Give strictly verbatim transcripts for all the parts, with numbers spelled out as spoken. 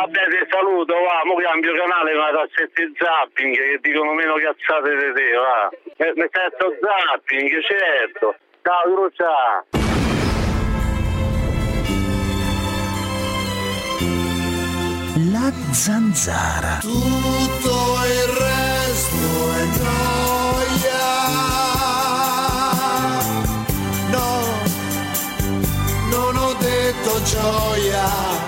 Vabbè, ti saluto, va, mo cambio canale, ma da sette zapping che dicono meno cazzate di te, va. Mi sento zapping, certo. Ciao, Gruccia. La zanzara. Tutto il resto è noia. No, non ho detto gioia.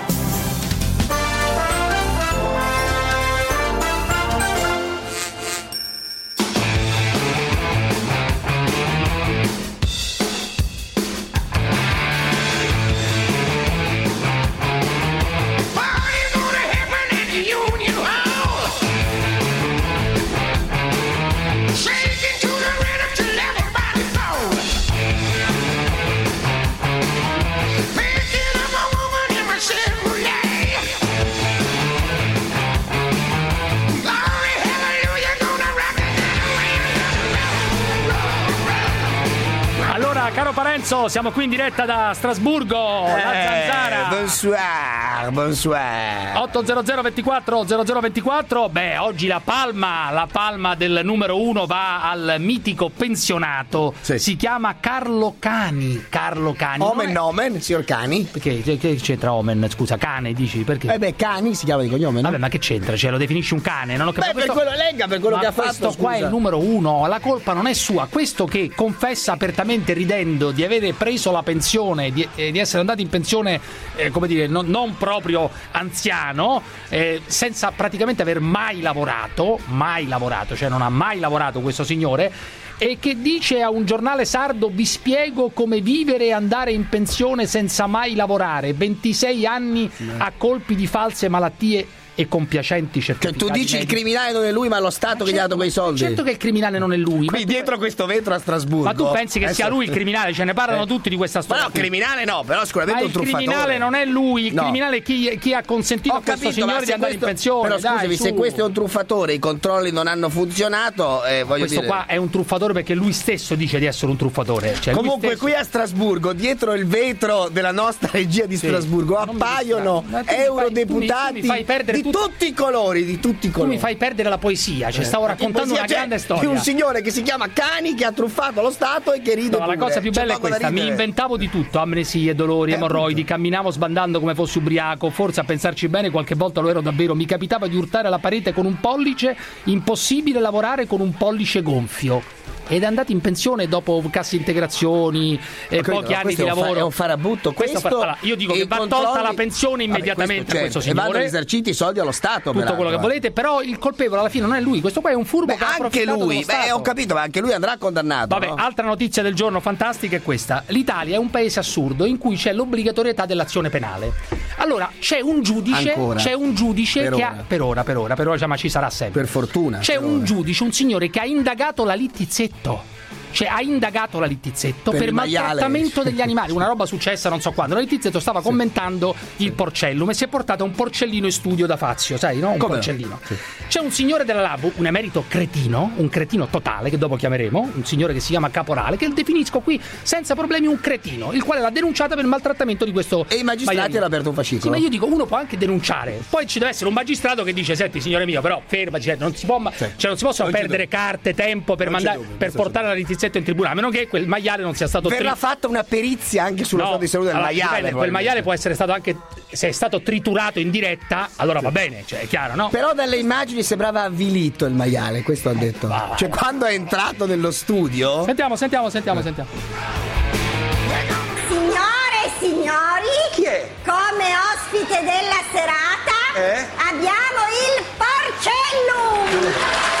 Caro Parenzo, siamo qui in diretta da Strasburgo, eh, la zanzara. Bonsoir, bonsoir. otto zero zero ventiquattro zero zero ventiquattro. Beh, oggi la palma, la palma del numero uno va al mitico pensionato. Sì. Si chiama Carlo Cani. Carlo Cani. Omen, è... nomen, signor Cani. Perché che c'entra Omen? Scusa, cane, dici perché? Eh beh, Cani si chiama di cognome, no? Vabbè, ma che c'entra? Cioè, lo definisci un cane? Non ho capito. Beh, per quello legga, per quello ma che ha fatto. Questo qua scusa. è il numero uno. La colpa non è sua. Questo che confessa apertamente ridendo di avere preso la pensione, di, eh, di essere andato in pensione, eh, come dire, non, non proprio anziano, eh, senza praticamente aver mai lavorato, mai lavorato, cioè non ha mai lavorato questo signore, e che dice a un giornale sardo: vi spiego come vivere e andare in pensione senza mai lavorare, ventisei anni a colpi di false malattie e compiacenti certificati. Cioè, tu dici medici. il criminale non è lui, ma è lo Stato ma che certo, gli ha dato quei soldi. Certo che il criminale non è lui. Qui dietro tu... questo vetro a Strasburgo. Ma tu pensi che Adesso... sia lui il criminale? Ce ne parlano eh. tutti di questa storia. Ma no, criminale no, però sicuramente ma un truffatore. il criminale non è lui, il no. criminale è chi, chi ha consentito Ho a questo capito, signore di andare questo... in pensione. Però scusami, dai, se questo è un truffatore, i controlli non hanno funzionato, eh, voglio questo dire... qua è un truffatore perché lui stesso dice di essere un truffatore. Cioè, comunque stesso... qui a Strasburgo, dietro il vetro della nostra regia di sì. Strasburgo, appaiono eurodeputati fai, fai di tutto... tutti i colori, di tutti i colori. Tu mi fai perdere la poesia, cioè, stavo raccontando una grande storia di un signore che si chiama Cani, che ha truffato lo Stato e che ride. No, pure. La cosa più bella C'è è questa: mi inventavo di tutto, amnesie, dolori, eh, emorroidi, appunto. camminavo sbandando come fossi ubriaco, forse a pensarci bene qualche volta lo ero davvero, mi capitava di urtare la parete con un pollice, impossibile lavorare con un pollice gonfio. Ed è andato in pensione dopo casse integrazioni e credo, pochi anni di è lavoro. Fa- è un farabutto questo. questo allora, io dico che va controlli... tolta la pensione immediatamente Vabbè, a questo questo, certo. signore. E vanno risarciti i soldi allo Stato. Tutto quello che volete, però il colpevole alla fine non è lui. Questo qua è un furbo. Beh, che ha anche lui, beh, ho capito, ma anche lui andrà condannato. Vabbè, no? altra notizia del giorno fantastica è questa: l'Italia è un paese assurdo in cui c'è l'obbligatorietà dell'azione penale. Allora, c'è un giudice, Ancora. c'è un giudice per che ora. ha per ora, per ora, per ora, cioè, ma ci sarà sempre. Per fortuna. C'è per un ora. giudice, un signore che ha indagato la Littizzetto. Cioè ha indagato la Littizzetto per, per maiale. maltrattamento degli animali, una roba successa non so quando. La Littizzetto stava sì. commentando sì. il porcellum e si è portato un porcellino in studio da Fazio, sai, no? Un Come porcellino. No? Sì. C'è un signore della Lab, un emerito cretino, un cretino totale che dopo chiameremo, un signore che si chiama Caporale, che definisco qui senza problemi un cretino, il quale l'ha denunciata per maltrattamento di questo. E i magistrati hanno aperto un fascicolo. Sì, ma io dico, uno può anche denunciare. Poi ci deve essere un magistrato che dice: senti, signore mio, però ferma, cioè, non si può, sì. cioè, non si possono non perdere carte, tempo per, mandare, dubbio, per portare la Littizzetto in tribunale, a meno che quel maiale non sia stato verrà tri- fatta una perizia anche sullo no, stato di salute del allora, maiale. Dipende, quel maiale può essere stato anche, se è stato triturato in diretta, allora va bene, cioè è chiaro, no? Però dalle immagini sembrava avvilito il maiale, questo ha detto. Va, cioè quando è entrato nello studio. Sentiamo, sentiamo, sentiamo, sentiamo. Signore e signori, chi è? Come ospite della serata eh? abbiamo il porcellum.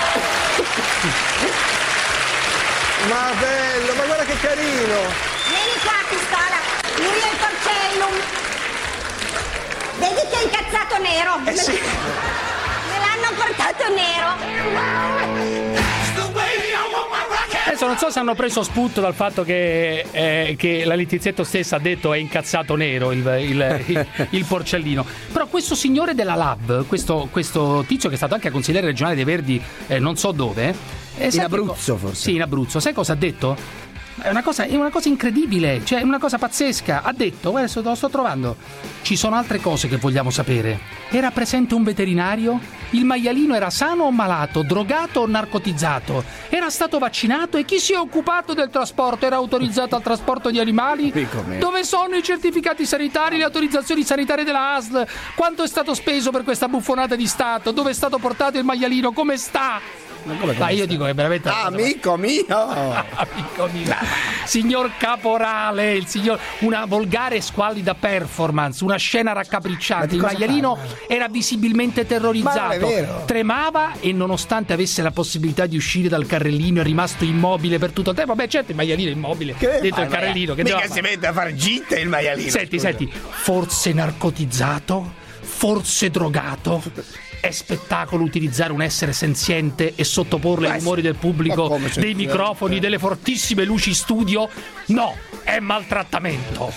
Ma bello, ma guarda che carino! Vieni qua, pistola. Lui è il porcellum. Vedi che è incazzato nero? Eh sì. Me l'hanno portato nero. Adesso non so se hanno preso spunto dal fatto che, eh, che la Littizzetto stessa ha detto è incazzato nero il, il, il, il porcellino. Però questo signore della Lab, questo, questo tizio che è stato anche consigliere regionale dei Verdi, eh, non so dove, eh, in Abruzzo forse. Sì, in Abruzzo. Sai cosa ha detto? È una cosa, è una cosa incredibile, cioè è una cosa pazzesca. Ha detto, adesso lo sto trovando, ci sono altre cose che vogliamo sapere. Era presente un veterinario? Il maialino era sano o malato, drogato o narcotizzato? Era stato vaccinato? E chi si è occupato del trasporto? Era autorizzato al trasporto di animali? Dove sono i certificati sanitari, le autorizzazioni sanitarie della A S L? Quanto è stato speso per questa buffonata di Stato? Dove è stato portato il maialino? Come sta? Dai, io dico che veramente ah, amico mio amico mio signor Caporale, il signor, una volgare e squallida performance, una scena raccapricciante. Il maialino parla? Era visibilmente terrorizzato, tremava e nonostante avesse la possibilità di uscire dal carrellino è rimasto immobile per tutto il tempo. Beh, certo, il maialino è immobile che dentro il carrellino, che mica si mette a fare gite il maialino. Senti, scusa. senti, forse narcotizzato, forse drogato. È spettacolo utilizzare un essere senziente e sottoporlo ai rumori del pubblico, dei microfoni, delle fortissime luci studio? No, è maltrattamento.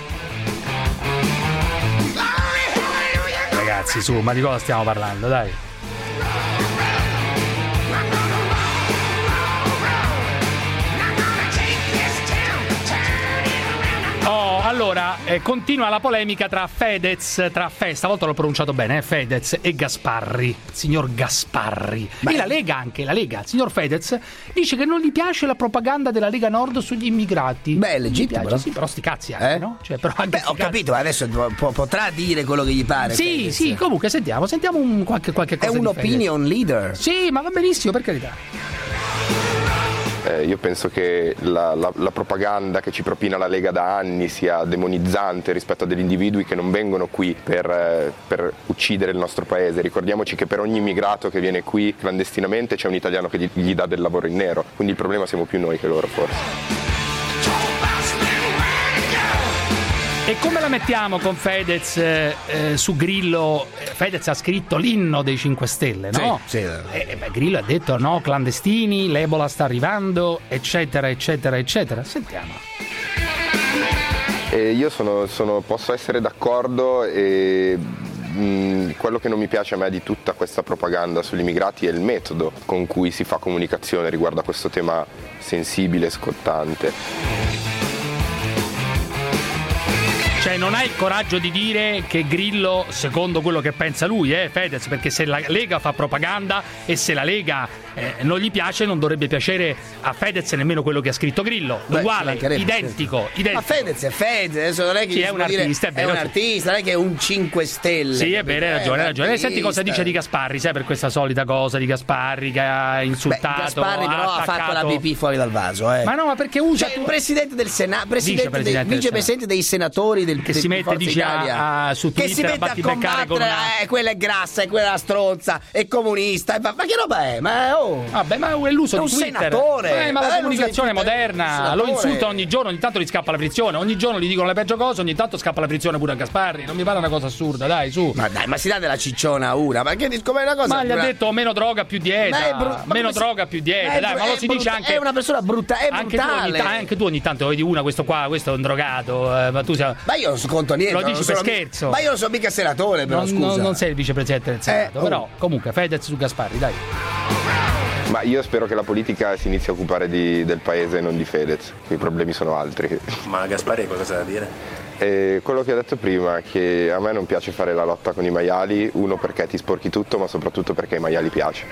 Ragazzi, su, ma di cosa stiamo parlando, dai? Oh, allora, eh, continua la polemica tra Fedez, tra Fe, stavolta l'ho pronunciato bene, eh, Fedez e Gasparri, signor Gasparri. Beh. E la Lega anche, la Lega, il signor Fedez dice che non gli piace la propaganda della Lega Nord sugli immigrati. Beh, è legittimo, piace, sì, però sti cazzi anche, eh? no? Cioè, però anche Beh, ho cazzi. capito, adesso po- potrà dire quello che gli pare. Sì, Fedez. sì, comunque sentiamo, sentiamo un, qualche, qualche cosa. È un opinion leader. Sì, ma va benissimo, per carità. Eh, io penso che la, la, la propaganda che ci propina la Lega da anni sia demonizzante rispetto a degli individui che non vengono qui per, eh, per uccidere il nostro paese. Ricordiamoci che per ogni immigrato che viene qui clandestinamente c'è un italiano che gli, gli dà del lavoro in nero, quindi il problema siamo più noi che loro forse. E come la mettiamo con Fedez eh, eh, su Grillo? Fedez ha scritto l'inno dei cinque Stelle, no? Sì, sì. E, beh, Grillo ha detto no, clandestini, l'Ebola sta arrivando, eccetera, eccetera, eccetera. Sentiamo. E io sono, sono, posso essere d'accordo e mh, quello che non mi piace a me di tutta questa propaganda sugli immigrati è il metodo con cui si fa comunicazione riguardo a questo tema sensibile e scottante. Cioè non hai il coraggio di dire che Grillo, secondo quello che pensa lui, eh, Fedez, perché se la Lega fa propaganda e se la Lega eh, non gli piace non dovrebbe piacere a Fedez nemmeno quello che ha scritto Grillo. Beh, uguale, identico, identico. Ma Fedez è Fedez, adesso non è che sì, è un artista, dire, è, è un artista, non è che è un cinque Stelle. Sì, è vero, hai ragione, hai ragione. Senti cosa dice di Gasparri, sai, per questa solita cosa di Gasparri che ha insultato. Beh, Gasparri però ha, ha fatto la pipì fuori dal vaso, eh. Ma no, ma perché usa cioè, tu... il presidente del Senato, presidente presidente dei, vicepresidente dei senatori del che si mette dice a, a, su Twitter che si mette a, a combattere con una... eh, quella è grassa, è quella stronza, è comunista, ma, ma che roba è? Ma oh, vabbè, ma è l'uso è di un Twitter. senatore, eh, ma, ma la comunicazione moderna, lo insulta ogni giorno, ogni tanto gli scappa la frizione, ogni giorno gli dicono le peggio cose, ogni tanto scappa la frizione pure a Gasparri. Non mi pare una cosa assurda, dai, su. Ma dai, ma si dà della cicciona una, ma che come una cosa. Ma gli ha detto meno droga più dieta, bru- meno droga più dieta, dai, ma lo si dice anche. È una persona brutta, è anche brutale. Tu ogni, anche tu ogni tanto vedi una, questo qua, questo è un drogato, eh, ma tu sei... Ma io non so conto niente. Lo dici per sono, scherzo. Ma io non sono mica senatore, però non, scusa. Non, non sei il vicepresidente del Senato, eh, oh. però comunque Fedez su Gasparri, dai. Ma io spero che la politica si inizi a occupare di, del paese e non di Fedez, i problemi sono altri. Ma Gasparri ha qualcosa da dire? E quello che ho detto prima, che a me non piace fare la lotta con i maiali, uno perché ti sporchi tutto, ma soprattutto perché ai maiali piace.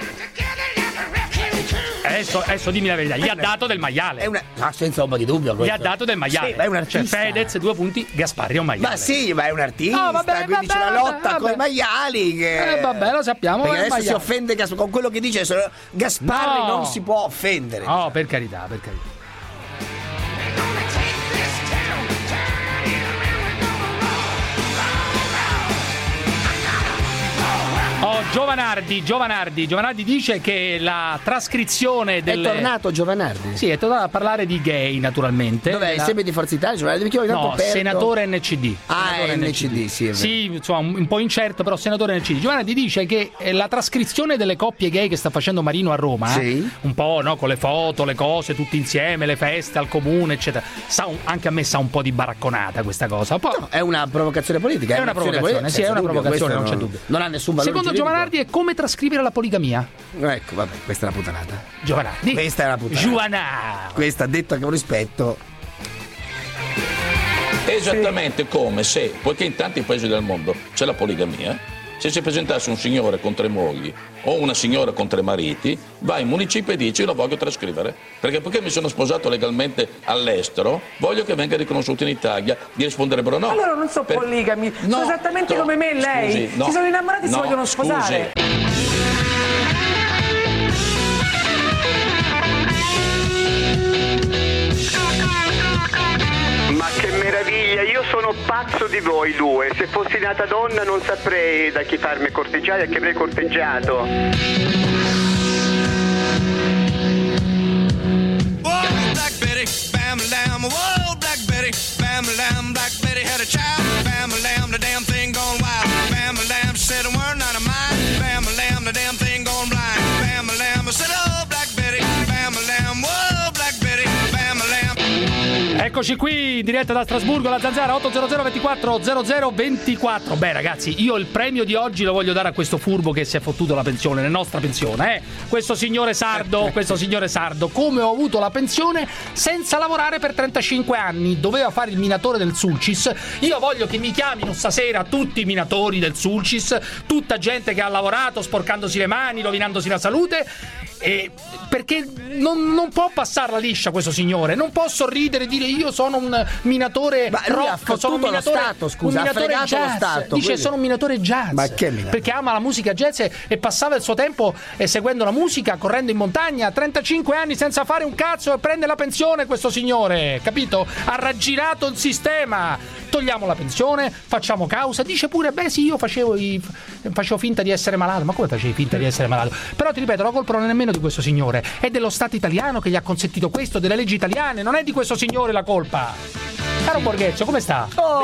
Adesso, adesso dimmi la verità, gli ha dato del maiale. È una... ah, senza ombra di dubbio. Gli ha dato del maiale. Sì, ma è un artista. Cioè Fedez, due punti, Gasparri è un maiale. Ma sì, ma è un artista, no, vabbè, quindi vabbè, c'è la lotta vabbè. con i maiali che... Eh vabbè, lo sappiamo. Perché adesso maiale. si offende Gas- con quello che dice Gasparri, no. non si può offendere. No, diciamo. per carità, per carità. Oh, Giovanardi, Giovanardi, Giovanardi dice che la trascrizione del... È tornato Giovanardi? Sì, è tornato a parlare di gay, naturalmente. Dov'è? La... Sempre di Forza Italia? Giovanardi? Perché ogni tanto no, perdo... senatore N C D. Ah, senatore senatore N nel C D, sì, è vero. sì, insomma, un, un po' incerto, però senatore nel C D. Giovanardi dice che eh, la trascrizione delle coppie gay che sta facendo Marino a Roma, Sì. un po', no, con le foto, le cose, tutti insieme, le feste al comune, eccetera. Sa un- anche a me sa un po' di baracconata questa cosa. Un po'- No, è una provocazione politica. È una un'azione provocazione, politica, sì, è senza una dubbio, provocazione, questo non c'è dubbio. Non ha nessun valore Secondo giuridico. Giovanardi è come trascrivere la poligamia. Ecco, vabbè, questa è una puttanata. Giovanardi. Questa è una puttanata. Giovanà. Questa, detta con rispetto, È esattamente come se, poiché in tanti paesi del mondo c'è la poligamia, se si presentasse un signore con tre mogli o una signora con tre mariti, va in municipio e dice: io lo voglio trascrivere, perché poiché mi sono sposato legalmente all'estero, voglio che venga riconosciuto in Italia. Gli risponderebbero no. Allora non sono Per- poligami, No, sono esattamente no, come me e lei. scusi, no, si sono innamorati e si no, vogliono sposare. scusi. Ma che meraviglia, io sono pazzo di voi due. Se fossi nata donna non saprei da chi farmi corteggiare e che avrei corteggiato. Whoa, Black Betty, bam lamb. Whoa, Black Betty, bam lamb. Black Betty had a child. Bam lamb, the damn thing gone wild. Bam lamb said a word not of mine. Bam lamb, the damn thing gone blind. Bam lamb, I said, oh, Black Betty, bam lamb. Whoa, Black Betty, bam lamb. Eccoci qui in diretta da Strasburgo, la Zanzara otto zero zero ventiquattro zero zero ventiquattro. Beh ragazzi, io il premio di oggi lo voglio dare a questo furbo che si è fottuto la pensione, la nostra pensione, eh? Questo signore sardo, questo signore sardo, come ho avuto la pensione senza lavorare per trentacinque anni, doveva fare il minatore del Sulcis. Io voglio che mi chiamino stasera tutti i minatori del Sulcis, tutta gente che ha lavorato sporcandosi le mani, rovinandosi la salute. E perché non, non può passarla liscia questo signore, non può sorridere e dire io sono un minatore Ma lui ha rock, sono un fottuto lo minatore, Stato, scusa, un ha minatore fregato lo jazz. Stato, Dice quindi- sono un minatore jazz. Ma che minatore? Perché ama la musica jazz e, e passava il suo tempo eh, seguendo la musica, correndo in montagna, trentacinque anni senza fare un cazzo e prende la pensione questo signore, capito? Ha raggirato il sistema. Togliamo la pensione, facciamo causa, dice pure beh sì io facevo, i, facevo finta di essere malato. Ma come facevi finta di essere malato? Però ti ripeto, la colpa non è nemmeno di questo signore, è dello Stato italiano che gli ha consentito questo, delle leggi italiane, non è di questo signore la colpa. Caro Borghezio, come sta?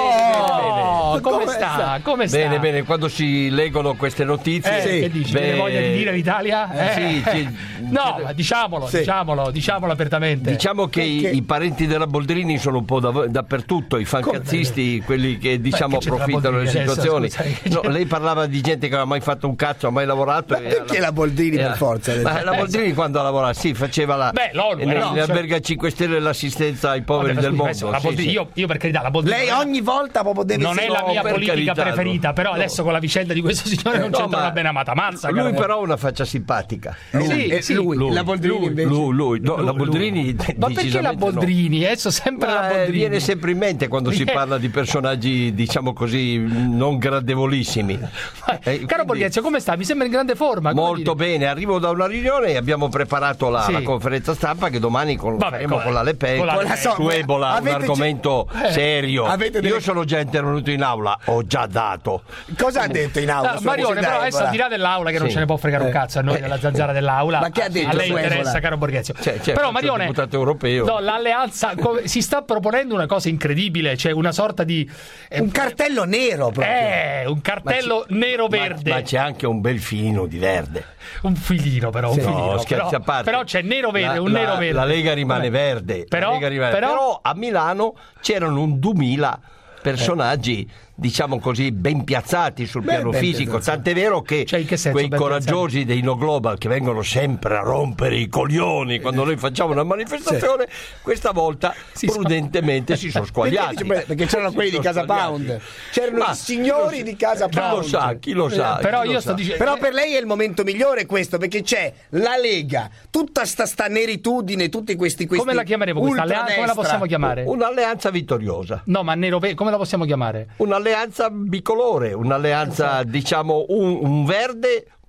Oh, come, come sta? sta? Come sta? Bene, bene, quando si leggono queste notizie... Eh, che dici? beh, Tiene voglia di dire l'Italia? eh, sì, Eh. sì. No, ma diciamolo, Sì. diciamolo, diciamolo apertamente. Diciamo che Perché? i, i parenti della Boldrini sono un po' da- dappertutto, i fancazzisti, quelli che diciamo Beh, che c'entra la approfittano delle Boldrini situazioni. adesso, scusa, che No, c'entra? lei parlava di gente che non ha mai fatto un cazzo, ha mai lavorato. Ma e perché alla- la Boldrini per e- forza? Ma la Boldrini quando lavorava, sì, faceva la Beh, l'ONU, eh, nel- no, nell'alberga cinque Stelle l'assistenza ai poveri Vabbè, del scusi, mondo. adesso la sì, Boldrini- sì. Io, io per carità, la Boldrini Lei ogni volta proprio deve non è la no, mia per politica carità, preferita, no. però No. adesso con la vicenda di questo signore non No, c'entra ma una bene amata mazza. Lui caro. però ha una faccia simpatica. Lui, Sì, eh, sì. lui, Lui, la Boldrini lui, invece. lui, lui. No, la Lui, Boldrini lui. Ma perché la decisamente no. Boldrini? Adesso sempre la Ma, eh, Boldrini. viene sempre in mente quando si Viene- parla di personaggi, diciamo così, non gradevolissimi. Ma, Eh, Caro quindi- Borghezio, come sta? Mi sembra in grande forma. come Molto dire. bene, arrivo da una riunione e abbiamo preparato la, Sì. la conferenza stampa che domani con, Vabbè, faremo con- con la Le Pen con la Le Pen. su Ebola, un Avete- argomento eh, serio. avete delle- Io sono già intervenuto in aula, ho già dato. Cosa ha detto in aula? Ah, sulla Marione, musica però adesso Ebola? al di là dell'aula che non Sì. ce ne può fregare un Eh. cazzo a noi della zanzara dell'aula. Ma che ha detto A lei su interessa, Ebola? caro Borghezio. Cioè, certo, però sono Marione, deputato europeo. no, l'alleanza come- si sta proponendo una cosa incredibile, cioè una sorta di eh, Un cartello nero proprio. eh, un cartello nero-verde. Ma, ma c'è anche un bel filino di verde. Un filino però, un No, filino. scherzi però, a parte. però c'è nero-verde, La- un la- nero-verde. La Lega rimane Vabbè. verde. Però, la Lega rimane- però- però a Milano c'erano un duemila personaggi, diciamo così, ben piazzati sul Beh, piano ben fisico, piazzati. tant'è vero che Cioè, in che senso quei ben coraggiosi dei No Global che vengono sempre a rompere i coglioni quando noi facciamo una manifestazione, questa volta Si prudentemente si sono Perché, squagliati. dice, beh, perché c'erano Si quelli di sono Casa squagliati. Pound. C'erano Ma i signori chi lo- di Casa chi lo Pound. sa, chi lo sa. Però chi lo io sa. sto dicendo Però per lei è il momento migliore questo, perché c'è la Lega, tutta sta, sta neritudine, tutti questi, questi come la chiameremo questa alleanza? Come la ultradestra. possiamo chiamare? Un'alleanza vittoriosa. No, ma nero come la possiamo chiamare? Un'alleanza bicolore, un'alleanza, diciamo, un, un verde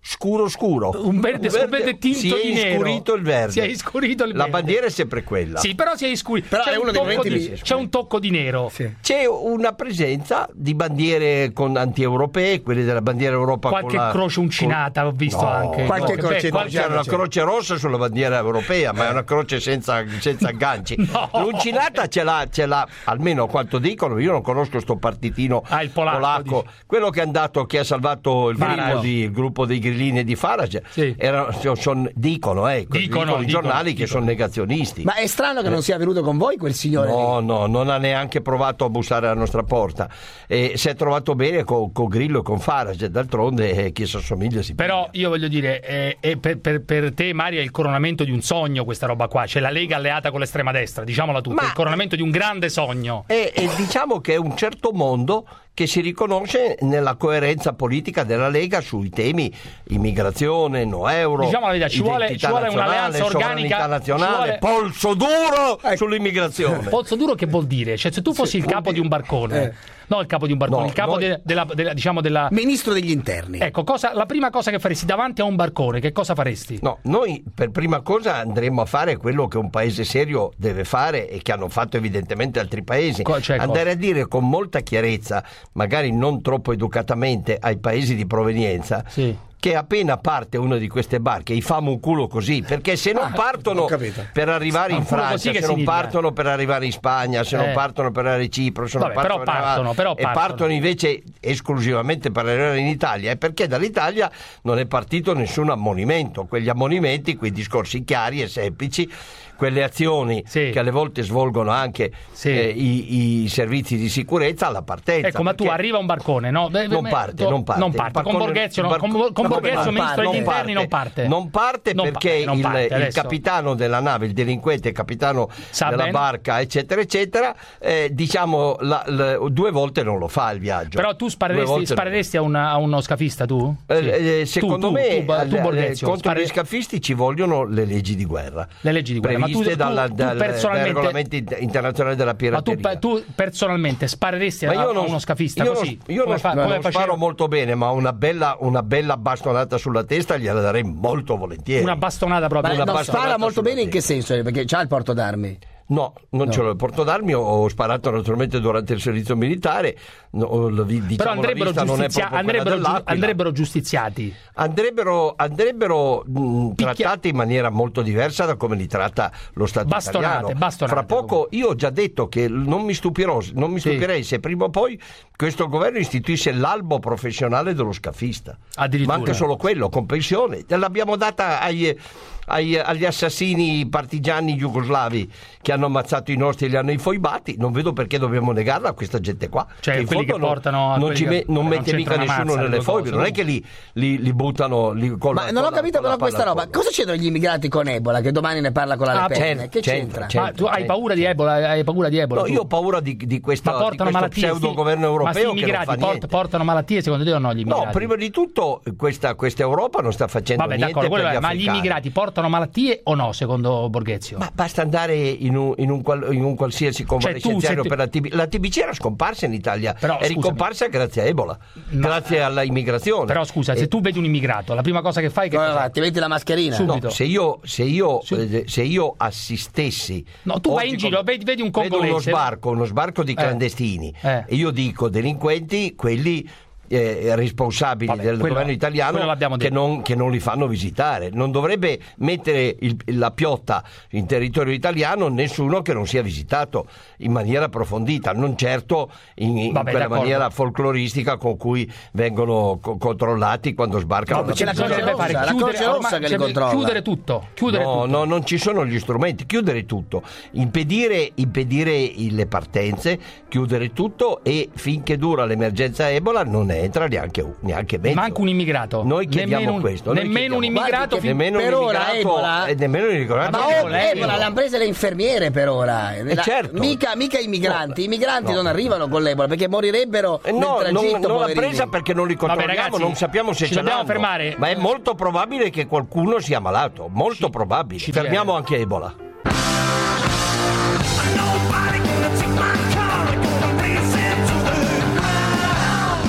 scuro scuro. Un verde, un verde tinto si di è nero. iscurito il verde. Si è iscurito il La verde. bandiera è sempre quella. Sì, però si è iscurito. Però C'è, è un uno dei tocco momenti di, mi- c'è un tocco di nero. Sì. C'è una presenza di bandiere con anti-europee, quelle della bandiera Europa Qualche con la, croce uncinata ho visto No, anche. qualche Beh, croce- qualche- C'era una croce rossa sulla bandiera europea, ma è una croce senza, senza agganci. No. L'uncinata ce l'ha, ce l'ha, almeno a quanto dicono. Io non conosco sto partitino Ah, il polacco, dici. quello che è andato, che ha salvato il Farage. gruppo, di, il gruppo dei grillini di Farage. Sì. Era- son- dicono, ecco, Dicono, dicono i dicono, giornali che dicono. sono negazionisti. Ma è strano che non sia venuto con voi quel signore No, lì. no, non ha neanche provato a bussare alla nostra porta. E si è trovato bene con, con Grillo e con Farage. D'altronde, eh, chi si assomiglia si Però piglia. io voglio dire, eh, eh, per, per- per te Mario è il coronamento di un sogno questa roba qua, c'è la Lega alleata con l'estrema destra, diciamola tutta, Ma- è il coronamento di un grande sogno. E, e diciamo che è un certo mondo che si riconosce nella coerenza politica della Lega sui temi immigrazione, no euro, Diciamo la verità, ci vuole- identità ci vuole nazionale, un'alleanza organica, sovranità nazionale, ci vuole- polso duro sull'immigrazione. Polso duro che vuol dire? Cioè se tu fossi il capo di un barcone, Eh. no il capo di un barcone, No, il capo noi- de- della, della- diciamo della... Ministro degli interni. Ecco, cosa, la prima cosa che faresti davanti a un barcone, che cosa faresti? No, noi per prima cosa andremo a fare quello che un paese serio deve fare e che hanno fatto evidentemente altri paesi. Co- cioè Andare a dire con molta chiarezza, magari non troppo educatamente, ai paesi di provenienza, Sì. che appena parte una di queste barche gli famo un culo così, perché se non Ah, partono ho capito. per arrivare Un in culo Francia, così che se non significa? partono per arrivare in Spagna, se Eh. non partono per arrivare in Cipro, se non Vabbè, però partono per partono, arrivare- però e partono. partono invece esclusivamente per arrivare in Italia, è perché dall'Italia non è partito nessun ammonimento. Quegli ammonimenti, quei discorsi chiari e semplici, quelle azioni Sì. che alle volte svolgono anche Sì. eh, i, i servizi di sicurezza alla partenza. Ecco, ma tu perché arriva un barcone, no? Beh, non beh, parte, tu- non parte. Non Il parte. barcone- Con Borghezio, il no? barco- con, con no, Borghezio, non ministro parte, degli non interni, non parte. Non parte Non perché parte, non il, parte, il adesso. capitano della nave, il delinquente, il capitano Sa della bene. barca, eccetera, eccetera, eh, diciamo la- la- due volte non lo fa il viaggio. Però tu Due spareresti, volte non- spareresti a, una- a uno scafista, tu? Eh, Sì. eh, Tu, secondo tu, me tu, tu, alle- Borghezio, contro spare- gli scafisti ci vogliono le leggi di guerra, Le leggi di guerra, ma tu- previste tu- dalla- tu dal- dai personalmente- regolamenti int- internazionali della Ma tu, pirateria. pe- tu personalmente spareresti a, Ma io a non- uno scafista io così? non, io come non, fa- non come facevi- sparo molto bene, ma una bella, una bella bastonata sulla testa gliela darei molto volentieri. Una bastonata proprio. Ma una no, bastonata spara molto sulla bene in che testa. senso? Perché c'ha il porto d'armi. No, non No. ce l'ho il porto d'armi, ho, ho sparato naturalmente durante il servizio militare. No, la vi- diciamo, Però la andrebbero, vista non è giustizia- proprio quella andrebbero, giu- dell'Aquila. andrebbero giustiziati. Andrebbero, andrebbero mh, Picchia- trattati in maniera molto diversa da come li tratta lo Stato Bastonate, italiano. bastonate, Fra poco io ho già detto che non mi stupirò, non mi Sì. stupirei se prima o poi questo governo istituisce l'albo professionale dello scafista. Addirittura. Ma anche solo quello, con pensione. L'abbiamo data ai, ai- agli assassini partigiani jugoslavi che hanno ammazzato i nostri e li hanno infoibati. Non vedo perché dobbiamo negarla a questa gente qua. Cioè, in quelli fondo che non- portano a non, quelli ci che- me- non vabbè, mette non mica c'entra una nessuno mazza le nelle due foibe. cose, Non è no? che li, li- li buttano li- con Ma la- non ho con la- capito con la però questa palla al roba. fuoco. Cosa c'entrano gli immigrati con Ebola? Che domani ne parla con la Le Ah, Pen? c'entra, che c'entra, c'entra? Ma tu hai certo. paura di Ebola? Hai paura di Ebola? No, tu? io ho paura di, di, questa, Ma di portano questo malattie? pseudo sti- governo ma sti europeo che non immigrati fa port- niente. portano malattie secondo te o no gli immigrati? No, prima di tutto questa, questa Europa non sta facendo Vabbè, niente d'accordo, per quello gli è, ma gli africani. immigrati portano malattie o no secondo Borghezio? Ma basta andare in un, in un, qual- in un qualsiasi convalescenziario se ti- per la T B. La T B C era scomparsa in Italia, Però, è scusami. ricomparsa grazie a Ebola, Ma- grazie alla immigrazione. Però scusa, E- se tu vedi un immigrato, la prima cosa che fai è che Come cos'è? va? Ti metti la mascherina? Su- No, subito. se io, se io, Sì. eh, se io assistessi. No, tu vai oggi in giro, come- vedi- vedi un vedo uno congolese. sbarco, uno sbarco di Eh. clandestini. Eh. E io dico delinquenti, quelli eh, responsabili Vabbè, del quello- governo italiano quello l'abbiamo che detto. non, che non li fanno visitare. Non dovrebbe mettere il- la piotta in territorio italiano nessuno che non sia visitato in maniera approfondita, non certo in, in Vabbè, quella d'accordo. maniera folcloristica con cui vengono co- controllati quando sbarcano. No, da c'è la Puglia. Croce Rossa, la Croce Rossa ormai- che li cioè, controlla. chiudere tutto, chiudere no, tutto. no, non ci sono gli strumenti. Chiudere tutto, impedire, impedire i- le partenze, chiudere tutto e finché dura l'emergenza Ebola non ne entra neanche, un- neanche mezzo. Manca un immigrato. Noi chiediamo Nemmeno un- questo. noi nemmeno un chiediamo- immigrato Guardi che fin- nemmeno per un ora immigrato, Ebola- eh, nemmeno un immigrato. Ma Ma oh, Ebola, Ebola Ebola. l'hanno prese le infermiere per ora. La- certo. mica, mica i migranti. I migranti No. non arrivano con l'Ebola perché morirebbero Eh, nel No, non, tragitto. non l'ha poverini. presa perché non li controlliamo, ragazzi, non sappiamo se ci ce dobbiamo l'hanno. fermare. Ma è molto probabile che qualcuno sia malato, molto Ci- probabile. ci Fermiamo viene. anche Ebola.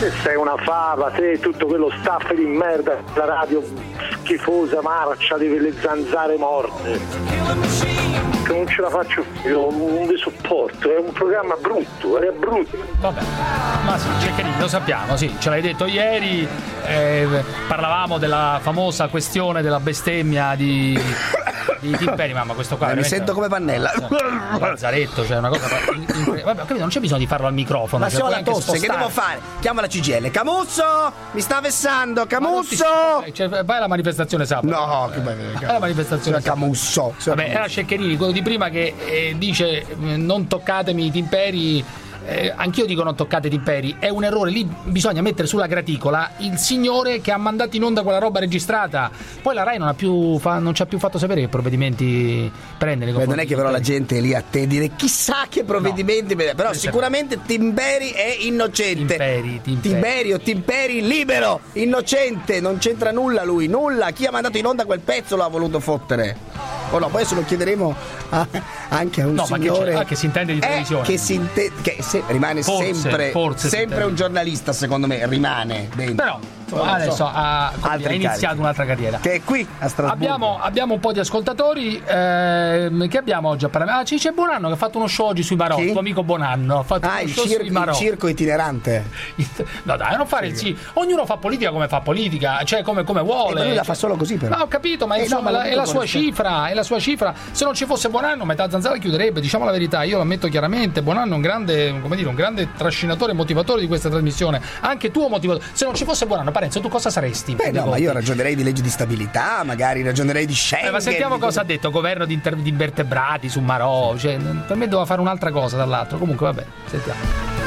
te sei una fava, te tutto quello staff di merda, la radio schifosa marcia di quelle zanzare morte, che non ce la faccio più, non vi sopporto, è un programma brutto, è brutto. Vabbè, ma sì, Cecchini, lo sappiamo, sì, ce l'hai detto ieri, eh, parlavamo della famosa questione della bestemmia di, di Timperi, mamma questo qua. Eh, mi sento come Pannella. Lazzaretto, cioè una cosa. Vabbè, ho capito, non c'è bisogno di farlo al microfono. Ma se ho la tosse, che devo fare? Chiama la C G I L. Camusso, mi sta vessando, Camusso. Ti... Cioè, vai alla manifestazione sabato. No, che vai alla manifestazione Camusso. Vabbè, era Ceccherini, quello di prima che eh, dice non toccatemi i timperi. Eh, anch'io dico non toccate Timperi, è un errore, lì bisogna mettere sulla graticola il signore che ha mandato in onda quella roba registrata. Poi la Rai non ha più fa, non ci ha più fatto sapere che provvedimenti prendere. Beh, non è che però la gente è lì a te dire chissà che provvedimenti, no. Però sicuramente Timperi è innocente. Timperi, Timperi. Timberio, Timperi libero, innocente, non c'entra nulla lui, nulla. Chi ha mandato in onda quel pezzo l'ha voluto fottere. O no, poi se lo chiederemo a, anche a un no, signore ma che, ah, che si intende di televisione, che, si inte- che se, rimane forse, sempre, forse sempre un giornalista, secondo me rimane dentro. Però insomma, adesso so. ha, ha iniziato cariche. Un'altra carriera che è qui a Strasburgo. Abbiamo, abbiamo un po' di ascoltatori. Eh, che abbiamo oggi a parlare? Ah, c'è Bonanno che ha fatto uno show oggi sui Marò. Chi? Tuo amico Bonanno ha fatto ah, uno il, show cir- sui Marò. il circo itinerante. No, dai, non fare sì. il sì. Ognuno fa politica come fa politica, cioè come, come vuole. E lui la fa solo così, però. No, ho capito, ma eh, insomma no, la, è la sua cifra, è la sua cifra. Se non ci fosse Bonanno, metà zanzara chiuderebbe, diciamo la verità, io lo ammetto chiaramente. Bonanno è un grande, come dire, un grande trascinatore e motivatore di questa trasmissione. Anche tu motivatore. Se non ci fosse Bonanno, Parenzo, tu cosa saresti? Beh, no, ma io ragionerei di legge di stabilità, magari ragionerei di Schengen. Eh, ma sentiamo di... cosa ha detto, governo di, inter- di invertebrati su Marò, cioè, per me doveva fare un'altra cosa dall'altro. Comunque vabbè, sentiamo.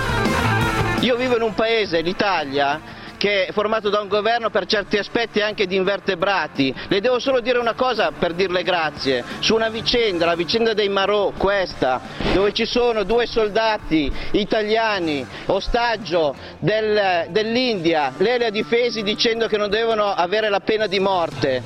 Io vivo in un paese, l'Italia, che è formato da un governo per certi aspetti anche di invertebrati. Le devo solo dire una cosa per dirle grazie, su una vicenda, la vicenda dei Marò, questa, dove ci sono due soldati italiani, ostaggio del, dell'India, lei li ha difesi dicendo che non devono avere la pena di morte.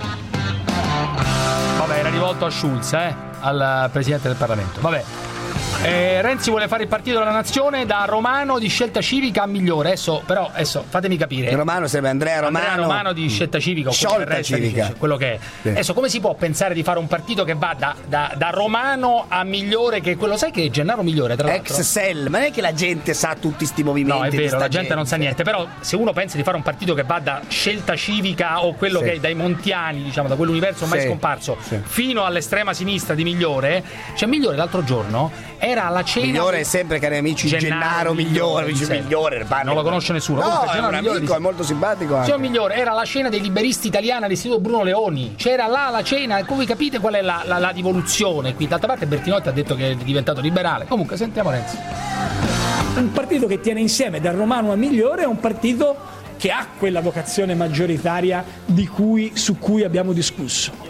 Vabbè, era rivolto a Schulz, eh, al Presidente del Parlamento. Vabbè. Eh, Renzi vuole fare il partito della nazione da Romano di Scelta Civica a Migliore. Adesso, però, adesso fatemi capire. Il Romano serve Andrea Romano. Andrea Romano di Scelta Civica o Sciolta Civica, dice, quello che è. Sì. Adesso, come si può pensare di fare un partito che va da, da, da Romano a Migliore? Che quello, sai che è Gennaro Migliore, tra l'altro. Ex-Sell, ma non è che la gente sa tutti sti movimenti. No, è vero, la gente, gente non sa niente. Però, se uno pensa di fare un partito che va da Scelta Civica o quello sì. che è dai Montiani, diciamo, da quell'universo mai sì. scomparso, sì. fino all'estrema sinistra di Migliore, cioè Migliore l'altro giorno era alla cena. Migliore è sempre, cari amici, Gennaro, Gennaro Migliore, Migliore, Migliore non lo conosce nessuno. No, comunque, è un amico, Migliore, è molto simpatico anche. Signor Migliore, era la cena dei liberisti italiani all'Istituto Bruno Leoni. C'era là la cena, come capite qual è la, la, la rivoluzione qui? D'altra parte Bertinotti ha detto che è diventato liberale. Comunque, sentiamo Renzi. Un partito che tiene insieme da Romano a Migliore è un partito che ha quella vocazione maggioritaria di cui, su cui abbiamo discusso.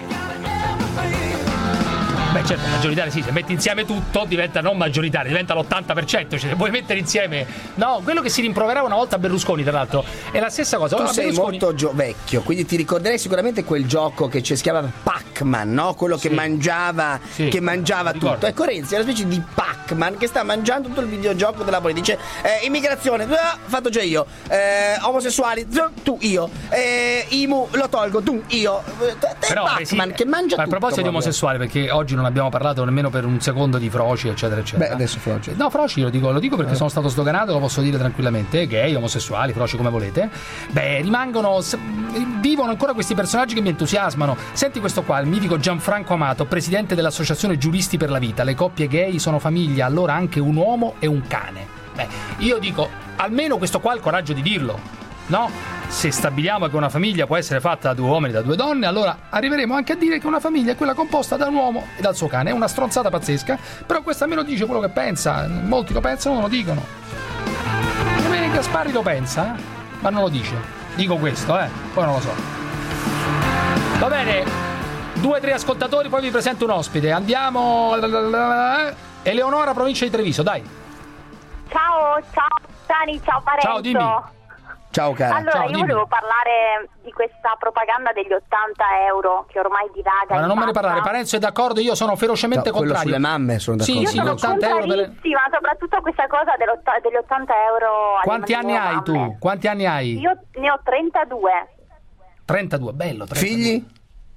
Beh, certo, maggioritaria sì, se metti insieme tutto diventa non maggioritaria, diventa l'ottanta per cento, cioè se vuoi mettere insieme. No, quello che si rimproverava una volta a Berlusconi, tra l'altro, è la stessa cosa. Tu Ora, sei Berlusconi... molto gio- vecchio, quindi ti ricorderei sicuramente quel gioco che si chiamava Pac-Man, no? Quello che sì. mangiava, sì. che mangiava tutto. Ecco, Renzi è una specie di Pac-Man che sta mangiando tutto il videogioco della politica. Dice eh, immigrazione, eh, fatto già io, eh, omosessuali, tu, io, eh, I M U, lo tolgo, tu, io. Te Però, Pac-Man sì, che mangia ma tutto. A proposito di omosessuali, perché oggi non abbiamo parlato nemmeno per un secondo di Froci, eccetera, eccetera. Beh, adesso Froci. No, Froci lo dico, lo dico perché eh. sono stato sdoganato, lo posso dire tranquillamente, gay, omosessuali, Froci come volete. Beh, rimangono, vivono ancora questi personaggi che mi entusiasmano. Senti questo qua, il mitico Gianfranco Amato, presidente dell'Associazione Giuristi per la Vita. Le coppie gay sono famiglia, allora anche un uomo e un cane. Beh, io dico, almeno questo qua ha il coraggio di dirlo. No? Se stabiliamo che una famiglia può essere fatta da due uomini e da due donne, allora arriveremo anche a dire che una famiglia è quella composta da un uomo e dal suo cane. È una stronzata pazzesca, però questo almeno dice quello che pensa. Molti lo pensano, non lo dicono. Come Gasparri lo pensa, eh? Ma non lo dice. Dico questo, eh? Poi non lo so. Va bene, due o tre ascoltatori, poi vi presento un ospite. Andiamo. Eleonora, provincia di Treviso, dai. Ciao, ciao Tani, ciao Parenzo. Ciao, dimmi. Ciao cara. Allora, Ciao, io dimmi. volevo parlare di questa propaganda degli ottanta euro che ormai dilaga. Ma in non me ne massa. parlare, Parenzo è d'accordo, io sono ferocemente No, quello contrario. sulle mamme sono d'accordo. Sì, Io sì, sono ottanta euro per le- contrarissima, soprattutto a questa cosa dell'otta- degli ottanta euro. alle Quanti anni loro hai mamme. tu? Quanti anni hai? Io ne ho trentadue. trentadue, bello. trentadue. Figli?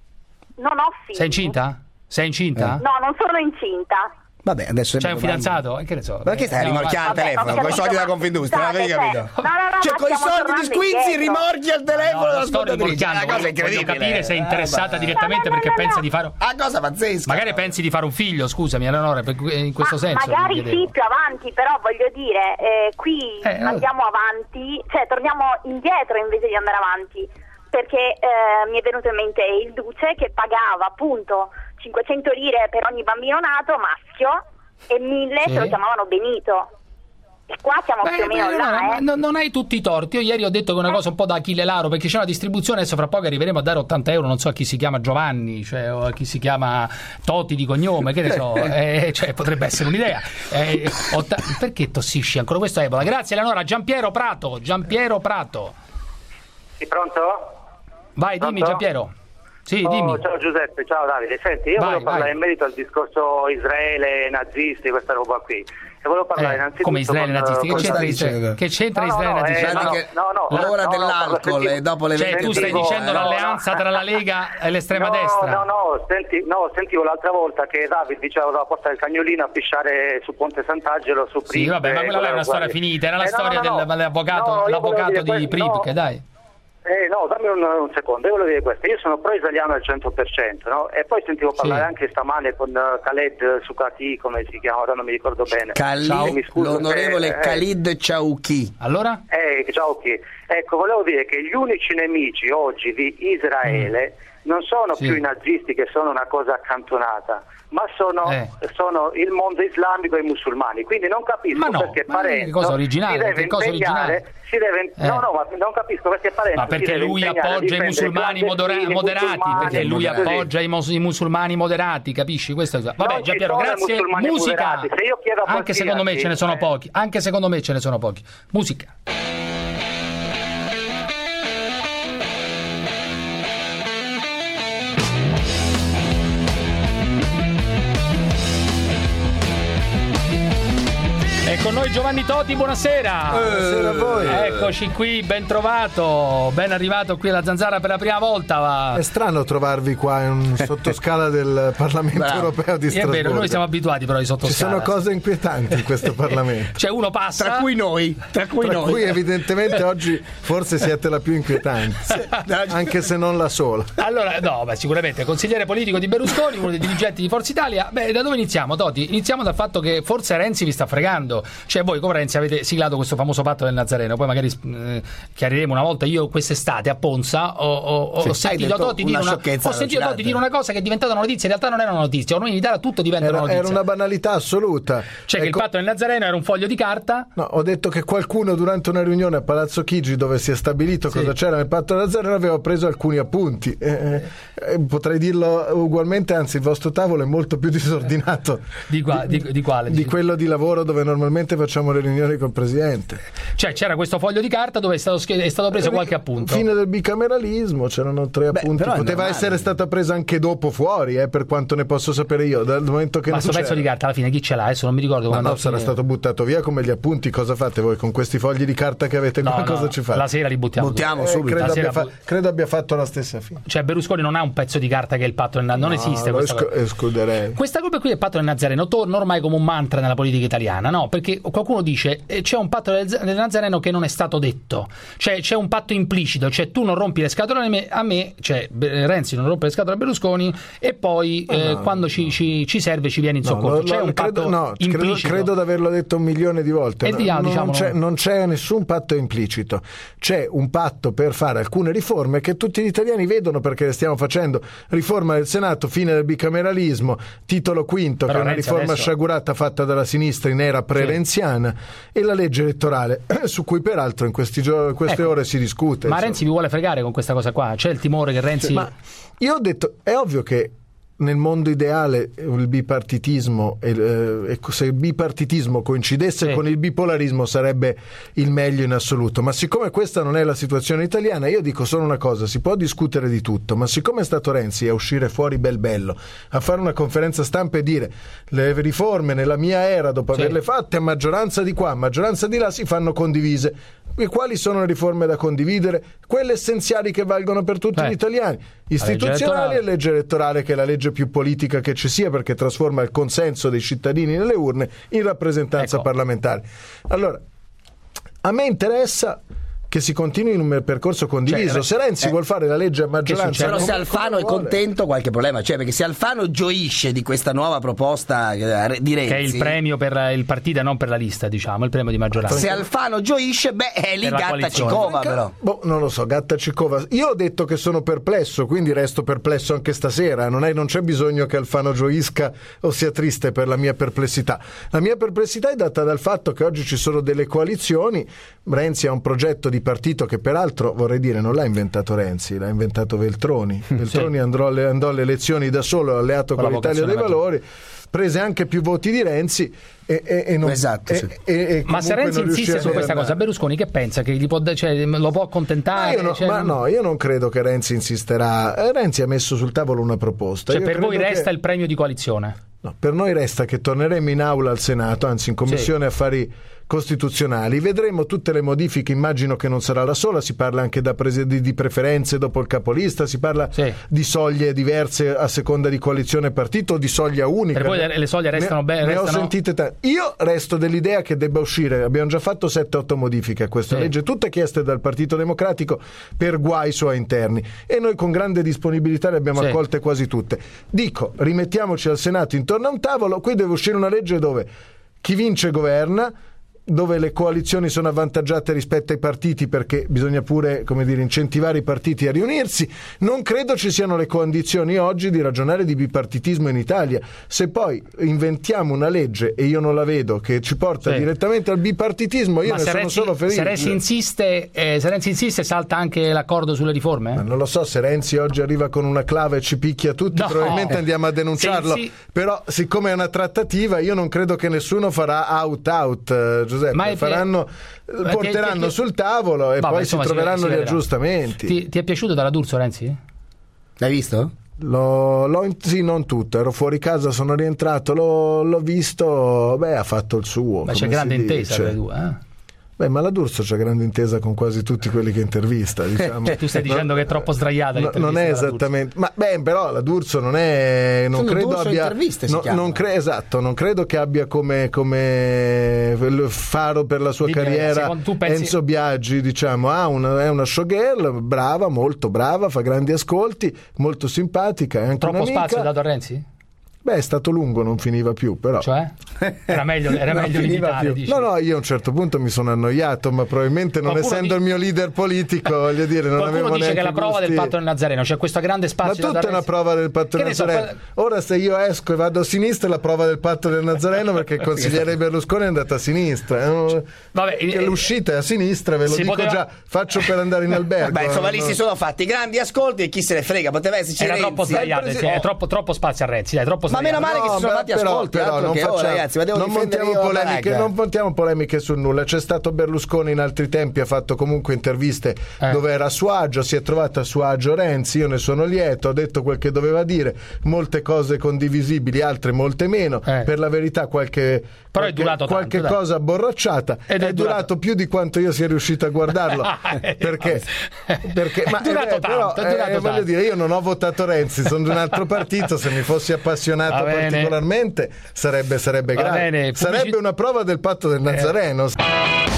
Non ho figli. Sei incinta? Sei incinta? No, non sono incinta. Vabbè, adesso C'hai un fidanzato? Eh, che ne so. Ma che stai a Eh, rimorchiare al vabbè, telefono ho con i capito, soldi della ma- Confindustria? Non avevi scusate, capito? cioè, no, no, no, Cioè, ma con i stiamo soldi di tornando Squinzi indietro. rimorchi al telefono No, non sto dell'ascoltatrice. rimorchiando, È una cosa voglio, voglio incredibile. capire se è interessata Eh, direttamente No, no, perché no, no, pensa no. di fare... Ah, cosa pazzesca. Magari pensi di fare un figlio, scusami, Eleonora, per- in questo Ma senso. magari mi chiedevo. sì, più avanti, però voglio dire, eh, qui Eh, andiamo avanti, cioè torniamo indietro invece di andare avanti, perché eh, mi è venuto in mente il Duce che pagava appunto cinquecento lire per ogni bambino nato maschio e mille Sì. se lo chiamavano Benito. E qua siamo Beh, più o meno beh, là, no, eh. no, non hai tutti i torti. Io ieri ho detto che è una cosa un po' da Achille Lauro, perché c'è una distribuzione, adesso fra poco arriveremo a dare ottanta euro, non so a chi si chiama Giovanni, cioè, o a chi si chiama Toti di cognome, che ne so, eh, cioè, potrebbe essere un'idea. Eh, otta- perché tossisci ancora? Questo è Ebola. Grazie Eleonora. Giampiero Prato, Giampiero Prato. Sì, pronto? Vai, dimmi Pronto? Giampiero. Sì, Oh, dimmi. ciao Giuseppe, ciao Davide. Senti, io Vai, volevo parlare vai. in merito al discorso Israele, nazisti, questa roba qui. E volevo parlare Eh, innanzitutto come Israele con- nazisti? Che con- c'entra, stai Israele? dicendo? Che c'entra No, no, Israele no, nazisti? eh, Guarda no, che no, no, l'ora no, no, dell'alcol sentivo- e dopo le Cioè, tu stai venti dicendo eh. l'alleanza tra la Lega e l'estrema no, destra? No, no, senti, no, sentivo l'altra volta che Davide diceva doveva portare il cagnolino a pisciare su Ponte Sant'Angelo, su Sì, Prip, vabbè, ma quella là è una storia guardi. finita, era la Eh, no, storia no, no. del- dell'avvocato, No, io volevo l'avvocato dire di questo, Prip, no. che dai. Eh, no, dammi un, un secondo, io volevo dire questo, io sono pro-israeliano al cento per cento, no? E poi sentivo parlare Sì. anche stamane con uh, Khaled Sukati, come si chiama, ora non mi ricordo bene. Khalid- E mi scuso l'onorevole se- eh, Khalid Chauki. Allora? Eh, ciao, ok. Ecco, volevo dire che gli unici nemici oggi di Israele non sono Sì. più i nazisti, che sono una cosa accantonata, ma sono, Eh. sono il mondo islamico e i musulmani. Quindi non capisco Ma no, perché ma che Parenzo cosa originale, si deve che cosa impegnare, originale? si deve, Eh. no, no, ma non capisco perché Parenzo Ma si perché deve lui impegnare a appoggia i difendere musulmani modera- clandestini, moderati, musulmani, perché lui così. appoggia i, mus- i musulmani moderati, capisci? Questo è... Vabbè, Non ci Giampiero, sono i grazie. musulmani Musica. moderati. Se io chiedo a Anche qualsiasi, secondo me ce ne sono eh. pochi. Anche secondo me ce ne sono pochi. Musica. E con noi Giovanni Toti, buonasera. Buonasera a voi. Eccoci qui, ben trovato, ben arrivato qui alla Zanzara per la prima volta. Va. È strano trovarvi qua in sottoscala del Parlamento Bravo. Europeo di È Strasburgo. vero, noi siamo abituati però ai Ci sottoscala. sono cose inquietanti in questo Parlamento. Cioè uno passa, Tra cui noi, tra cui Tra noi. cui evidentemente oggi forse siete la più inquietante, anche se non la sola. Allora, no, beh, sicuramente consigliere politico di Berlusconi, uno dei dirigenti di Forza Italia. Beh, da dove iniziamo, Toti? Iniziamo dal fatto che forse Renzi vi sta fregando. Cioè, voi con Renzi avete siglato questo famoso patto del Nazareno. Poi magari eh, chiariremo una volta. Io quest'estate a Ponza ho, ho, ho Sì, hai sentito detto Totti una dire una, sciocchezza ho sentito allucinante. Totti dire una cosa che è diventata una notizia. In realtà non era una notizia. Ormai in Italia tutto diventa Era, una notizia. era una banalità assoluta. Cioè, che il Ecco, patto del Nazareno era un foglio di carta. no, ho detto che qualcuno durante una riunione a Palazzo Chigi, dove si è stabilito Sì. cosa c'era nel patto del Nazareno, aveva preso alcuni appunti. Eh, eh, potrei dirlo ugualmente, anzi il vostro tavolo è molto più disordinato Di, qua, di, di quale? di quello di lavoro dove normalmente facciamo le riunioni col Presidente. Cioè, c'era questo foglio di carta dove è stato, sch- è stato preso qualche appunto. Fine del bicameralismo, c'erano tre Beh, appunti. però è Poteva normale. essere stata presa anche dopo fuori, eh, per quanto ne posso sapere io, dal momento che Ma non sto pezzo c'era. di carta alla fine chi ce l'ha? Adesso non mi ricordo Ma quando no, sarà stato buttato via come gli appunti. Cosa fate voi con questi fogli di carta che avete? No, qua? no, Cosa ci fate? la sera li buttiamo. Buttiamo Eh, subito. credo, La sera abbia fa- bu- credo abbia fatto la stessa fine. Cioè, Berlusconi non ha un pezzo di carta che è il patto del Nazareno. Non No, esiste lo questa esco- cosa. escluderei. Questa roba qui del patto del Nazareno torna ormai come un mantra nella politica italiana, no? Perché qualcuno dice eh, c'è un patto del, del Nazareno che non è stato detto, cioè c'è un patto implicito, cioè tu non rompi le scatole a me, a me cioè Be- Renzi non rompe le scatole a Berlusconi e poi eh, no, quando ci, ci- ci serve ci viene in No, soccorso. lo- C'è lo- un patto credo, no, credo, implicito. credo di averlo detto un milione di volte. E No, di- non, diciamolo. c'è, non c'è nessun patto implicito. C'è un patto per fare alcune riforme che tutti gli italiani vedono, perché le stiamo facendo. Riforma del Senato, fine del bicameralismo, titolo quinto, Però che è una Renzi riforma adesso- sciagurata fatta dalla sinistra in era pre-renziana, e la legge elettorale, su cui peraltro in questi gio- queste Ecco. ore si discute. Ma insomma. Renzi vi vuole fregare con questa cosa qua? C'è il timore che Renzi... Ma io ho detto, è ovvio che nel mondo ideale il bipartitismo, eh, se il bipartitismo coincidesse sì. con il bipolarismo sarebbe il meglio in assoluto, ma siccome questa non è la situazione italiana, io dico solo una cosa: si può discutere di tutto, ma siccome è stato Renzi a uscire fuori bel bello, a fare una conferenza stampa e dire le riforme nella mia era, dopo sì. averle fatte a maggioranza di qua, a maggioranza di là, si fanno condivise. E quali sono le riforme da condividere? Quelle essenziali che valgono per tutti Beh, gli italiani, istituzionali e legge elettorale, che è la legge più politica che ci sia, perché trasforma il consenso dei cittadini nelle urne in rappresentanza ecco. parlamentare. Allora, a me interessa che si continui in un percorso condiviso. Cioè, se Renzi eh, vuol fare la legge a maggioranza, però se Alfano è contento, qualche problema c'è, perché se Alfano gioisce di questa nuova proposta di Renzi, che è il premio per il partito e non per la lista, diciamo, il premio di maggioranza, se Alfano gioisce, beh, è lì Gatta Cicova, però boh, non lo so, Gatta Cicova. Io ho detto che sono perplesso, quindi resto perplesso anche stasera. Non, è, non c'è bisogno che Alfano gioisca o sia triste per la mia perplessità. La mia perplessità è data dal fatto che oggi ci sono delle coalizioni. Renzi ha un progetto di partito che peraltro, vorrei dire, non l'ha inventato Renzi, l'ha inventato Veltroni. Veltroni sì. andrò, alle, andò alle elezioni da solo, alleato con, con l'Italia dei Valori, prese anche più voti di Renzi e, e, e non esatto, e, sì. e, e ma se Renzi insiste su questa cosa, Berlusconi che pensa? Che gli può, cioè, lo può accontentare? Ma, io no, cioè, ma no, io non credo che Renzi insisterà. Renzi ha messo sul tavolo una proposta. Cioè, io per voi resta che... il premio di coalizione? No, per noi resta che torneremo in aula al Senato, anzi in Commissione sì. Affari Costituzionali, vedremo tutte le modifiche. Immagino che non sarà la sola, si parla anche da prese- di preferenze dopo il capolista, si parla sì. di soglie diverse a seconda di coalizione partito o di soglia unica. Per voi le, le soglie restano bene? Ne restano... ho sentite tante. Io resto dell'idea che debba uscire, abbiamo già fatto sette otto modifiche a questa sì. legge, tutte chieste dal Partito Democratico per guai suoi interni, e noi con grande disponibilità le abbiamo sì. accolte quasi tutte. Dico, rimettiamoci al Senato intorno a un tavolo. Qui deve uscire una legge dove chi vince governa, dove le coalizioni sono avvantaggiate rispetto ai partiti, perché bisogna pure, come dire, incentivare i partiti a riunirsi. Non credo ci siano le condizioni oggi di ragionare di bipartitismo in Italia. Se poi inventiamo una legge, e io non la vedo, che ci porta sì. direttamente al bipartitismo, io Ma ne sono Renzi, solo felice. Se Renzi insiste, eh, se Renzi insiste, salta anche l'accordo sulle riforme? Ma non lo so, se Renzi oggi arriva con una clava e ci picchia tutti, no. probabilmente andiamo a denunciarlo. Sì, sì. Però siccome è una trattativa, io non credo che nessuno farà out out. Ma faranno, è, porteranno ti, ti, sul tavolo e vabbè, poi insomma, si troveranno si, si gli aggiustamenti. Ti, ti è piaciuto dalla D'Urso, Renzi? L'hai visto? L'ho, l'ho, sì, non tutto, ero fuori casa, sono rientrato, l'ho, l'ho visto, beh, ha fatto il suo. Ma c'è grande intesa tra le due, eh? Beh, ma la D'Urso c'ha grande intesa con quasi tutti quelli che intervista, diciamo. Tu stai dicendo no, che è troppo sdraiata no, non è esattamente, ma beh, però la D'Urso non è, non Sono credo D'Urso abbia interviste, si no, non cre- esatto, non credo che abbia come, come faro per la sua Dimmi, carriera pensi... Enzo Biaggi, diciamo. Ha una, è una showgirl brava, molto brava, fa grandi ascolti, molto simpatica, è anche troppo un'amica. Spazio dato a Renzi? Beh, è stato lungo, non finiva più, però. Cioè? Era meglio, era meglio limitare, dici. No, no, io a un certo punto mi sono annoiato, ma probabilmente non Qualcuno essendo dice... il mio leader politico, voglio dire, non Qualcuno avevo dice che è la prova gusti... del patto del Nazareno, c'è questo grande spazio. Ma tutta è una prova del patto del Nazareno. So... Ora se io esco e vado a sinistra è la prova del patto del Nazareno, perché il consigliere Berlusconi è andato a sinistra. Eh? Vabbè, che l'uscita è a sinistra, ve lo dico poteva... già, faccio per andare in albergo. Beh, insomma, eh, lì no? si sono fatti grandi ascolti e chi se ne frega, poteva esserci Era Renzi. troppo sbagliato, presi... è troppo, troppo spazio a Renzi, dai, troppo ma meno male no, che si sono fatti però, ascolti, però, non, che, facciamo, oh, ragazzi, ma devo non, montiamo polemiche, non montiamo polemiche su nulla. C'è stato Berlusconi in altri tempi, ha fatto comunque interviste eh. dove era a suo agio, si è trovato a suo agio Renzi, io ne sono lieto, ha detto quel che doveva dire, molte cose condivisibili, altre molte meno, eh. per la verità qualche, però qualche, è durato qualche tanto, cosa borracciata, Ed è, è durato, durato più di quanto io sia riuscito a guardarlo. perché, perché è ma durato eh, tanto, però, è durato eh, voglio dire, io non ho votato Renzi, sono di un altro partito, se mi fossi appassionato particolarmente sarebbe, sarebbe grave. Bene, sarebbe una prova del patto del Nazareno. Eh.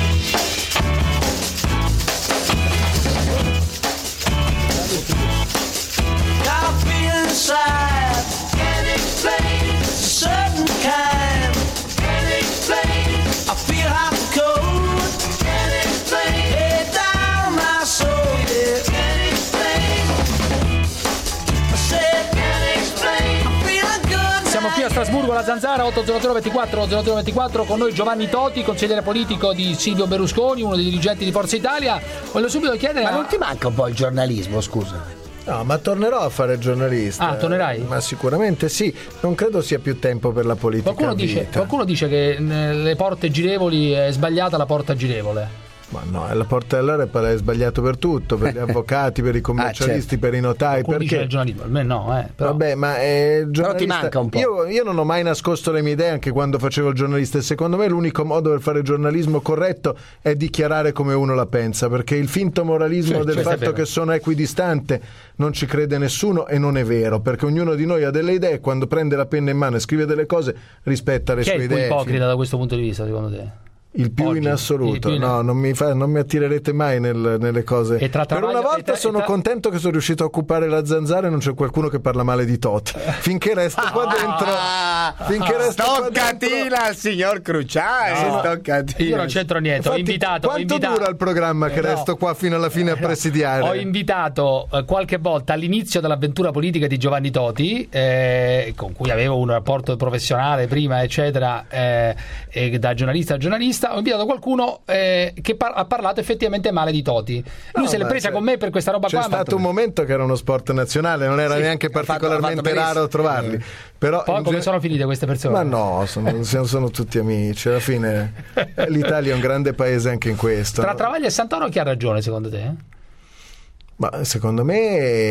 Qui a Strasburgo la Zanzara otto zero zero ventiquattro zero zero ventiquattro, con noi Giovanni Toti, consigliere politico di Silvio Berlusconi, uno dei dirigenti di Forza Italia. Voglio subito chiedere ma a... non ti manca un po' il giornalismo, scusa? No, ma tornerò a fare giornalista. Ah, tornerai? Ma sicuramente sì. Non credo sia più tempo per la politica. Qualcuno dice, vita. qualcuno dice che nelle porte girevoli è sbagliata la porta girevole. Ma no, la porta dell'Europa è sbagliato per tutto, per gli avvocati, per i commercialisti, ah, certo. per i notai. Qualcuno perché? Dice il giornalismo, almeno no, eh, però. Vabbè, ma è giornalista. Però ti manca un po'. Io, io non ho mai nascosto le mie idee anche quando facevo il giornalista, e secondo me l'unico modo per fare giornalismo corretto è dichiarare come uno la pensa, perché il finto moralismo sì, del certo, fatto che sono equidistante non ci crede nessuno, e non è vero, perché ognuno di noi ha delle idee e quando prende la penna in mano e scrive delle cose rispetta le Chi sue è il idee. più ipocrita da questo punto di vista, secondo te? Il più Oggi, in assoluto, il più in... no, non mi, fa, non mi attirerete mai nel, nelle cose. E tra per una volta tra... sono tra... contento che sono riuscito a occupare la zanzara e non c'è qualcuno che parla male di Toti. Finché resto qua dentro, ah, finché resto qua stoccatina al signor Cruciani. No, stoccatina. Io non c'entro niente. Infatti, ho invitato. Quanto ho invitato... dura il programma che eh, no. resto qua fino alla fine a presidiare? Ho invitato eh, qualche volta all'inizio dell'avventura politica di Giovanni Toti, eh, con cui avevo un rapporto professionale prima, eccetera, eh, e da giornalista a giornalista. Ho invitato qualcuno eh, che par- ha parlato effettivamente male di Toti. Lui No, se l'è presa con me per questa roba c'è qua. C'è stato ma... un momento che era uno sport nazionale, non era sì, neanche particolarmente fatto, fatto raro trovarli. Però poi come ge- sono finite queste persone? Ma no, sono, sono tutti amici. Alla fine l'Italia è un grande paese anche in questo. Tra no? Travaglia e Santoro chi ha ragione secondo te? Ma secondo me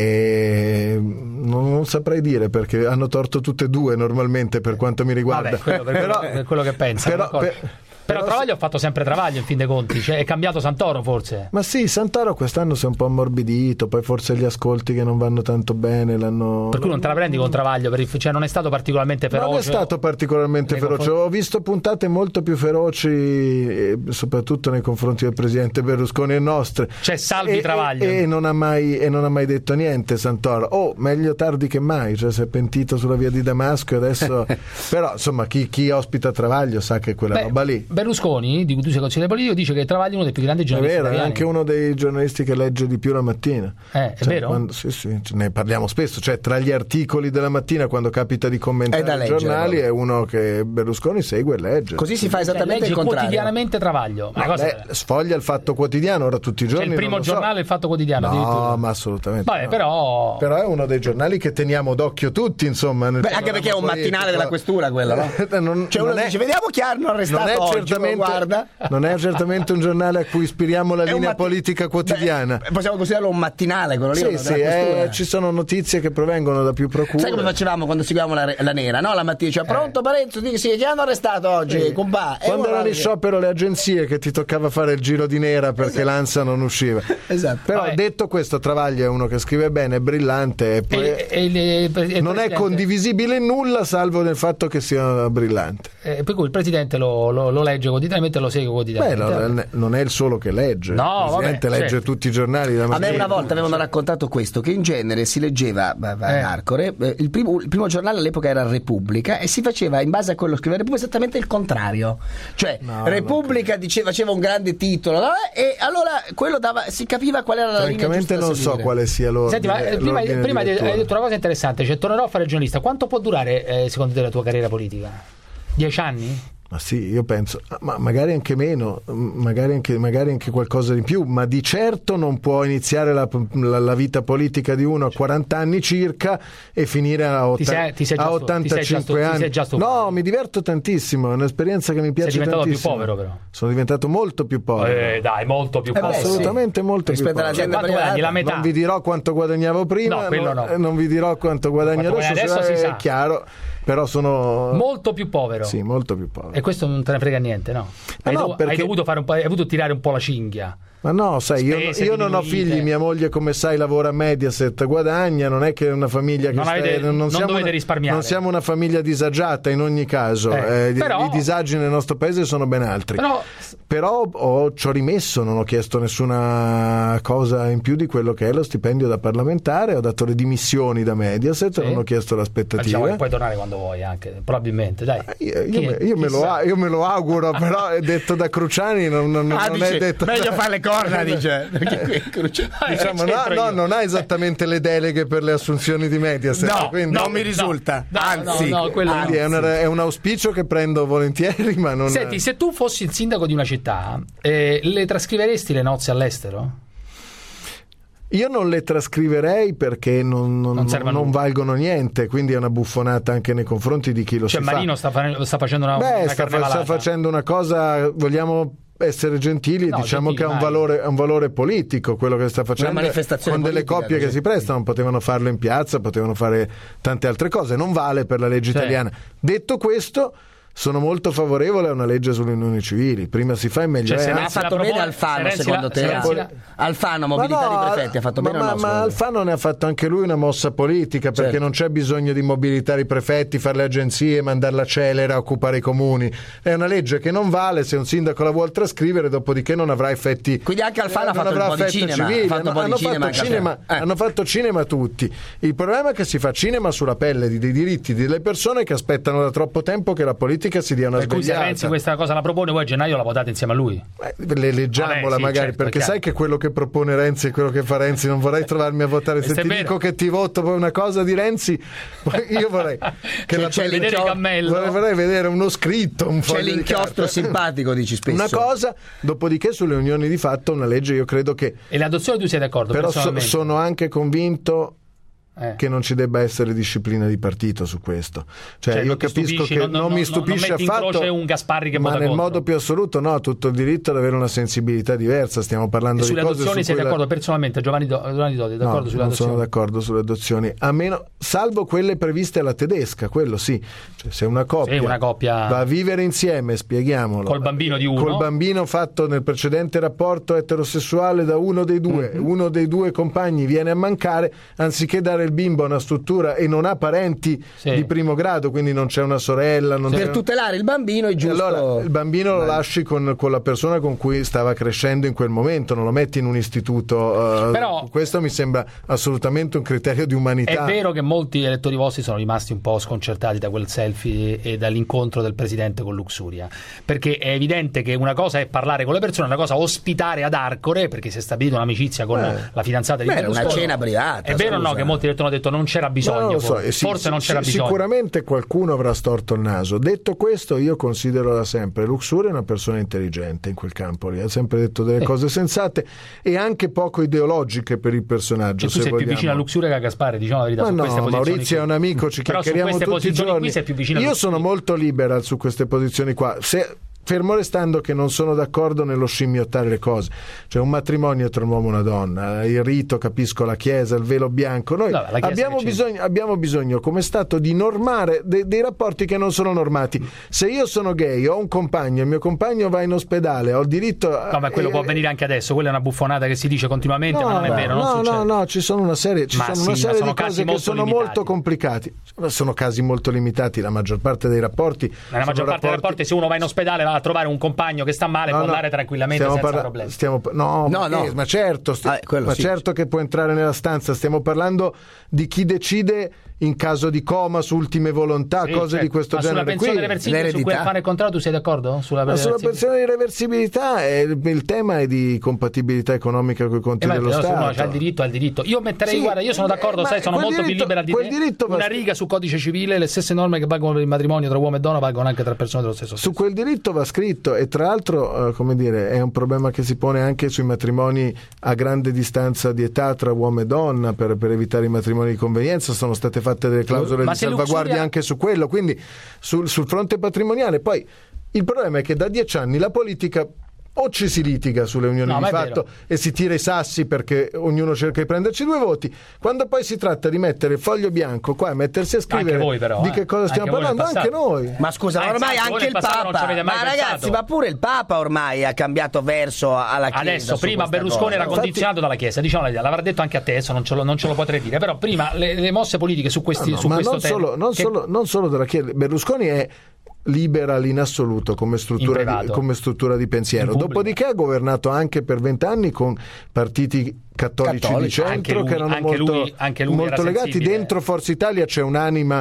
eh, non, non saprei dire, perché hanno torto tutte e due normalmente per quanto mi riguarda. Vabbè, quello, per, però, quello, per quello che pensa. Però, per, Però Travaglio ha fatto sempre Travaglio in fin dei conti, cioè è cambiato Santoro forse. Ma sì, Santoro quest'anno si è un po' ammorbidito, poi forse gli ascolti che non vanno tanto bene l'hanno... Per cui non te la prendi con Travaglio, per il... cioè non è stato particolarmente feroce. Non è stato particolarmente nei feroce, confronti... ho visto puntate molto più feroci, eh, soprattutto nei confronti del presidente Berlusconi e nostre. Cioè salvi e, Travaglio. E, e, non ha mai, e non ha mai detto niente Santoro. Oh, meglio tardi che mai, cioè si è pentito sulla via di Damasco e adesso... Però insomma chi, chi ospita Travaglio sa che quella Beh, roba lì... Berlusconi, di cui tu sei consigliere politico, dice che Travaglio è uno dei più grandi È giornalisti vero, è italiani. anche uno dei giornalisti che legge di più la mattina. Eh, è Cioè, vero? quando- sì, sì, ce ne parliamo spesso. Cioè, tra gli articoli della mattina, quando capita di È commentare da i leggere, giornali, allora. è uno che Berlusconi segue e legge. Così si fa Cioè, esattamente legge il contrario. quotidianamente Travaglio. Ma No, cosa... beh, sfoglia il Fatto Quotidiano, ora tutti i Cioè giorni. il primo non lo so. giornale è il Fatto Quotidiano addirittura. No, ma assolutamente. Vabbè, no. però... Però è uno dei giornali che teniamo d'occhio tutti, insomma. nel Beh, anche perché è un panorama mattinale della politico. questura quello, no? non, Cioè uno non è- dice vediamo chi hanno arrestato non è oggi, certamente, uno guarda. non è certamente un giornale a cui ispiriamo la È un linea matti- politica quotidiana. Beh, possiamo considerarlo un mattinale quello lì, Sì, della sì, questura. eh, ci sono notizie che provengono da più procure. Sai come facevamo quando seguivamo la, la nera, no? La mattina diceva pronto Parenzo, dici sì, chi hanno arrestato oggi, Sì. compà? E Quando uno erano in dice- sciopero le agenzie che ti toccava fare il giro di nera perché l'ANSA non usciva. Esatto. Però Vabbè. detto questo, Travaglia è uno che scrive bene, è brillante e poi E- e- e- e- e- non è presidente- condivisibile in nulla salvo nel fatto che sia brillante. eh, per cui il presidente lo, lo- lo legge quotidianamente e lo segue Beh, quotidianamente. non è- non è il solo che legge. No, il presidente vabbè, legge certo. tutti i giornali da A me mattina. una volta avevano raccontato questo, che in genere si leggeva beh, beh, Eh. Arcore, eh, il, primo, il primo giornale all'epoca era Repubblica e si faceva in base a quello che scriveva Repubblica esattamente il contrario. Cioè No, Repubblica diceva, faceva un grande titolo no? E allora quello dava, si capiva qual era la linea Francamente giusta da non so seguire. quale sia l'ordine. Senti, ma eh, prima, l'ordine prima di hai lettura. detto una cosa interessante, cioè tornerò a fare giornalista. Quanto può durare eh, secondo te la tua carriera politica? Dieci anni? Ma sì, io penso, ma magari anche meno, magari anche, magari anche qualcosa di più, ma di certo non può iniziare la, la- la vita politica di uno a quaranta anni circa e finire a, Ti sei- ti sei già a stu- ti sei già ottantacinque stu- ti anni. sei già stufato. No, mi diverto tantissimo, è un'esperienza che mi piace Sei diventato più tantissimo. povero però. Sono diventato molto più povero. Eh, dai, molto più Eh beh, povero. Assolutamente molto più Rispetto alla povero. gente Quanto guadagni? La metà? Non vi dirò quanto guadagnavo prima, No, quello non, no. eh, non vi dirò quanto guadagno Quanto adesso, guadagni adesso se si è sa. chiaro, però sono Molto più povero. sì, molto più povero. E questo non te ne frega niente, no? Hai, no, dovu- perché- hai dovuto fare un po', hai dovuto tirare un po' la cinghia. Ma no, sai, io, Spese io non ho diminuite. figli, mia moglie come sai lavora a Mediaset, guadagna, non è che è una famiglia che Non sta- avete- non siamo dovete una, risparmiare. non siamo una famiglia disagiata in ogni caso, Eh, eh, i- però- i disagi nel nostro paese sono ben altri. Però Però ho, ci ho rimesso, non ho chiesto nessuna cosa in più di quello che è lo stipendio da parlamentare, ho dato le dimissioni da Mediaset, Sì. non ho chiesto diciamo l'aspettativa. che puoi tornare quando vuoi anche, probabilmente, dai. Io, io Chi- me, io me lo, chissà. a- io me lo auguro, però è detto da Cruciani, non, non- Ah, non dice, è detto meglio da- fare le corna, dice. Perché qui è cruciale. Ah, Diciamo, no, c'entro no, io. non ha esattamente le deleghe per le assunzioni di Mediaset. No, quindi, non mi risulta. No, no, Anzi, no, quello no. quindi è, una- è un auspicio che prendo volentieri, ma non. Senti, se tu fossi il sindaco di una città, eh, le trascriveresti le nozze all'estero? Io non le trascriverei perché non, non, Non non, serve a non nulla. valgono niente, quindi è una buffonata anche nei confronti di chi lo Cioè si Marino fa. sta, fa- sta facendo una, Beh, una sta, fa- carnevalata. sta facendo una cosa, vogliamo essere gentili, No, diciamo gentili, che ha un vai. valore, ha un valore politico quello che sta facendo, Una manifestazione con delle politica, coppie che così. si prestano, potevano farlo in piazza, potevano fare tante altre cose, non vale per la legge Sì. italiana. Detto questo, sono molto favorevole a una legge sulle unioni civili, prima si fa e meglio Cioè, è. se Ma ha Renzi la fatto propone- bene Alfano, se Renzi secondo la- te? se Renzi la- Alfano, Ma mobilità no, dei prefetti, ha fatto ma, bene o ma, no? ma secondo te? Alfano ne ha fatto anche lui una mossa politica, perché Certo. non c'è bisogno di mobilitare i prefetti, fare le agenzie, mandarla celere a occupare i comuni. È una legge che non vale se un sindaco la vuol trascrivere, dopodiché non avrà effetti. Quindi anche Alfano ha non fatto un avrà po' di effetti cinema, civili. ha fatto un po' di hanno, cinema fatto anche cinema Alfano. Eh. hanno fatto cinema tutti. Il problema è che si fa cinema sulla pelle di- dei diritti delle persone che aspettano da troppo tempo che la politica si dia una Per cui se svegliata. Renzi questa cosa la propone, voi a gennaio la votate insieme a lui. Eh, le leggiamola Vabbè, sì, magari, certo, perché è chiaro. sai che quello che propone Renzi e quello che fa Renzi non vorrei trovarmi a votare. Se Questo è ti vero. dico che ti voto poi una cosa di Renzi, poi io vorrei che C'è- la c'è presa- Vedere Cammello. vorrei, vorrei vedere uno scritto, un C'è foglio di l'inchiostro carta. simpatico, dici spesso. Una cosa, dopodiché sulle unioni di fatto una legge io credo che, E l'adozione tu sei d'accordo? però so- personalmente? sono anche convinto Eh. che non ci debba essere disciplina di partito su questo. Cioè, Cioè, io non ti capisco stupisci, che non- non, non- mi non- stupisce non metti in affatto, croce un Gasparri che ma vota nel contro. modo più assoluto no, tutto il diritto ad avere una sensibilità diversa. Stiamo parlando E di sulle cose adozioni su sei cui la- d'accordo personalmente? Giovanni, Do- Giovanni Dodi, è d'accordo No, sulle non adozioni? sono d'accordo sulle adozioni, a meno, salvo quelle previste alla tedesca, quello sì. Cioè, se una coppia, Sì, una coppia- va a vivere insieme, spieghiamolo, Col bambino di uno. col bambino fatto nel precedente rapporto eterosessuale da uno dei due, Mhm. uno dei due compagni viene a mancare, anziché dare il bimbo a una struttura e non ha parenti Sì. di primo grado, quindi non c'è una sorella, non Per c'è... tutelare il bambino è E giusto. allora il bambino lo lasci con, con la persona con cui stava crescendo in quel momento, non lo metti in un istituto. eh, Però- questo mi sembra assolutamente un criterio di È umanità. vero che molti elettori vostri sono rimasti un po' sconcertati da quel selfie e dall'incontro del presidente con Luxuria, perché è evidente che una cosa è parlare con le persone, una cosa ospitare ad Arcore, perché si è stabilita un'amicizia con Eh. la fidanzata di Beh, era una Berlusconi. cena privata, È vero o no scusa. che molti elettori hanno detto non c'era No, bisogno, non lo so, forse, eh, sì, forse non sì, c'era sì, bisogno. Sicuramente qualcuno avrà storto il naso. Detto questo, io considero da sempre Luxuria una persona intelligente in quel campo lì, ha sempre detto delle Eh. cose sensate e anche poco ideologiche per il personaggio. Cioè, tu se sei più vogliamo. vicino a Luxuria che a Gaspare, diciamo la verità, Ma su no, queste posizioni Maurizio è qui. un amico, ci Però su chiacchieriamo queste tutti i posizioni giorni. qui sei più vicino a Io Luxuria. sono molto liberal su queste posizioni qua. Se, fermo restando che non sono d'accordo nello scimmiottare le cose, cioè un matrimonio tra un uomo e una donna, il rito, capisco, la chiesa, il velo bianco, noi No, la Chiesa abbiamo, che c'è. bisogno, abbiamo bisogno come Stato di normare de- dei rapporti che non sono normati. Se io sono gay, ho un compagno, il mio compagno va in ospedale, ho il diritto a, No, ma quello eh, può avvenire anche adesso, quella è una buffonata che si dice continuamente, ma non è vero, non no, succede. no, no, ci sono una serie, ci Ma sono sì, una ma serie sono di casi cose che molto sono limitati. molto complicati. Sono casi molto limitati, la maggior parte dei rapporti. Nella maggior sono parte dei rapporti, se uno va in ospedale va a trovare un compagno che sta male, No, può no, andare tranquillamente stiamo senza parla- problemi. stiamo- no, No, ma, no. che- ma certo, sti- Ah, quello ma sì. certo che può entrare nella stanza. Stiamo parlando di chi decide in caso di coma su ultime volontà, Sì, cose certo. di questo ma genere. sulla pensione qui. reversibile, su L'eredità. quel fare il contratto, tu sei d'accordo? Sulla Ma sulla reversibile? pensione di reversibilità è- il tema è di compatibilità economica con i conti Eh, ma dello però se uno Stato. c'ha il diritto, ha il diritto. Io metterei, Sì, guarda, io sono d'accordo, eh, sai, ma sono quel molto più diritto- libera di quel te. diritto va- Una riga su codice civile, le stesse norme che valgono per il matrimonio tra uomo e donna valgono anche tra persone dello stesso sesso. Su quel diritto va scritto e tra l'altro, eh, come dire, è un problema che si pone anche sui matrimoni a grande distanza di età tra uomo e donna per, per evitare i matrimoni di convenienza. Sono state fatte delle clausole Ma di se salvaguardia Luxuria- anche su quello, quindi sul, sul fronte patrimoniale. Poi il problema è che da dieci anni la politica o ci si litiga sulle unioni No, di ma è fatto vero. e si tira i sassi perché ognuno cerca di prenderci due voti, quando poi si tratta di mettere il foglio bianco qua e mettersi a scrivere Anche voi però, di eh. che cosa stiamo Anche voi nel parlando, anche passato. noi. Ma scusa, Ah, ormai esatto, voi anche nel il passato non ci Papa. avete mai Ma pensato. ragazzi, ma pure il Papa ormai ha cambiato verso alla Chiesa. Adesso, su prima questa Berlusconi cosa. era Infatti- condizionato dalla Chiesa, diciamo la verità, l'avrà detto anche a te, adesso non ce lo, non ce lo potrei dire, però prima le, le mosse politiche su, questi, Ah, no, su ma questo non tema. solo, non, che- solo, non solo della Chiesa, Berlusconi è liberal in assoluto come struttura, In di, privato. come struttura di pensiero. In pubblico. Dopodiché ha governato anche per vent'anni con partiti cattolici, Cattolici, di centro anche lui- che erano anche molto, lui- anche lui molto era legati. sensibile. Dentro Forza Italia c'è un'anima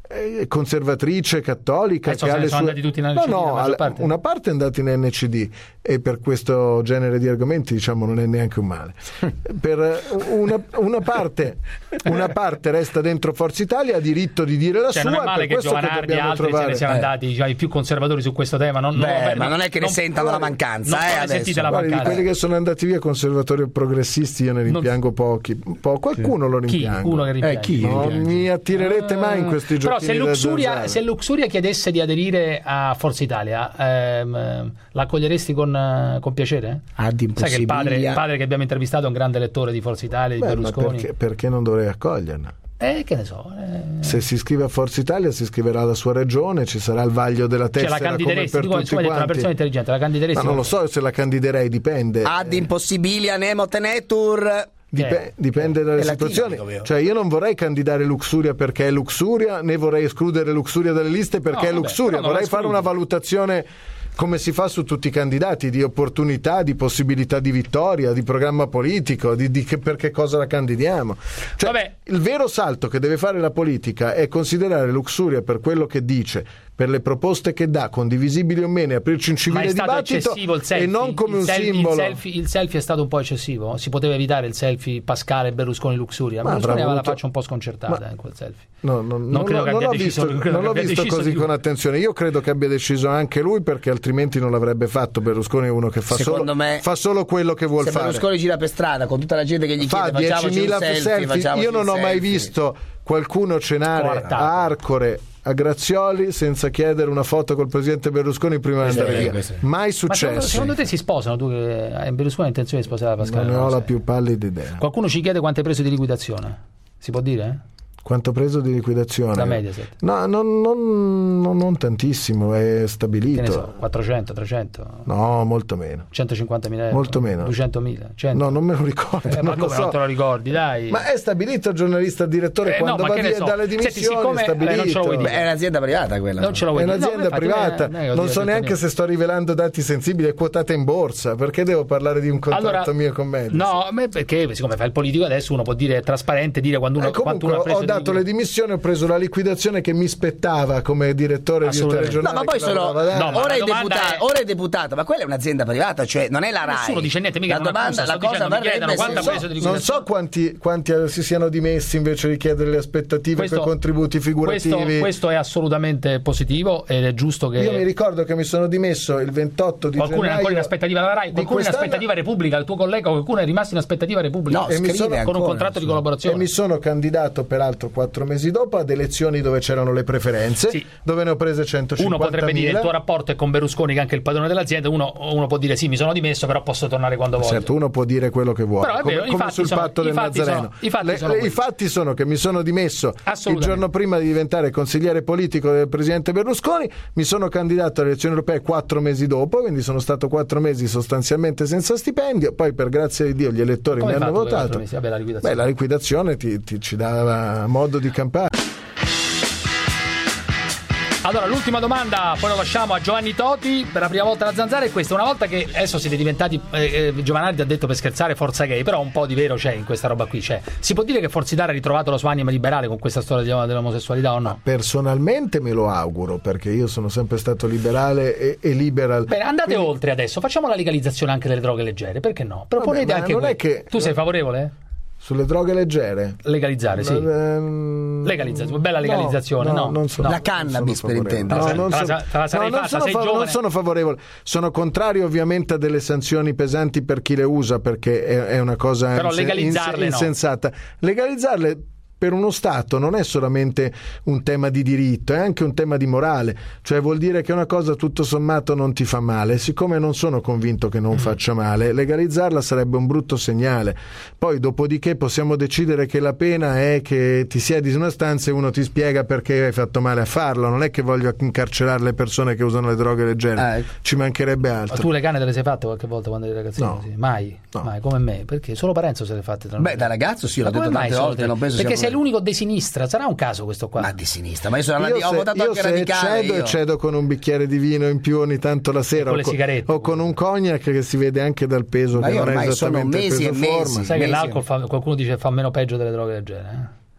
eh, conservatrice, cattolica, Adesso che se ha ne le sono sue... andati tutti in N C D, no, la no, maggior alla- parte? una parte è andata in N C D e per questo genere di argomenti, diciamo, non è neanche un male. Per una, una parte una parte resta dentro Forza Italia, ha diritto di dire la Cioè, sua, non è è male per che questo che Giovanardi e dobbiamo altri se trovare ne siano Eh. andati, cioè, i più conservatori su questo tema. Non, Beh, non- vabbè, ma non è che ne sentano la mancanza, non eh, ne adesso. sentite la Guardi, di mancanza. quelli che sono andati via conservatori e progressisti io ne rimpiango pochi. Po- qualcuno lo Chi? rimpiango. Uno che rimpiange. Eh, chi? Non mi attirerete mai in questi Però giochini se da Luxuria, zanzara. se Luxuria chiedesse di aderire a Forza Italia, ehm, l'accoglieresti con, eh, con piacere? Ad Sai che il padre, impossibilia. il padre che abbiamo intervistato è un grande lettore di Forza Italia, di Beh, ma Berlusconi. perché, perché non dovrei accoglierla? Eh, che ne so. eh. Se si iscrive a Forza Italia si iscriverà alla sua regione, ci sarà il vaglio della Cioè, tessera la come candideresti, per tu, tutti tu hai detto una quanti. persona intelligente, la candideresti? Ma non lo so se la candiderei, dipende. Ad impossibilia nemo tenetur. Dip- dipende dalle È latino, situazioni. dico io. Cioè, io non vorrei candidare Luxuria perché è Luxuria, né vorrei escludere Luxuria dalle liste perché No, è vabbè, Luxuria. però non Vorrei la fare una escludi. valutazione come si fa su tutti i candidati, di opportunità, di possibilità di vittoria, di programma politico, di, di che, per che cosa la candidiamo. Cioè, il vero salto che deve fare la politica è considerare Luxuria per quello che dice, per le proposte che dà, condivisibili o meno, e aprirci un Ma civile è stato dibattito eccessivo il selfie? e non come il un selfie, simbolo. Il selfie, il selfie è stato un po' eccessivo? Si poteva evitare il selfie Pascale Berlusconi Luxuria? Ma Berlusconi avrà aveva la voluto- faccia un po' sconcertata Ma- in quel selfie. No, no, Non non, credo che non abbia l'ho deciso- visto, credo non che l'ho abbia visto deciso così di- con attenzione. Io credo che abbia deciso anche lui, perché altrimenti non l'avrebbe fatto. Berlusconi è uno che fa, Secondo solo, me, fa solo quello che vuol Se fare. Berlusconi gira per strada con tutta la gente che gli Fa chiede facciamoci un diecimila selfie, selfie. facciamoci Io non un ho mai selfie. visto qualcuno cenare Coartato. a Arcore, a Grazioli, senza chiedere una foto col presidente Berlusconi prima di Questo andare è, via. questo è. Mai Ma secondo, successo. secondo te si sposano? Tu che hai Berlusconi ha intenzione di sposare la Pascale? Non ne ho lo la sai. più pallida idea. Qualcuno ci chiede quanto hai preso di liquidazione. Si può dire? Quanto ho preso di liquidazione? Da Mediaset. No, non, non- non- non tantissimo, è Che stabilito. ne so, quattrocento, trecento, No, molto meno. centocinquantamila euro? Molto meno. duecentomila? cento? No, non me lo ricordo. Eh, ma non lo come so. non te lo ricordi, dai? Ma è stabilito il giornalista direttore Eh, quando no, ma va che ne via so. dalle Senti, dimissioni, siccome- è stabilito. eh, non ce lo vuoi dire. Beh, è un'azienda privata quella. Non ce lo vuoi È dire. un'azienda No, infatti, privata, non è- non è che non ho so detto neanche niente. se sto rivelando dati sensibili, è quotata in borsa, perché devo parlare di un contratto Allora, mio con Mediaset? no, ma perché siccome fa il politico adesso uno può dire trasparente, dire quando uno, Eh, quanto comunque uno ha preso ho di dato le liquidazione. dimissioni, ho preso la liquidazione che mi spettava come direttore di un Assolutamente. telegiornale. No, ma poi che sono lavorava da No, anni. ma ora, la è domanda deputato, è- ora è deputato, ma quella è un'azienda privata, cioè non è la RAI. Nessuno dice niente, mica la non domanda, accusa, la sto cosa dicendo, mi chiedono varrebbe quanto ha se- preso di Non liquidazione. so quanti, quanti si siano dimessi invece di chiedere le aspettative Questo- con i contributi figurativi. Questo, questo è assolutamente positivo ed è giusto che Io mi ricordo che mi sono dimesso il ventotto di qualcuno è gennaio. ancora in aspettativa alla RAI, di qualcuno è in quest'anno. aspettativa Repubblica, il tuo collega, qualcuno è rimasto in aspettativa Repubblica No, E mi scrive sono- con un ancora, contratto di insomma. E collaborazione. mi sono candidato peraltro quattro mesi dopo ad elezioni dove c'erano le preferenze, Sì. dove ne ho prese centocinquantamila. Uno potrebbe dire il tuo rapporto è con Berlusconi, che è anche il padrone dell'azienda. Uno, uno può dire sì, mi sono dimesso, però posso tornare quando voglio. Certo, uno può dire quello che vuole, Però è come, vero, i come fatti sul sono- patto i del fatti Nazareno. sono- i fatti Le- sono le- I questi. fatti sono che mi sono dimesso il Assolutamente. giorno prima di diventare consigliere politico del presidente Berlusconi, mi sono candidato alle elezioni europee quattro mesi dopo, quindi sono stato quattro mesi sostanzialmente senza stipendio, poi per grazia di Dio gli elettori Come mi hai hanno fatto quei votato. quattro mesi? Vabbè, la liquidazione. Beh, la liquidazione ti, ti- ci dava modo di campare. Allora, l'ultima domanda, poi lo lasciamo a Giovanni Toti per la prima volta alla Zanzara. E questa, una volta che adesso siete diventati, eh, eh, Giovanardi ha detto per scherzare Forza Gay, però un po' di vero c'è in questa roba qui. Cioè, si può dire che Forza Italia ha ritrovato la sua anima liberale con questa storia di- dell'omosessualità o no? Personalmente me lo auguro, perché io sono sempre stato liberale e, e liberal. Bene, andate Quindi- oltre adesso, facciamo la legalizzazione anche delle droghe leggere, perché no? Proponete Vabbè, ma anche non que- è che- Tu sei favorevole? Sulle droghe leggere? Legalizzare, sì. Ehm, Legalizzazione, bella legalizzazione, no? non sono, La non cannabis, sono per favorevole. intendere. No, Te la- non te la- sono- te la sarei no, non fatta, sono sei fav- giovane. non sono favorevole. Sono contrario ovviamente a delle sanzioni pesanti per chi le usa, perché è, è una cosa Però inse- legalizzarle inse- no. insensata. Legalizzarle per uno Stato non è solamente un tema di diritto, è anche un tema di morale, cioè vuol dire che una cosa tutto sommato non ti fa male. Siccome non sono convinto che non faccia male, legalizzarla sarebbe un brutto segnale. Poi dopodiché possiamo decidere che la pena è che ti siedi in una stanza e uno ti spiega perché hai fatto male a farlo. Non è che voglio incarcerare le persone che usano le droghe leggere, Ah, ecco. ci mancherebbe Ma altro. tu le canne te le sei fatte qualche volta quando eri ragazzino? No. Sì. Mai? No. Mai, come me? Perché solo Parenzo se le fatte. tra Beh, noi. da ragazzo sì, l'ho Ma come detto mai tante solo volte, te? non penso sia Perché sei problema. l'unico di sinistra, sarà un caso questo qua? Ma di sinistra, ma io sono Io, andati, ho se, votato io anche se radicale. cedo, io. cedo con un bicchiere di vino in più ogni tanto la sera, con o le co- sigarette. o con un cognac che si vede anche dal peso Ma che io non è ormai sono esattamente mesi peso e mesi. forma. Sai che mesi. l'alcol fa, qualcuno dice fa meno peggio delle droghe leggere, eh?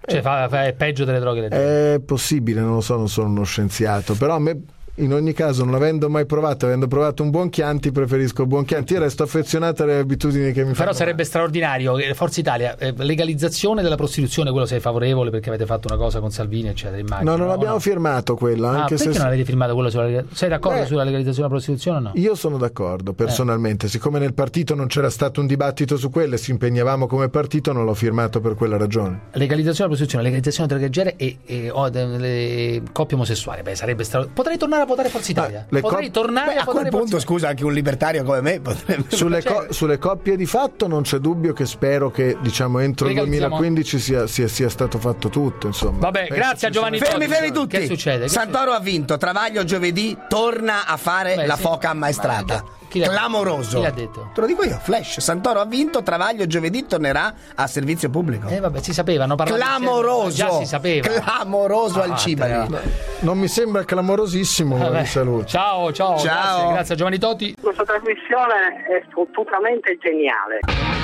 Cioè fa, fa, è peggio delle droghe leggere. È possibile, non lo so, non sono uno scienziato, però a me in ogni caso, non avendo mai provato, avendo provato un buon Chianti, preferisco il buon Chianti. Io resto affezionato alle abitudini che mi fanno. Però sarebbe straordinario. Forza Italia, eh, legalizzazione della prostituzione, quello sei favorevole perché avete fatto una cosa con Salvini, eccetera. Immagino. No, non abbiamo no? firmato quella. Ah, anche perché se non avete firmato quello sulla legalizzazione? Sei d'accordo Beh, sulla legalizzazione della prostituzione o no? Io sono d'accordo, personalmente. Eh. Siccome nel partito non c'era stato un dibattito su quello e ci impegnavamo come partito, non l'ho firmato per quella ragione. Legalizzazione della prostituzione, legalizzazione delle droghe leggere e, e oh, delle coppie omosessuali. Beh, sarebbe straordinario. Potrei tornare a votare Forza Italia. Le Potrei cop- tornare Beh, a, a quel punto, Forza... scusa, anche un libertario come me potrebbe... sulle, co- sulle coppie di fatto non c'è dubbio che spero che, diciamo, entro il duemilaquindici sia, sia, sia stato fatto tutto, insomma. Vabbè, grazie a Giovanni Toti. Fermi, fermi tutti. Che succede? Che Santoro succede? ha vinto, Travaglio giovedì torna a fare Beh, la sì. foca ammaestrata. Chi l'ha Clamoroso. Chi l'ha detto? Te lo dico io, Flash. Santoro ha vinto, Travaglio giovedì tornerà a servizio pubblico. Eh vabbè, si sapeva, hanno parlato Clamoroso. insieme. Già si sapeva. Clamoroso Ah, al Cibali. Non mi sembra clamorosissimo, Vabbè. vi saluto. Ciao, ciao, Ciao. Grazie, grazie a Giovanni Toti. Questa trasmissione è fottutamente geniale.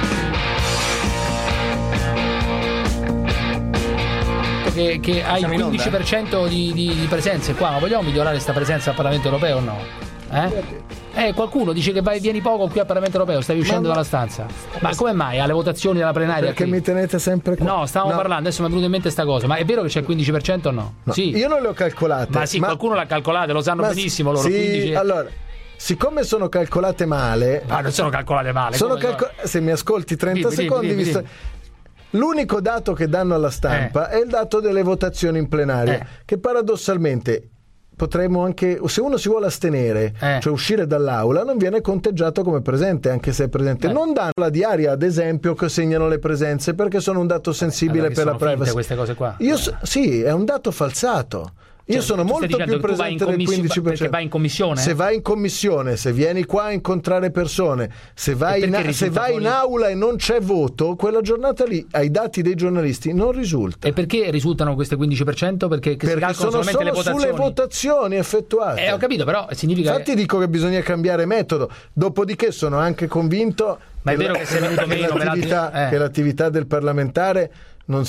Che, che hai il Siamo in onda? quindici per cento di, di, di presenze qua, ma vogliamo migliorare questa presenza al Parlamento europeo o no? Eh? Eh, qualcuno dice che vai, vieni poco qui al Parlamento europeo, stai uscendo Ma- dalla stanza. Ma come mai alle votazioni della plenaria? Perché qui? mi tenete sempre qua. No, stavamo No. parlando, adesso mi è venuta in mente sta cosa, ma è vero che c'è il quindici per cento o no? No, Sì. Io non le ho calcolate. Ma sì, qualcuno l'ha calcolate, lo sanno ma benissimo loro. Sì, quindici... allora, siccome sono calcolate male, Ma non sono calcolate male. sono come- calco- se mi ascolti trenta Dimmi, dimmi, secondi, dimmi, visto- dimmi. l'unico dato che danno alla stampa è il dato delle votazioni in plenaria, Eh. che paradossalmente potremmo anche, se uno si vuole astenere, Eh. cioè uscire dall'aula, non viene conteggiato come presente, anche se è presente. Eh. Non danno la diaria, ad esempio, che segnano le presenze, perché sono un dato sensibile Allora, che per la sono finte privacy. queste cose qua. Io so- sì, è un dato falsato. Io Cioè, sono tu stai molto dicendo più che tu vai in presente del commission- quindici per cento. perché vai in commissione? Se vai in commissione, se vieni qua a incontrare persone, se vai, E in, perché se risulta vai in fuori? aula e non c'è voto, quella giornata lì, ai dati dei giornalisti, non risulta. E perché risultano queste quindici per cento? Perché che si Perché calcolano sono solamente solo le votazioni. sulle votazioni effettuate. Eh, ho capito, però significa Infatti dico che bisogna cambiare metodo. Dopodiché sono anche convinto Ma è che, vero la- che sei venuto che meno per l'attività, altri- eh. che l'attività del parlamentare non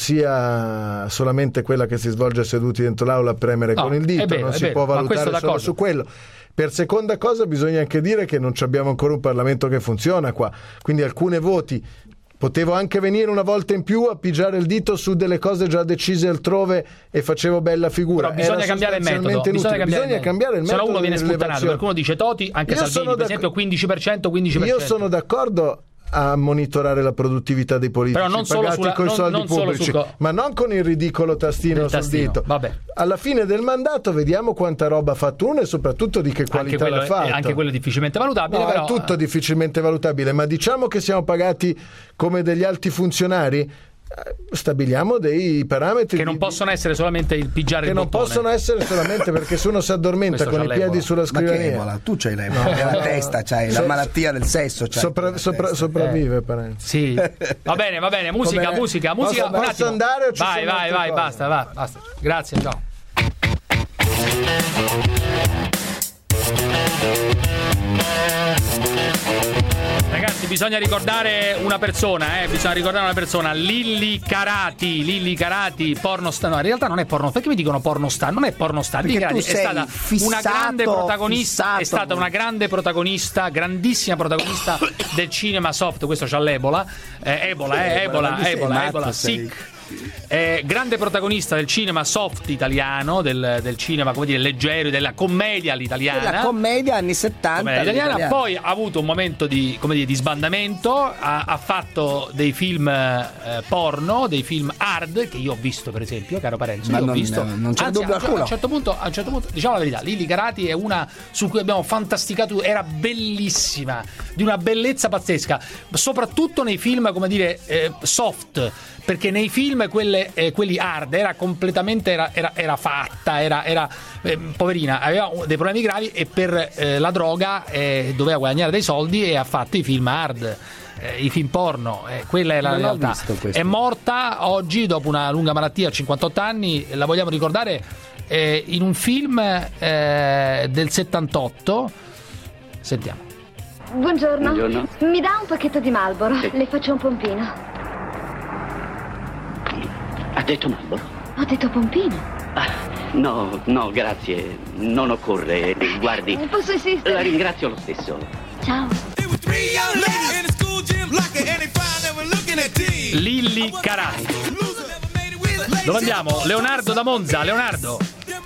sia solamente quella che si svolge seduti dentro l'aula a premere No, con il dito, è vero, non è si vero, può ma questo valutare solo d'accordo. su quello. Per seconda cosa bisogna anche dire che non ci abbiamo ancora un Parlamento che funziona qua, quindi alcune voti potevo anche venire una volta in più a pigiare il dito su delle cose già decise altrove e facevo bella figura. Però bisogna Era cambiare il metodo. sostanzialmente Bisogna inutile. cambiare, Bisogna cambiare il Se no metodo uno viene sputtanato. dell'elevazione. Qualcuno dice Toti, anche Io Salvini, sono per d'acc- esempio quindici per cento, quindici per cento. Io sono d'accordo a monitorare la produttività dei politici Però non solo pagati sulla- coi non- soldi non solo pubblici, sul co- ma non con il ridicolo tastino Del sul tastino, dito. vabbè. Alla fine del mandato vediamo quanta roba ha fatto uno e soprattutto di che Anche qualità quello, l'ha è, fatto. anche quello è difficilmente valutabile, No, però è tutto difficilmente valutabile, ma diciamo che siamo pagati come degli alti funzionari. Eh, Stabiliamo dei parametri che non di- possono essere solamente il pigiare che il non bottone. possono essere solamente perché se uno si addormenta Questo con c'ha i piedi l'Ebola. sulla Ma che scrivania. Ebola? Tu c'hai l'Ebola, No. nella testa, c'hai la So- malattia del sesso. C'hai Sopra- nella sopra- testa. sopravvive Parenzi. Sì. Va bene, va bene, musica, Come- musica, Posso- musica. un posso attimo. andare o ci vai, sono vai, altre vai, cose? basta, va, basta. Grazie, ciao. Ragazzi, bisogna ricordare una persona, eh, bisogna ricordare una persona, Lilli Carati, Lilli Carati, pornostar. No, in realtà non è porno, perché mi dicono pornostar? Non è pornostar, Lilli Perché tu Carati è sei stata fissato, una grande protagonista, fissato. è stata una grande protagonista, grandissima protagonista del cinema soft, questo c'ha l'Ebola, eh, Ebola, eh, Ebola, ma tu sei Ebola, matto, Ebola, sei. sick. Eh, grande protagonista del cinema soft italiano, del, del cinema, come dire, leggero, della commedia all'italiana. La commedia anni settanta. Commedia italiana. all'italiana. Poi ha avuto un momento di, come dire, di sbandamento, ha, ha fatto dei film eh, porno, dei film hard che io ho visto, per esempio, caro Parenzo, Ma io ho non- visto. non c'è Anzi, dubbio a, a alcuno. un certo punto, a un certo punto, diciamo la verità, Lilli Carati è una su cui abbiamo fantasticato, era bellissima, di una bellezza pazzesca, soprattutto nei film, come dire, eh, soft, perché nei film quelle, eh, quelli hard era completamente era, era, era fatta, era, era eh, poverina, aveva dei problemi gravi e per eh, la droga eh, doveva guadagnare dei soldi e ha fatto i film hard, eh, i film porno, eh, quella è la Non l'ho realtà. visto questo. È morta oggi dopo una lunga malattia a cinquantotto anni, la vogliamo ricordare eh, in un film eh, del settantotto. Sentiamo. Buongiorno. Buongiorno. Mi dà un pacchetto di Marlboro? Sì. Le faccio un pompino. detto Marlboro? Ho detto Pompino. Ah, no, no, grazie. Non occorre. Guardi. Posso insistere? La ringrazio lo stesso. Ciao. Lilli Carati. Dove andiamo? Leonardo da Monza. Leonardo.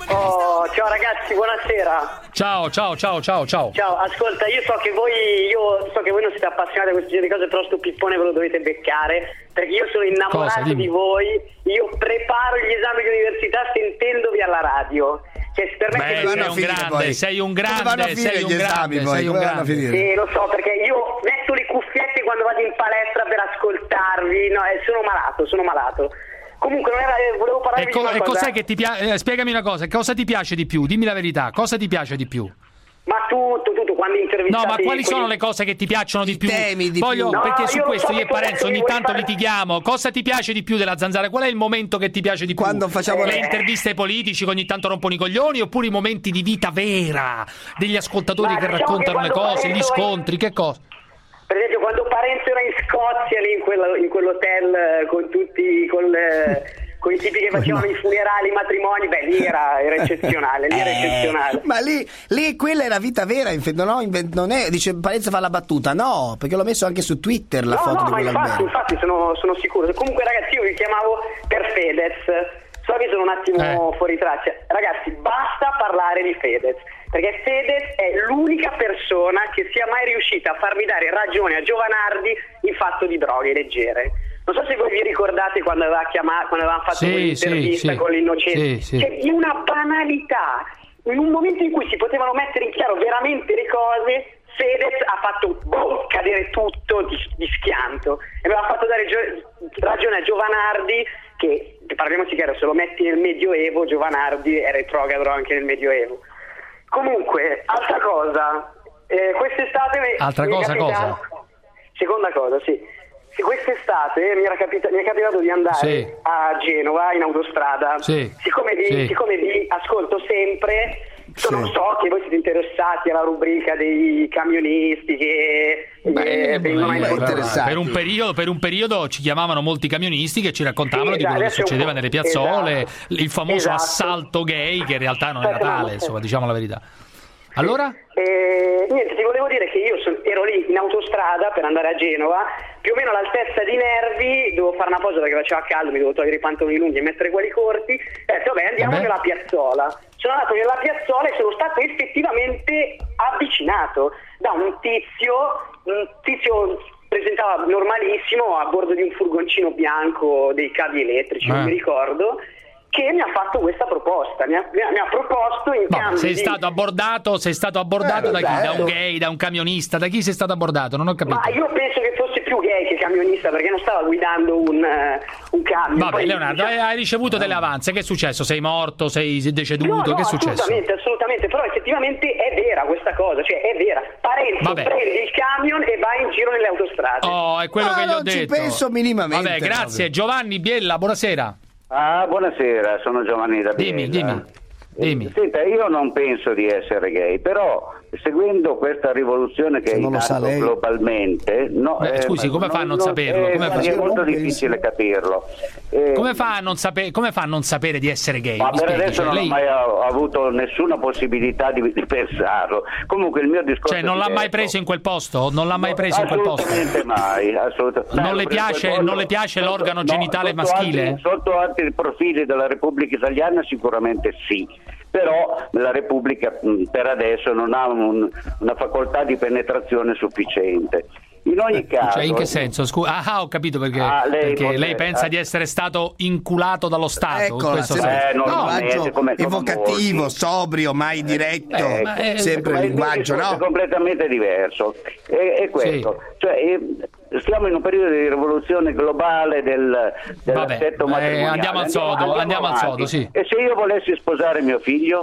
Oh, ciao ragazzi, buonasera. Ciao, ciao, ciao, ciao, ciao. Ciao, ascolta, io so che voi io so che voi non siete appassionati a questo genere di cose, però sto pippone ve lo dovete beccare, perché io sono innamorato Cosa? di voi. Io preparo gli esami di università sentendovi alla radio. Cioè, per me Beh, che sei un grande, sei un grande, sei un grande, sei un grande. Sì, lo so, perché io metto le cuffiette quando vado in palestra per ascoltarvi. No, eh, sono malato, sono malato. Comunque non era, eh, volevo parlarvi E, co- di una e cosa. cos'è che ti piace? Eh, spiegami una cosa, cosa ti piace di più? Dimmi la verità, cosa ti piace di più? Ma tutto, tutto, quando intervistate... No, ma quali con- sono le cose che ti piacciono di più? temi di Voglio, più. perché No, su io lo questo so io e che tu Parenzo adesso ogni vuoi tanto fare- litighiamo. Cosa ti piace di più della Zanzara? Qual è il momento che ti piace di più? Quando facciamo le le- interviste ai politici che ogni tanto rompono i coglioni, oppure i momenti di vita vera degli ascoltatori Ma che diciamo raccontano che le quando cose, gli Parenzo è- scontri, che cosa? Per esempio quando Parenzo era in Scozia lì in, quello- in quell'hotel eh, con tutti con, le- con i tipi che facevano i funerali, i matrimoni, beh lì era, era eccezionale, lì era eccezionale. Ma lì, lì quella era vita vera, in fe- non, ho inven- non è, dice Parenzo fa la battuta, no, perché l'ho messo anche su Twitter la No, foto no, di ma infatti, quell'albergo. infatti sono, sono sicuro. Comunque ragazzi io vi chiamavo per Fedez. So che sono un attimo Eh. fuori traccia. Ragazzi, basta parlare di Fedez, perché Fedez è l'unica persona che sia mai riuscita a farmi dare ragione a Giovanardi in fatto di droghe leggere. Non so se voi vi ricordate quando aveva chiamato, quando avevamo fatto Sì, quell'intervista sì, sì. con l'innocente. Sì, sì. Cioè, di una banalità. In un momento in cui si potevano mettere in chiaro veramente le cose, Fedez ha fatto boh, cadere tutto di, di schianto e aveva fatto dare gio- ragione a Giovanardi che, parliamoci chiaro, se lo metti nel Medioevo, Giovanardi è retrogrado anche nel Medioevo. Comunque, altra cosa, eh, quest'estate Altra mi è cosa, capitato- cosa? Seconda cosa, sì. Sì, quest'estate mi, era capita- mi è capitato di andare Sì. a Genova in autostrada. Sì. Siccome, vi, Sì. siccome vi ascolto sempre, sono, Sì. so che voi siete interessati alla rubrica dei camionisti che Beh, eh, vengono beh, a importare. interessati. Per un, periodo, per un periodo ci chiamavano molti camionisti che ci raccontavano Sì, di quello che adesso è un succedeva po'- nelle piazzole, esatto. il famoso Esatto. assalto gay che in realtà non era Aspetta, tale, no, insomma, diciamo la verità. Allora? Eh, niente, ti volevo dire che io son- ero lì in autostrada per andare a Genova, più o meno all'altezza di Nervi, dovevo fare una pausa perché faceva caldo, mi dovevo togliere i pantaloni lunghi e mettere quelli corti, e ho detto vabbè andiamo Vabbè. nella piazzola. Sono andato nella piazzola e sono stato effettivamente avvicinato da un tizio, un tizio presentava normalissimo a bordo di un furgoncino bianco dei cavi elettrici, non Eh. mi ricordo, che mi ha fatto questa proposta, mi ha, mi ha- mi ha proposto in No, cambio sei di... stato abbordato, sei stato abbordato Eh, da chi? Da bello. un gay, da un camionista, da chi sei stato abbordato? Non ho capito. Ma io penso che fosse più gay che camionista perché non stava guidando un, eh, un camion. Vabbè, Poi, Leonardo, diciamo- hai hai ricevuto delle avanze, che è successo? Sei morto, sei sei deceduto, No, no, che è successo? assolutamente, assolutamente, però effettivamente è vera questa cosa, cioè è vera. Parenzo Vabbè. prende il camion e va in giro nelle autostrade. Oh, è quello Ma che gli ho non ci detto. penso minimamente, Vabbè, grazie. Giovanni Biella, buonasera. Ah, buonasera, sono Giovanni da Biella. Dimmi, dimmi. Dimmi. Senta, io non penso di essere gay, però seguendo questa rivoluzione che Se è in non lo sa atto lei. globalmente, no, Beh, eh, scusi, ma come fa a non saperlo? eh, Come fa? è molto Non difficile capirlo. Eh, Come fa a non sapere, come fa a non sapere di essere gay? Ma Mi per spieghi, adesso cioè, non lei- ho mai a- avuto nessuna possibilità di, di pensarlo. Comunque il mio discorso Cioè, non è l'ha mai diverso. preso in quel posto? Non l'ha mai preso in quel posto? Assolutamente mai, assolutamente. Non Beh, le per quel piace- posto- non le piace sotto- l'organo no, genitale sotto maschile? altri- sotto altri profili della Repubblica Italiana sicuramente sì. Però la Repubblica mh, per adesso non ha un- una facoltà di penetrazione sufficiente. In ogni caso, Cioè, in che senso? Scusa, ah, ho capito perché, Ah, lei perché potrebbe- lei pensa ah. di essere stato inculato dallo Stato. in Eccola, questo sempre senso. Eh, non- un non è, linguaggio come sono evocativo, molti. sobrio, mai diretto, Eh, ma è- sempre Ma un il mio linguaggio, discorso è no? completamente diverso. È, è questo. Cioè, eh, stiamo in un periodo di rivoluzione globale del, dell'assetto Vabbè, eh, matrimoniale. andiamo al sodo, andiamo al avanti. sodo, sì. E se io volessi sposare mio figlio?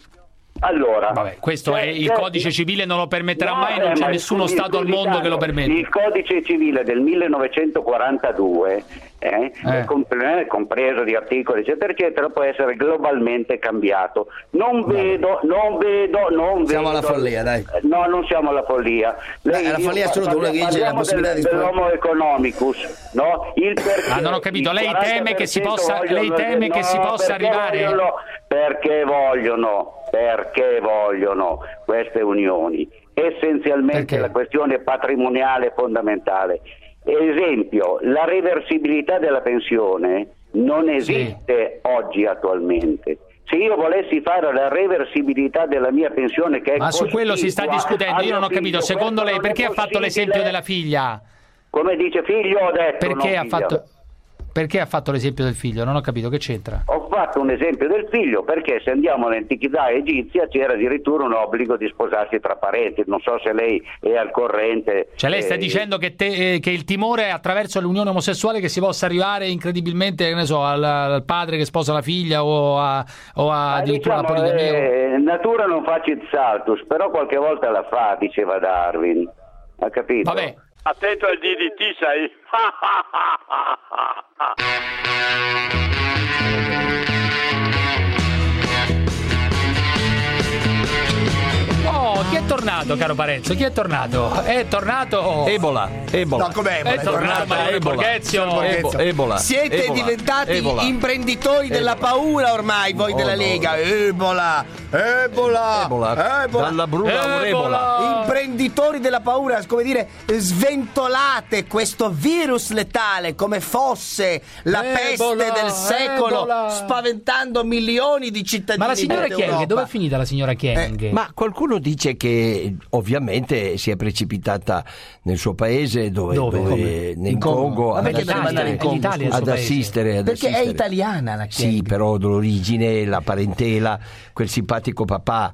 Allora, Vabbè, questo cioè, è il cioè, codice civile, non lo permetterà no, mai, non eh, c'è ma nessuno scusi, Stato al scusi mondo che lo tanto, permette. Il codice civile del millenovecentoquarantadue è eh, Eh. comp- compreso di articoli eccetera eccetera, può essere globalmente cambiato. Non vedo, non vedo, non Siamo vedo. alla follia, dai. No, non siamo alla follia. Beh, alla io- follia assoluta, uno che dice la parliamo possibilità del- di sport- dell'homo economicus, no? Il perché Ah, non ho capito. il Lei teme che si quaranta possa, per cento lei teme vogliono- che si no, possa perché arrivare? vogliono- perché vogliono, perché vogliono queste unioni. Essenzialmente Perché? la questione patrimoniale è fondamentale. Esempio, la reversibilità della pensione non esiste oggi attualmente. Se io volessi fare la reversibilità della mia pensione, che è Ma su quello si sta cospicua discutendo. al Io non ho mio capito. figlio, Secondo questo lei, non è perché ha fatto l'esempio possibile. della figlia? Come dice figlio, ho detto Perché non ha figlia. fatto, perché ha fatto l'esempio del figlio? Non ho capito, che c'entra? Ho fatto un esempio del figlio perché se andiamo all'antichità egizia c'era addirittura un obbligo di sposarsi tra parenti. Non so se lei è al corrente. Cioè lei sta eh, dicendo che, te- eh, che il timore è attraverso l'unione omosessuale che si possa arrivare incredibilmente, che ne so, al, al padre che sposa la figlia o a, o a ma addirittura diciamo, la poligamia? eh, natura non facit saltus, però qualche volta la fa, diceva Darwin. Ha capito? Vabbè. Attento al D D T, sai? Oh, chi è tornato, caro Parenzo? Chi è tornato? È tornato Ebola, Ebola. No, com'è Ebola? È tornato Mario Ebola. Borghezio. Ebo- Ebola. Siete Ebola. diventati Ebola. imprenditori della paura ormai, voi Oh, della no. Lega. Ebola, Ebola, Ebola. Dalla bruna a un'Ebola. Imprenditori della paura, come dire, sventolate questo virus letale come fosse la Ebola, peste del secolo, Ebola. spaventando milioni di cittadini. Ma la signora d'Europa. Chieng, dove è finita la signora Chieng? Ma qualcuno dice che ovviamente si è precipitata nel suo paese dove, Dove? dove- Come? nel In Congo. Congo Ma ad perché deve andare in assistere, Congo, L'Italia è il ad suo paese. assistere, ad Perché è assistere. italiana la Chieng. Sì, però l'origine, la parentela, quel simpatico papà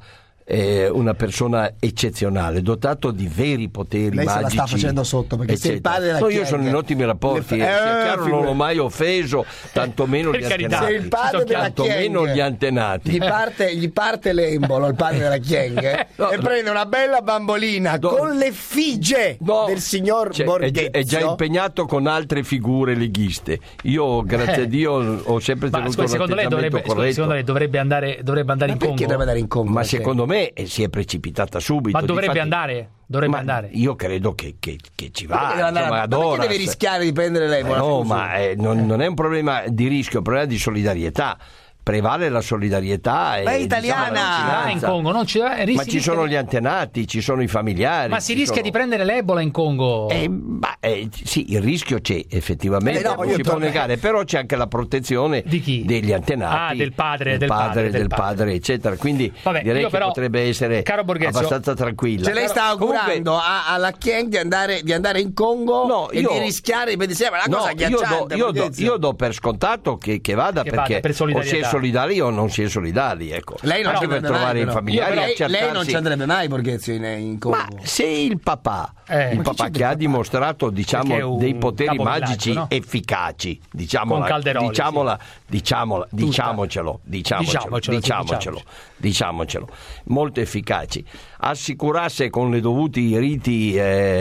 è una persona eccezionale, dotato di veri poteri Lei se la magici. sta facendo sotto, perché se il eccetera. padre della No, io Chieng- sono in ottimi rapporti, Le eh, fa- sia eh, chiaro, non figurati. l'ho mai offeso, tantomeno Per gli carità. antenati. Se il padre della tantomeno Chieng gli antenati. Gli parte, gli parte l'embolo al padre della Chieng eh, No, e no. prende una bella bambolina No. con l'effigie No. del signor Cioè, è, Borghezio. è già impegnato con altre figure leghiste. Io, grazie Eh. a Dio, ho sempre Ma tenuto scusi, un secondo lei, atteggiamento dovrebbe, scusi, corretto. secondo lei dovrebbe andare, dovrebbe andare Ma in perché Congo? deve andare in Congo? Ma Perché? secondo me eh, si è precipitata subito. Ma dovrebbe Difatti- andare? Dovrebbe ma andare. Io credo che, che- che ci Ma va. perché deve andare- insomma, ma ad perché horas. deve rischiare di prendere l'Ebola? Eh, no, scusi? ma eh, non, non è un problema di rischio, è un problema di solidarietà. Prevale la solidarietà. E, Ma è diciamo, italiana! la Ah, in vicinanza. Congo non ci Ma rischi- ci sono gli antenati, ci sono i familiari. Ma si ci rischia sono- di prendere l'Ebola in Congo? Eh, ma, eh, sì, il rischio c'è effettivamente, Eh, no, non io si può torno- negare, però c'è anche la protezione Di chi? degli antenati, Ah, del padre, del del padre, padre, del del padre. padre, eccetera. Quindi Vabbè, direi io che però, potrebbe essere caro Borghezio, abbastanza tranquilla. Cioè lei sta augurando Comunque- a- alla Chieng di andare, di andare in Congo No, e io- di rischiare di prendere insieme. È una No, cosa io do, agghiacciante. io, do, Borghezio. io do per scontato che, che vada Che perché vada, per o si è solidarietà. solidari o non si è solidari. Ecco. Lei non Anche ci per andrebbe trovare mai, i però. familiari Io- e lei, lei non accertarsi. ci andrebbe mai, Borghezio, in, in Congo. Ma se il papà, Eh, il ma papà chi che c'è ha del papà? dimostrato diciamo, Perché è un dei poteri capovillaggio, magici no? efficaci, diciamola, Con Calderoli, diciamola, diciamola, diciamocelo, diciamocelo, Diciamocelo, diciamocelo, diciamocelo. diciamocelo, molto efficaci, assicurasse con le dovuti riti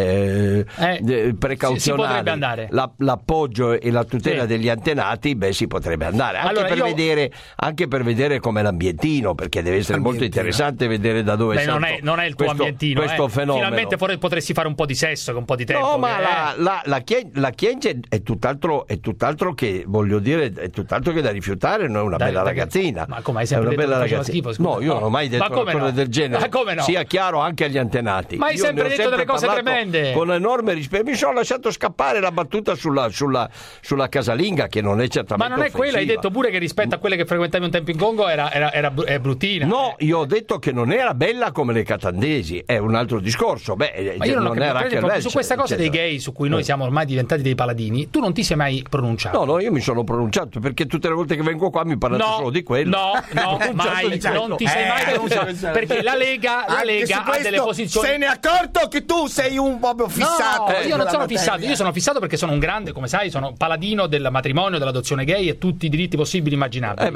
eh, Eh, de- precauzionali si- si potrebbe andare. la- l'appoggio e la tutela Sì. degli antenati, beh si potrebbe andare, anche, Allora, per, io- vedere, anche per vedere com'è l'ambientino, perché deve essere molto Ambientino. interessante vedere da dove Beh, è non, sorto è, non è il tuo questo, ambientino. questo eh. fenomeno. Finalmente for- potresti fare un po' di sesso con un po' di tempo. No, ma che- la, eh. la, la, Chie- la Chienge è tutt'altro, è tutt'altro che, voglio dire, è tutt'altro che da rifiutare, non è una Dai, bella dai, ragazzina. ma come hai È sempre una detto bella che faceva ragazzina. schifo, scusa? No, io non ho mai Ma detto una come cosa no? del genere. Ma come no? Sia chiaro anche agli antenati. Ma hai Io sempre ne ho detto delle cose parlato tremende. Con enorme rispetto. Mi sono lasciato scappare la battuta sulla, sulla, sulla casalinga, che non è Ma certamente non è quella, hai offensiva. detto pure che rispetto a quelle che frequentavi un tempo in Congo era, era, era br- è bruttina. No, io ho detto che non era bella come le catandesi, è un altro discorso. Beh, Ma io non, ho non capito, era per anche esempio, Welch, su questa cosa eccetera. dei gay su cui noi Eh. siamo ormai diventati dei paladini, tu non ti sei mai pronunciato. No, no, io mi sono pronunciato perché tutte le volte che vengo qua mi parlate No, solo di quello. no, no, Pronunciato mai, di quello. non ti sei mai Eh, pronunciato, perché la Lega, la Anche Lega su ha questo delle posizioni. se ne è accorto che tu sei un proprio fissato. No, di io non quella sono materia. fissato, io sono fissato perché sono un grande, come sai, sono paladino del matrimonio, dell'adozione gay e tutti i diritti possibili e immaginabili. Eh beh,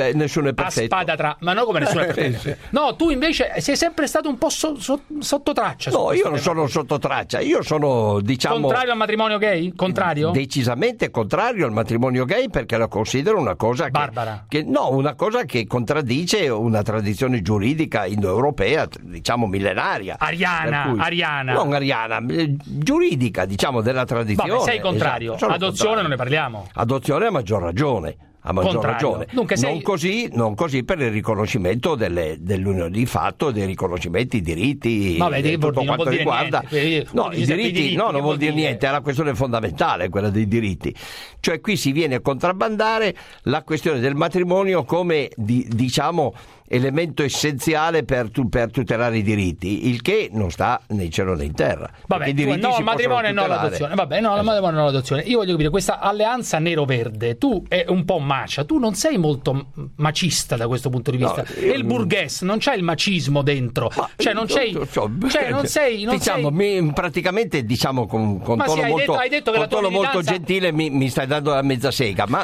Beh, nessuno è a perfetto. spada tra, ma no, come nessuno è perfetto. No, tu invece sei sempre stato un po' so, so, sotto traccia. No, io non sono sotto traccia, io sono, diciamo, contrario al matrimonio gay? Contrario? Decisamente contrario al matrimonio gay, perché lo considero una cosa barbara. Che, che no, una cosa che contraddice una tradizione giuridica indoeuropea, diciamo millenaria. Ariana, per cui, ariana. Non ariana, eh, giuridica, diciamo, della tradizione. Vabbè, sei contrario. Esatto, adozione contrario. Non ne parliamo. Adozione a maggior ragione. A maggior Contrario. ragione. Dunque sei... non, così, non così per il riconoscimento delle, dell'unione di fatto, dei riconoscimenti, i diritti, Vabbè, e tutto non quanto riguarda. Niente. No, i diritti, diritti no, non vuol dire niente, è la questione fondamentale, quella dei diritti. Cioè qui si viene a contrabbandare la questione del matrimonio come di, diciamo elemento essenziale per, tu, per tutelare i diritti, il che non sta né in cielo né in terra. Vabbè, i diritti no, si il matrimonio e non l'adozione. Vabbè, no, il matrimonio e non l'adozione. Io voglio capire, questa alleanza nero-verde, tu è un po' macia, tu non sei molto macista da questo punto di vista. No, io... E il Burgess non c'hai il macismo dentro, ma cioè non sei, so, cioè non sei, non diciamo, sei... Mi, praticamente diciamo con, con tono, sì, hai molto, detto, hai detto che con la tono militanza... molto gentile mi, mi stai dando la mezza sega, ma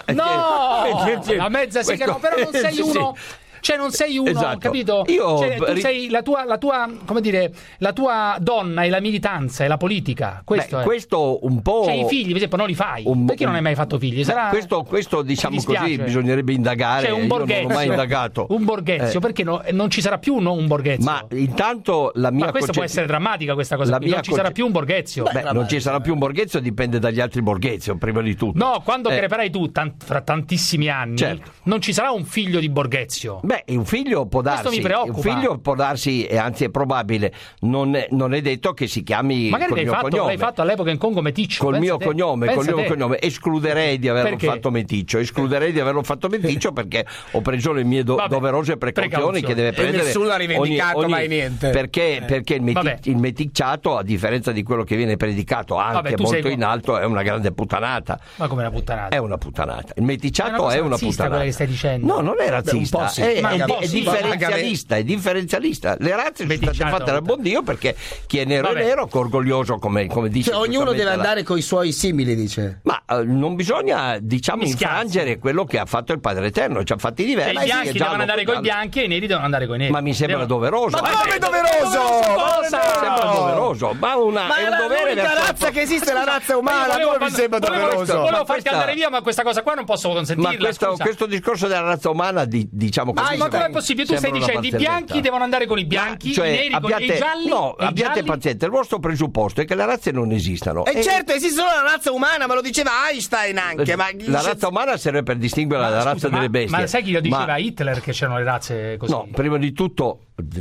no, la mezza sega questo... no, però non sei uno. Sì. Cioè non sei uno, esatto. capito? Io cioè, tu ri... sei la tua, la tua, come dire, la tua donna è la militanza, è la politica. Questo Beh, è. questo un po'. Cioè i figli, per esempio, non li fai. Un... Perché non hai mai fatto figli? Sarà... Questo, questo diciamo così, bisognerebbe indagare. Cioè, un Borghezio, io non ho mai indagato. Un Borghezio, eh. perché no, non ci sarà più no, un Borghezio? Ma intanto la mia Ma questa conce... può essere drammatica questa cosa. Qui. Non ci conce... sarà più un Borghezio. Beh, Beh non ci sarà più un Borghezio, dipende dagli altri Borghezio, prima di tutto. No, quando eh. creperai tu, tant- fra tantissimi anni, certo. non ci sarà un figlio di Borghezio. Beh, un figlio può darsi. Questo mi preoccupa. Un figlio può darsi, e anzi è probabile, non è, non è detto che si chiami magari col l'hai mio fatto, cognome. l'hai fatto all'epoca in Congo Meticcio. Col mio te. cognome, col mio te. cognome, escluderei di averlo perché? fatto Meticcio, escluderei di averlo fatto Meticcio perché ho preso le mie do- Vabbè, doverose precauzioni, precauzioni che deve prendere. E nessuno ha rivendicato ogni, ogni, mai niente. Perché, eh. perché il, meti- il meticciato, a differenza di quello che viene predicato anche Vabbè, molto sei... in alto, è una grande puttanata. Ma come una puttanata? È una puttanata. Il meticciato è è una, una puttanata. puttanata. Quella che stai dicendo. No, non è razzista, Beh, sì. è, è, è, è sì, differenzialista, è differenzialista. Le razze sono state fatte dal buon Dio perché chi è nero Vabbè. è nero, che è orgoglioso, come, come dice. Cioè, ognuno deve andare la... con i suoi simili, dice. Ma eh, non bisogna, diciamo, infrangere quello che ha fatto il Padre Eterno, ci ha fatti diversi. E i bianchi devono andare con i bianchi e i neri devono andare con i neri. Ma mi sembra Devo... doveroso. Ma come doveroso? Cosa? Mi sembra doveroso, ma, una, ma è è un la dovere l'unica verso... razza che esiste, la razza umana. volevo, come mi sembra volevo, doveroso? Volevo farti questa... andare via, ma questa cosa qua non posso consentirla. Ma questo, questo discorso della razza umana, di, diciamo così, ma com'è possibile? Tu stai dicendo i bianchi devono andare con i bianchi, cioè, i neri abbiate, con i gialli? no, i abbiate gialli? pazienza. Il vostro presupposto è che le razze non esistano. E, e certo, esiste solo la razza umana, ma lo diceva Einstein anche. Ma la razza umana serve per distinguere ma, la scusa, razza ma, delle bestie. Ma sai chi lo diceva ma... Hitler che c'erano le razze così? No, prima di tutto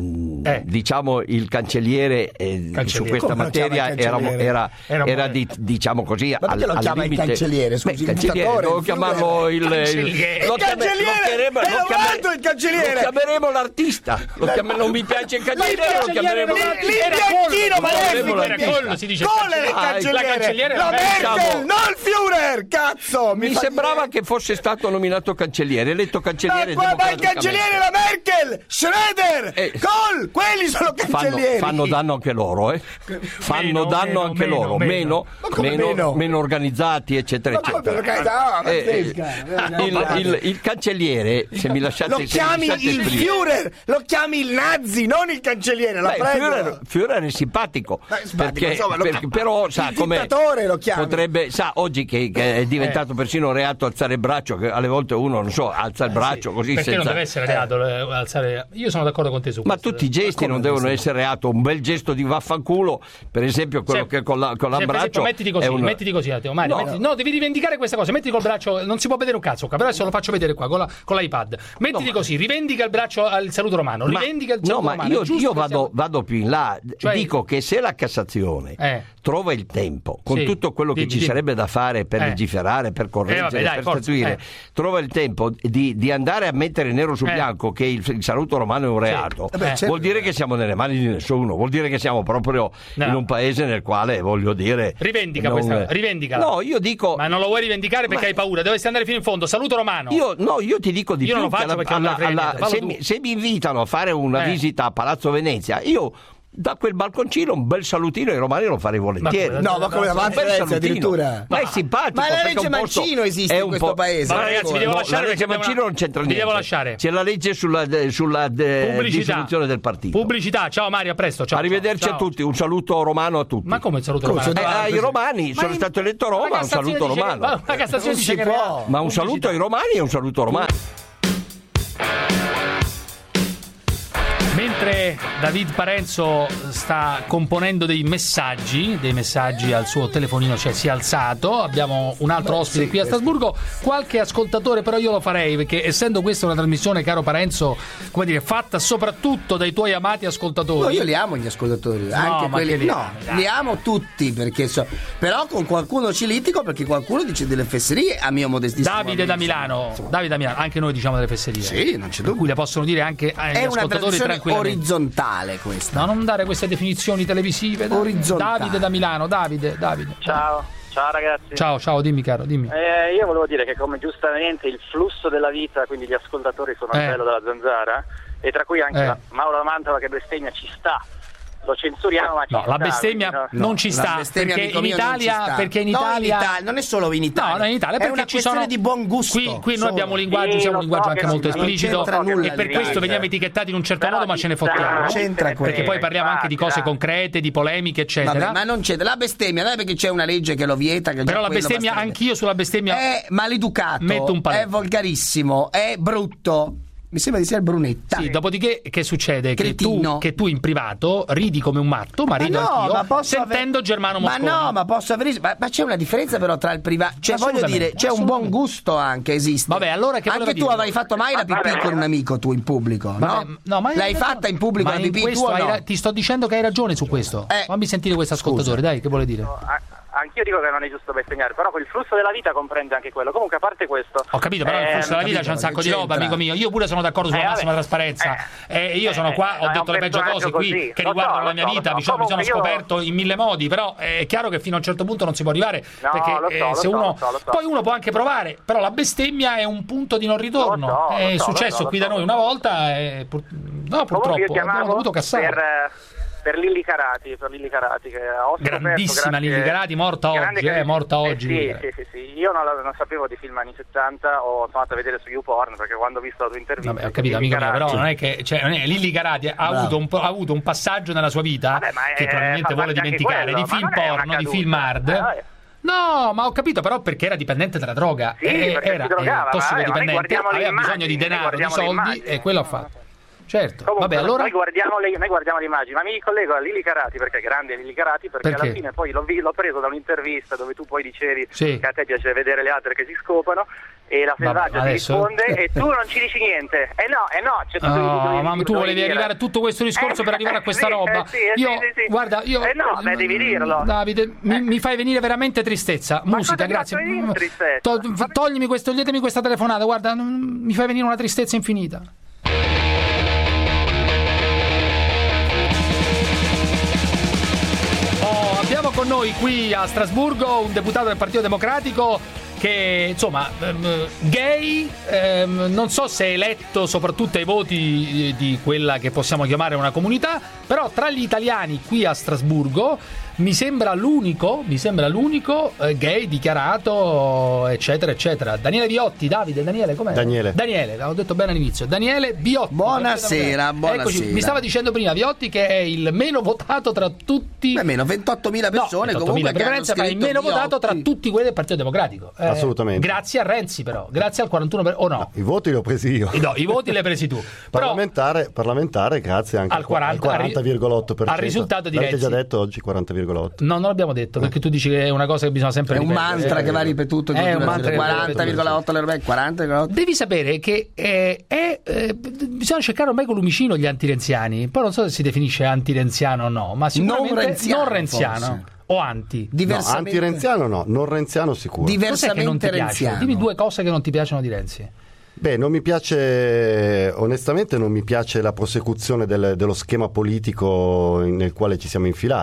eh. diciamo il cancelliere, eh, cancelliere. su questa Come materia era, era, era, era di, diciamo così, ma perché al, lo chiama al limite... il cancelliere? Scusi, Beh, il cancelliere, devo chiamarlo il, cancelliere. Lo il cancelliere! Lo chiameremo, lo chiameremo, il cancelliere! Lo chiameremo l'artista. Lo chiam- non mi piace il cancelliere, lo chiameremo l'imbianchino malefico! Era Collo, si dice. Qual è il cancelliere? La Merkel, non il Führer, cazzo! Mi sembrava che fosse stato nominato cancelliere, eletto cancelliere. Ma il cancelliere è la Merkel, Schröder, eh, Kohl, quelli sono cancellieri. Fanno, fanno danno anche loro, eh? Fanno meno, danno meno, anche meno, loro, meno, meno, meno, meno organizzati, eccetera, ma eccetera. Eh, eh, il, il, il cancelliere, se mi lasciate, lo se chiami mi lasciate il esprimere. Führer, lo chiami il nazi, non il cancelliere. La Beh, prego. Führer, Führer è simpatico, simpatico perché, insomma, lo perché chiama, però sa il come dittatore lo chiami. potrebbe, sa oggi che, che è diventato persino reato alzare il braccio, che alle volte uno non so alza il braccio sì, così perché senza... non deve essere reato eh, alzare. Io sono d'accordo con te su ma questo. tutti i gesti non devono essere reato. Un bel gesto di vaffanculo, per esempio quello Se, che con, la, con l'abbraccio, mettiti così, un... mettiti così Mario, no, mettiti, no. no, devi rivendicare questa cosa. Mettiti col braccio, non si può vedere un cazzo qua, però adesso lo faccio vedere qua con, la, con l'iPad. Mettiti no, così, rivendica il braccio al saluto romano, ma, rivendica il saluto no, romano. Ma io, io vado, siamo... vado più in là, cioè, dico che se la Cassazione eh. trova il tempo, con sì, tutto quello dimmi, che ci dimmi. sarebbe da fare per eh. legiferare, per correggere, eh, vabbè, dai, per forza, statuire, eh. trova il tempo di, di andare a mettere nero su eh. bianco che il, il saluto romano è un reato, sì. eh. vuol dire che siamo nelle mani di nessuno, vuol dire che siamo proprio no. in un paese nel quale, voglio dire, rivendica non... questa, rivendicala. No, io dico, ma non lo vuoi rivendicare perché ma... hai paura, dovresti andare fino in fondo. Saluto romano. Io no, io ti dico di io più, non lo faccio alla, perché alla, alla, se, mi, se mi invitano a fare una eh. visita a Palazzo Venezia, io da quel balconcino un bel salutino ai romani lo farei volentieri. Ma no, ma come la Renzi addirittura? Ma è simpatico. Ma la perché legge un posto- Mancino esiste è in un questo po'- paese. Ma ragazzi, vi devo No, lasciare la legge perché Mancino abbiamo- non c'entra vi niente. devo lasciare. C'è la legge sulla, sulla de- Pubblicità. dissoluzione del partito. Pubblicità, ciao Mario, a presto. Ciao, Arrivederci ciao. a tutti, un saluto romano a tutti. Ma come il saluto Come? romano? Eh, ai romani, Ma sono in- stato eletto a la Roma, un Cassazione saluto dice che- romano. ma la Cassazione Non dice si che può. Ma un saluto ai romani e un saluto romano. Mentre David Parenzo sta componendo dei messaggi, dei messaggi al suo telefonino, cioè si è alzato, abbiamo un altro ospite qui a Strasburgo, qualche ascoltatore però io lo farei, perché essendo questa una trasmissione, caro Parenzo, come dire, fatta soprattutto dai tuoi amati ascoltatori. No, io li amo gli ascoltatori, No, anche ma quelli. che li no, ami, dai. li amo tutti perché so. Però con qualcuno ci litigo perché qualcuno dice delle fesserie a mio modestissimo Davide da avviso. Milano, Davide da Milano, anche noi diciamo delle fesserie. Sì, non c'è Per dubbio. cui le possono dire anche agli È una ascoltatori trasmissione tranquillamente. orizzontale questa. No, non dare queste definizioni televisive. dai. Orizzontale. Davide da Milano, Davide, Davide. Ciao, ciao ragazzi. Ciao, ciao, dimmi caro, dimmi. Eh, io volevo dire che come giustamente il flusso della vita, quindi gli ascoltatori sono Eh. a livello della zanzara, e tra cui anche Eh. la Mauro Mantova che bestemmia ci sta. Lo censuriamo, ma ci No, sta. la bestemmia quindi, non no. ci La sta bestemmia, perché amico in mio, non Italia, ci sta. perché in No, in Italia Italia, non è solo in Italia. No, no, in Italia È perché una ci questione sono di buon gusto. Qui, qui noi solo. abbiamo un linguaggio, Sì, usiamo lo un linguaggio so anche che molto non esplicito c'entra nulla e per di questo Italia. veniamo etichettati in un certo Però modo, ma ci ce ne sta, fottiamo. non c'entra Perché quello. poi parliamo anche di cose Dai. concrete, di polemiche, eccetera. Vabbè, ma non c'è la bestemmia, non è perché c'è una legge che lo vieta. Che già Però la quello bestemmia, basterebbe. anch'io sulla bestemmia È maleducato, metto un paletto. è volgarissimo, è brutto. Mi sembra di essere Brunetta. Sì, dopodiché che succede? Che tu, Cretino. che tu in privato ridi come un matto, ma Ma rido no, anch'io, ma posso sentendo aver- Germano Ma Mosconi. no, ma posso avere. Ma, ma c'è una differenza però tra il privato. Cioè, voglio Assolutamente, dire, c'è un buon gusto anche, esiste. Vabbè, allora che anche voleva tu dire? avrai fatto mai la pipì con un amico tu in pubblico, Vabbè, no? no, ma L'hai hai fatta ragione. in pubblico Ma la in pipì tu questo o hai no? ra- ti sto dicendo che hai ragione su questo. Eh, Fammi sentire questo ascoltatore, dai, che vuole dire? A- Anch'io dico che non è giusto bestemmiare, però quel flusso della vita comprende anche quello. Comunque, a parte questo, Ho capito, però il ehm, flusso della vita capito, c'è un sacco che di roba, c'entra? amico mio. Io pure sono d'accordo sulla Eh, vabbè. massima trasparenza. Eh, io sono eh, qua, ho è detto un le peggio personaggio cose qui così. che Lo riguardano so, la lo mia so, vita. lo Mi so. sono, mi sono Comunque io- scoperto in mille modi, però è chiaro che fino a un certo punto non si può arrivare. No, perché lo so, eh, lo se so, uno. lo so, lo so. Poi uno può anche provare, però la bestemmia è un punto di non ritorno. Lo so, lo è so, lo successo so, lo qui so. da noi una volta e pur- no, Comunque purtroppo io abbiamo chiamavo dovuto cassare. per, per Lilli Carati, per Lilli Carati che ho scoperto Grandissima grazie- Lilli Carati, morta grande oggi, eh, che- morta oggi. Sì, sì, sì, sì. Io non, la- non sapevo di film anni settanta, ho sono andato a vedere su YouPorn perché quando ho visto la tua intervista. Vabbè, ho capito, Lilli amico mio, Carati- però non è che cioè, non è, Lilli Carati ha Bravo. avuto, un, po- ha avuto un passaggio nella sua vita Vabbè, ma che è- probabilmente fa vuole parte anche dimenticare, quello, di ma film non è una porno, di caduta. film hard. Eh, vabbè. No, ma ho capito però perché era dipendente dalla droga. Sì, Eh, perché era si drogava, eh, ma, eh, tossicodipendente, ma noi guardiamo le aveva bisogno di immagini, noi denaro, di guardiamo le soldi immagini. e quello ha fatto. Certo, Comunque, vabbè, allora noi guardiamo le, noi guardiamo le immagini, ma mi ricollego a Lilli Carati perché è grande Lilli Carati perché Perché? alla fine poi l'ho, vi- l'ho preso da un'intervista dove tu poi dicevi Sì. che a te piace vedere le altre che si scopano e la Vabbè, Selvaggia ti adesso- risponde e tu non ci dici niente. Eh no, eh no, cioè, tu No, dovevi- dovevi- ma tu dovevi volevi dire. arrivare a tutto questo discorso Eh, per arrivare a questa sì, roba. eh, sì, eh, io, sì, sì, sì. guarda, io. Eh no, beh, devi dirlo. Davide, mi, mi fai venire veramente tristezza. Ma Musica, cosa ti grazie. faccio venire tristezza? To- toglimi questo, toglietemi questa telefonata, guarda, mm, mi fai venire una tristezza infinita. Oh, abbiamo con noi qui a Strasburgo un deputato del Partito Democratico che insomma ehm, gay, ehm, non so se è eletto soprattutto ai voti di quella che possiamo chiamare una comunità, però tra gli italiani qui a Strasburgo mi sembra l'unico, mi sembra l'unico eh, gay dichiarato, eccetera, eccetera. Daniele Viotti, Davide, Daniele, com'è? Daniele. Daniele, l'avevo detto bene all'inizio. Daniele Viotti. Buonasera, buonasera. Eccoci, mi stava dicendo prima Viotti che è il meno votato tra tutti. Beh, meno ventottomila persone no, comunque che hanno preferenza, ma il scritto meno Viotti. votato tra tutti quelli del Partito Democratico. Eh, Assolutamente. Grazie a Renzi però, grazie al quarantuno per... o no? I voti li ho presi io. No, i voti li hai presi tu. Però Parlamentare, parlamentare grazie anche Al quaranta, al quaranta virgola otto per cento. al risultato di L'avete Renzi. già detto oggi quaranta virgola otto. no, non l'abbiamo detto perché tu dici che è una cosa che bisogna sempre È un ripetere. mantra Eh, che va ripetuto in è un continuazione. mantra che va quaranta virgola otto le robe, quaranta virgola otto. Devi sapere che eh, è, eh, bisogna cercare ormai con lumicino gli antirenziani. Poi non so se si definisce antirenziano o no, ma sicuramente Non renziano, non renziano forse. o anti. No, anti-renziano no, non renziano sicuro. Cos'è che non ti piace? renziano. Dimmi due cose che non ti piacciono di Renzi. Beh, non mi piace, onestamente non mi piace la prosecuzione del- dello schema politico nel quale ci siamo infilati.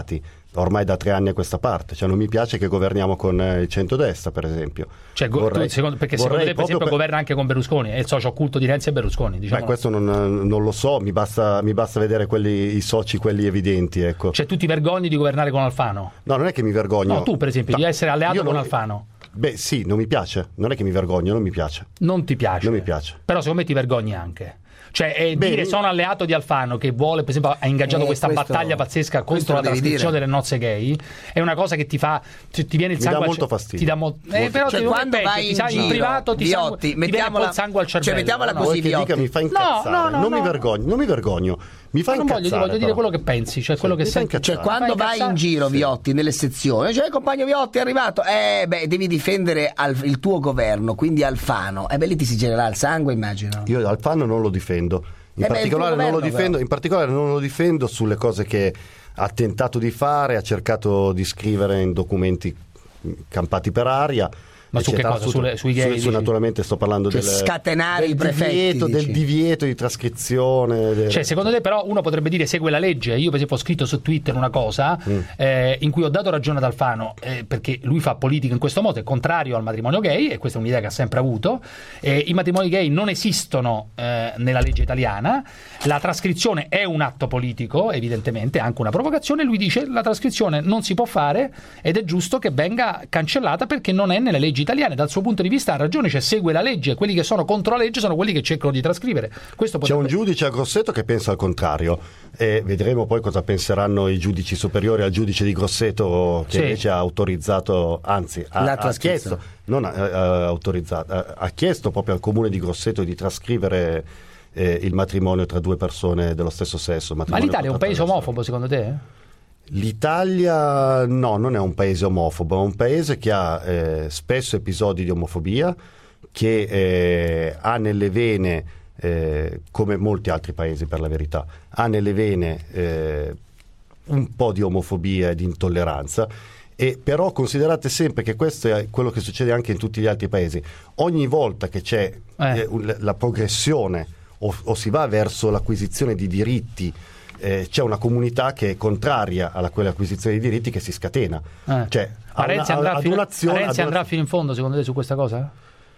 ormai da tre anni a questa parte, cioè non mi piace che governiamo con eh, il centrodestra, per esempio. Cioè, go- vorrei, tu, secondo, perché secondo te, per esempio, per... governa anche con Berlusconi, è il socio occulto di Renzi e Berlusconi. Diciamo. Beh, questo non, non lo so, mi basta, mi basta vedere quelli, i soci, quelli evidenti. Ecco. Cioè, tu ti vergogni di governare con Alfano? No, non è che mi vergogno. No, tu, per esempio, no, di essere alleato con non... Alfano. Beh, sì, non mi piace. Non è che mi vergogno, non mi piace. Non ti piace? Non mi piace. Però, secondo me, ti vergogni anche. Cioè, eh, Beh, dire sono alleato di Alfano, che vuole, per esempio, ha ingaggiato eh, questa questo, battaglia pazzesca contro la trascrizione delle nozze gay, è una cosa che ti fa, cioè, ti viene il mi sangue dà al molto ce- fastidio. ti dà mo- eh, molto. però cioè, ti quando peggio, vai ti in, sa, giro, in privato ti, sangue, Viotti, ti viene un po' il sangue al cervello. Cioè, mettiamola no? così, Vuoi che Viotti. dica mi fa incazzare? No, no, no, non no. mi vergogno, non mi vergogno. Mi fa Ma non voglio, incazzare, voglio dire però. quello che pensi, cioè quello Sì, che mi fa senti. incazzare. Cioè, quando Fai vai in incazzare? giro, Sì. Viotti, nelle sezioni, cioè il compagno Viotti è arrivato, eh beh, devi difendere al- il tuo governo, quindi Alfano. Eh beh, lì ti si girerà il sangue, immagino. Io Alfano non lo difendo. In, Eh beh, particolare, il tuo non lo governo, difendo però. in particolare non lo difendo sulle cose che ha tentato di fare, ha cercato di scrivere in documenti campati per aria. Ma su che eccetera. cosa? Su- Sulle- sui gay, su- su- dici? naturalmente sto parlando Cioè, del, scatenare del i prefetti, divieto, del dici? divieto di trascrizione. del- Cioè, secondo te, però, uno potrebbe dire segue la legge. Io, per esempio, ho scritto su Twitter una cosa Mm. eh, in cui ho dato ragione ad Alfano, eh, perché lui fa politica in questo modo, è contrario al matrimonio gay, e questa è un'idea che ha sempre avuto. Eh, I matrimoni gay non esistono eh, nella legge italiana. La trascrizione è un atto politico, evidentemente, anche una provocazione. Lui dice la trascrizione non si può fare ed è giusto che venga cancellata perché non è nelle leggi italiane. Dal suo punto di vista ha ragione, cioè segue la legge. Quelli che sono contro la legge sono quelli che cercano di trascrivere. Questo C'è potrebbe... un giudice a Grosseto che pensa al contrario e vedremo poi cosa penseranno i giudici superiori al giudice di Grosseto che Sì. invece ha autorizzato, anzi ha, La ha trascrizione. chiesto, non ha, ha autorizzato, ha, ha chiesto proprio al comune di Grosseto di trascrivere eh, il matrimonio tra due persone dello stesso sesso. Ma matrimonio l'Italia è un paese contratto omofobo, secondo te? L'Italia no, non è un paese omofobo, è un paese che ha eh, spesso episodi di omofobia, che eh, ha nelle vene, eh, come molti altri paesi per la verità, ha nelle vene eh, un po' di omofobia e di intolleranza. E però considerate sempre che questo è quello che succede anche in tutti gli altri paesi. Ogni volta che c'è Eh. eh, un- la progressione o, o si va verso l'acquisizione di diritti, eh, c'è una comunità che è contraria alla quell'acquisizione di diritti che si scatena. Eh. Cioè, Ma a Renzi, una- andrà, ad fino, un'azione- Renzi ad una- andrà fino in fondo, secondo te, su questa cosa?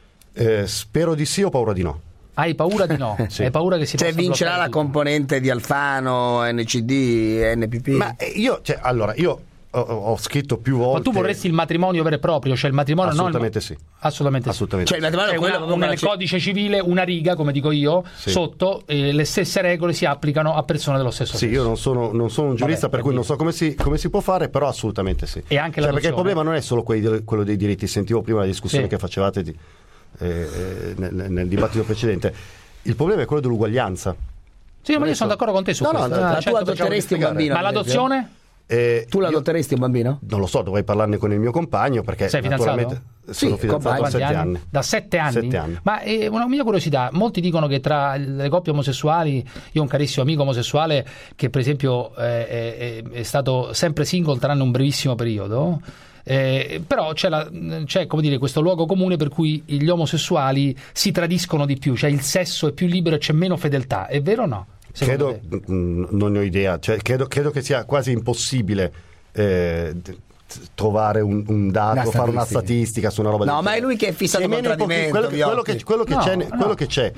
eh, spero di sì o paura di no. Hai paura di no? Sì. Hai paura che si Cioè, possa vincerà bloccare la tutto? componente di Alfano, N C D, N P P? Ma eh, io, cioè, allora, io ho, ho scritto più volte. Ma tu vorresti il matrimonio vero e proprio, cioè il matrimonio Assolutamente non sì. Assolutamente, Assolutamente Cioè, il matrimonio sì. è quello Una- proprio nel che la- codice civile una riga, come dico io, Sì. sotto eh, le stesse regole si applicano a persone dello stesso Sì, sesso. io non sono, non sono un giurista, Vabbè, per cui per non so come si, come si può fare, però assolutamente sì. E anche Cioè, perché l'adozione. il problema non è solo quei- quello dei diritti, sentivo prima la discussione Sì. che facevate di- eh, eh, nel, nel dibattito precedente. Il problema è quello dell'uguaglianza. Sì, ma io Adesso- sono d'accordo con te su No, no, questo. no, Ah, ma tu certo, adotteresti un perché- bambino, Ma per l'adozione? Eh, Tu l'adotteresti un bambino? non lo so, dovrei parlarne con il mio compagno perché Sei fidanzato? naturalmente sono Sì, fidanzato da compagno. sette Quanti anni. Da sette anni? Sette anni. Ma eh, una mia curiosità, molti dicono che tra le coppie omosessuali, io ho un carissimo amico omosessuale che per esempio eh, è, è stato sempre single tranne un brevissimo periodo, eh, però c'è, la, c'è come dire, questo luogo comune per cui gli omosessuali si tradiscono di più, cioè il sesso è più libero e c'è meno fedeltà, è vero o no? Secondo Credo, mh, non ne ho idea, cioè, credo, credo che sia quasi impossibile eh, d- trovare un, un dato, Una fare una statistica. statistica su una roba No, del ma è genere. lui che è fissato C'è col meno ipocrisia. tradimento, quello, che, quello, che, Viotti. quello che No, c'è, no. quello che c'è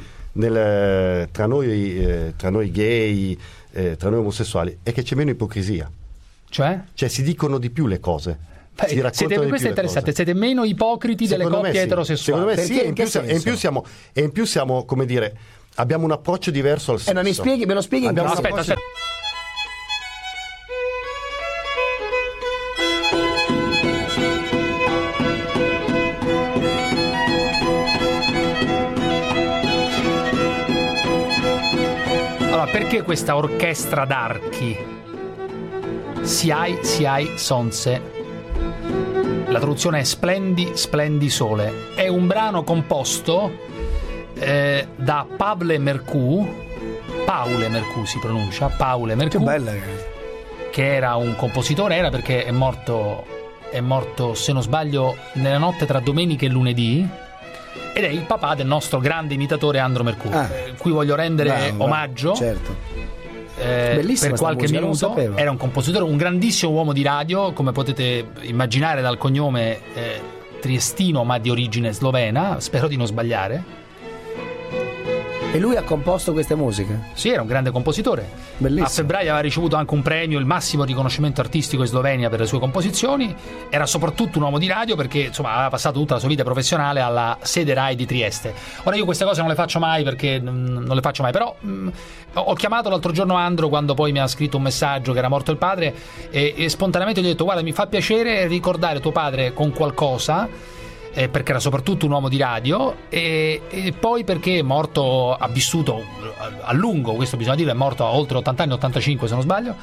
nel, tra, noi, eh, tra noi gay, eh, tra noi omosessuali, è che c'è meno ipocrisia. Cioè? Cioè si dicono di più le cose. Beh, si raccontano siete, di questo è più le interessante, cose. siete meno ipocriti delle Secondo me coppie sì. eterosessuali. Secondo me sì, Perché? e in, In più che siamo, e in più senso? siamo, e in più siamo, come dire, abbiamo un approccio diverso al sesso. Eh, non mi spieghi, me lo spieghi in Abbiamo No, cosa? un aspetta, approccio- aspetta. Allora, perché questa orchestra d'archi? Siai, siai, sonse. La traduzione è Splendi, splendi sole. È un brano composto eh, da Pavle Mercù, Paule Mercù si pronuncia, Paule Mercù, Che bella. che era un compositore, era perché è morto, è morto, se non sbaglio, nella notte tra domenica e lunedì, ed è il papà del nostro grande imitatore Andro Mercù, Ah. eh, cui voglio rendere Bravo, omaggio. Certo. Eh, eh, Bellissima per sta qualche musica, non lo minuto. sapevo. Era un compositore, un grandissimo uomo di radio, come potete immaginare dal cognome eh, triestino ma di origine slovena, spero di non sbagliare. E lui ha composto queste musiche? Sì, era un grande compositore. Bellissimo. A febbraio aveva ricevuto anche un premio, il massimo riconoscimento artistico in Slovenia per le sue composizioni. Era soprattutto un uomo di radio perché insomma aveva passato tutta la sua vita professionale alla sede Rai di Trieste. Ora io queste cose non le faccio mai perché non le faccio mai, però mh, ho chiamato l'altro giorno Andro quando poi mi ha scritto un messaggio che era morto il padre e, e spontaneamente gli ho detto: guarda, mi fa piacere ricordare tuo padre con qualcosa. Eh, perché era soprattutto un uomo di radio e, e poi perché è morto, ha vissuto a, a lungo, questo bisogna dire, è morto a oltre ottanta anni, ottantacinque se non sbaglio,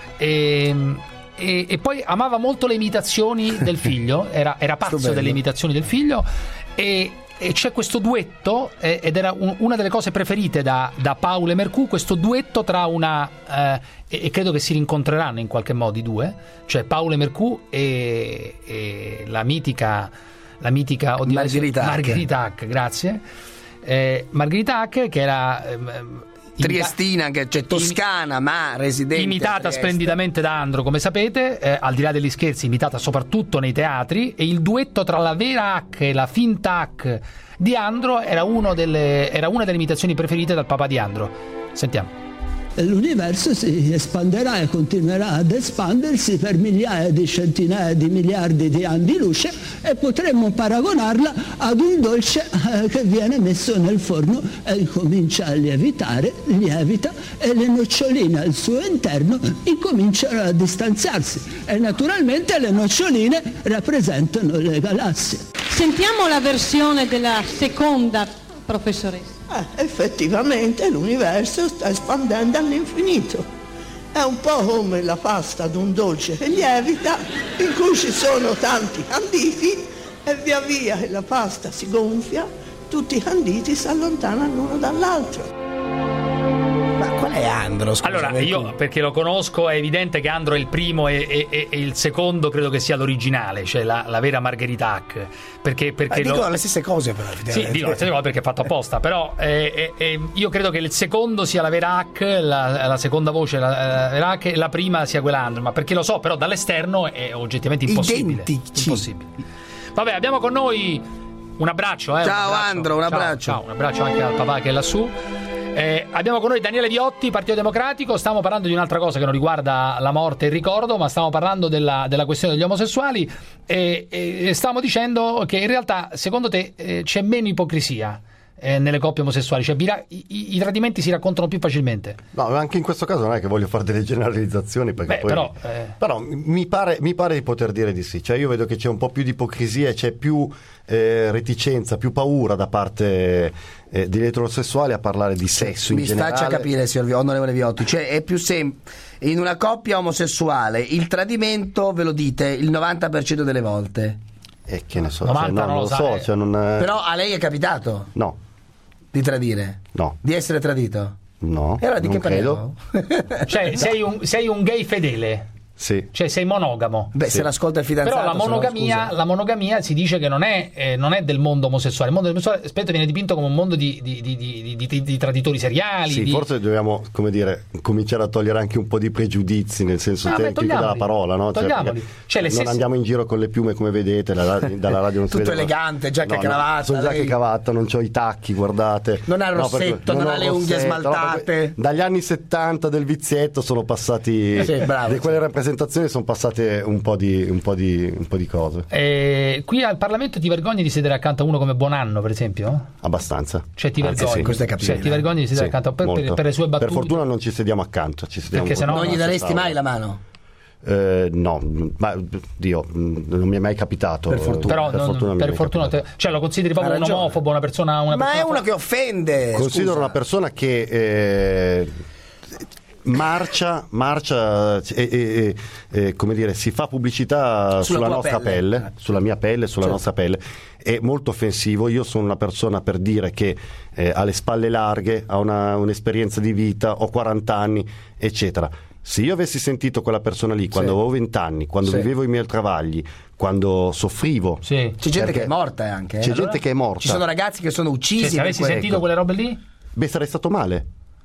e, e, e poi amava molto le imitazioni del figlio, era, era pazzo delle imitazioni del figlio e, e c'è questo duetto eh, ed era un, una delle cose preferite da, da Paolo e Mercù, questo duetto tra una eh, e, e credo che si rincontreranno in qualche modo i due, cioè Paolo e Mercù e, e la mitica la mitica oddio, Margherita Hack. Margherita Hack, grazie. Eh, Margherita Hack che era ehm, triestina, che c'è toscana ma residente imitata splendidamente da Andro, come sapete, eh, al di là degli scherzi, imitata soprattutto nei teatri, e il duetto tra la vera Hack e la finta Hack di Andro era, uno delle, era una delle imitazioni preferite dal papà di Andro. Sentiamo. L'universo si espanderà e continuerà ad espandersi per migliaia di centinaia di miliardi di anni luce e potremmo paragonarla ad un dolce eh, che viene messo nel forno e comincia a lievitare, lievita e le noccioline al suo interno incominciano a distanziarsi e naturalmente le noccioline rappresentano le galassie. Sentiamo la versione della seconda professoressa. Eh, effettivamente l'universo sta espandendo all'infinito. È un po' come la pasta ad un dolce che lievita, in cui ci sono tanti canditi e via via che la pasta si gonfia, tutti i canditi si allontanano l'uno dall'altro. Ma qual è Andro? Scusa, allora, io perché lo conosco, è evidente che Andro è il primo e, e, e, e il secondo credo che sia l'originale, cioè la, la vera Margherita Hack. Perché, perché Ma dicono lo... le stesse cose però. Sì, dicono le stesse cose perché è fatto apposta, però eh, eh, eh, io credo che il secondo sia la vera Hack, la, la seconda voce la, la vera Hack e la prima sia quella Andro, ma perché lo so, però dall'esterno è oggettivamente impossibile. Identici. Impossibile. Vabbè, abbiamo con noi un abbraccio. Eh, ciao un abbraccio. Andro, un abbraccio. Ciao, ciao, un abbraccio anche al papà che è lassù. Eh, abbiamo con noi Daniele Viotti, Partito Democratico. Stiamo parlando di un'altra cosa che non riguarda la morte e il ricordo, ma stiamo parlando della, della questione degli omosessuali e, e stiamo dicendo che in realtà secondo te eh, c'è meno ipocrisia eh, nelle coppie omosessuali, cioè i, i, i tradimenti si raccontano più facilmente. No, anche in questo caso non è che voglio fare delle generalizzazioni perché Beh, poi però, eh... però mi pare, mi pare di poter dire di sì, cioè io vedo che c'è un po' più di ipocrisia e c'è più eh, reticenza, più paura da parte eh, degli eterosessuali a parlare di sesso mi in generale. faccia capire, signor onorevole Viotti, cioè è più semplice in una coppia omosessuale il tradimento, ve lo dite il novanta per cento delle volte. E che ne so, novanta cioè, no, non non lo lo sa, so, eh. cioè non è... Però a lei è capitato? No. Di tradire? No. Di essere tradito? No. E allora di non che credo. parliamo? Cioè sei un, sei un gay fedele. Sì. Cioè sei monogamo. Beh, se l'ascolta il fidanzato. Però la se no, monogamia, scusa. la monogamia si dice che non è, eh, non è del mondo omosessuale. Il mondo omosessuale spesso viene dipinto come un mondo di, di, di, di, di, di, di traditori seriali. Sì, di... forse dobbiamo, come dire, cominciare a togliere anche un po' di pregiudizi nel senso Ah, beh, tecnico della togliamoli. parola, no? Cioè, Togliamoli. perché Cioè, le non stesse- andiamo in giro con le piume come vedete, la- dalla radio non si Tutto vede. elegante, giacca e No, no, cravatta, sono giacca lei- e cravatta, non c'ho i tacchi, guardate. Non ha il No, rossetto, perché- non ho ha il le unghie rossetto, no, smaltate. perché dagli anni settanta del vizietto sono passati, Sì, bravo, di quelle rappresentazioni sono passate un po' di, un po' di, un po' di cose. Eh, qui al Parlamento ti vergogni di sedere accanto a uno come Buonanno, per esempio? Abbastanza. Cioè ti Anzi, vergogni? sì. Questo è capibile. Cioè, ti vergogni di sedere Sì, accanto a per, per, molto. per le sue battute? Per fortuna non ci sediamo accanto, ci sediamo Perché sennò- Non gli alla daresti stessa mai la aula. mano? Eh, no, ma Dio, non mi è mai capitato. Per fortuna. Però per non- fortuna, non mi è per mai fortuna capitato. te- cioè lo consideri proprio Ha un ragione. omofobo, una persona, una Ma è persona uno che offende. Considero scusa. una persona che eh, marcia, marcia e, e- e- e, come dire, si fa pubblicità Sulla sulla, tua nostra pelle. pelle, sulla mia pelle, sulla Certo. nostra pelle. È molto offensivo. Io sono una persona, per dire, che eh, ha le spalle larghe, ha una- un'esperienza di vita, ho quaranta anni, eccetera. Se io avessi sentito quella persona lì quando Sì. avevo venti anni, quando Sì. vivevo i miei travagli, quando soffrivo, Sì. C'è gente Perché- che è morta eh, anche. eh. c'è Allora, gente che è morta. Ci sono ragazzi che sono uccisi Cioè, se per avessi quello. sentito quelle robe lì? Beh, sarei stato male.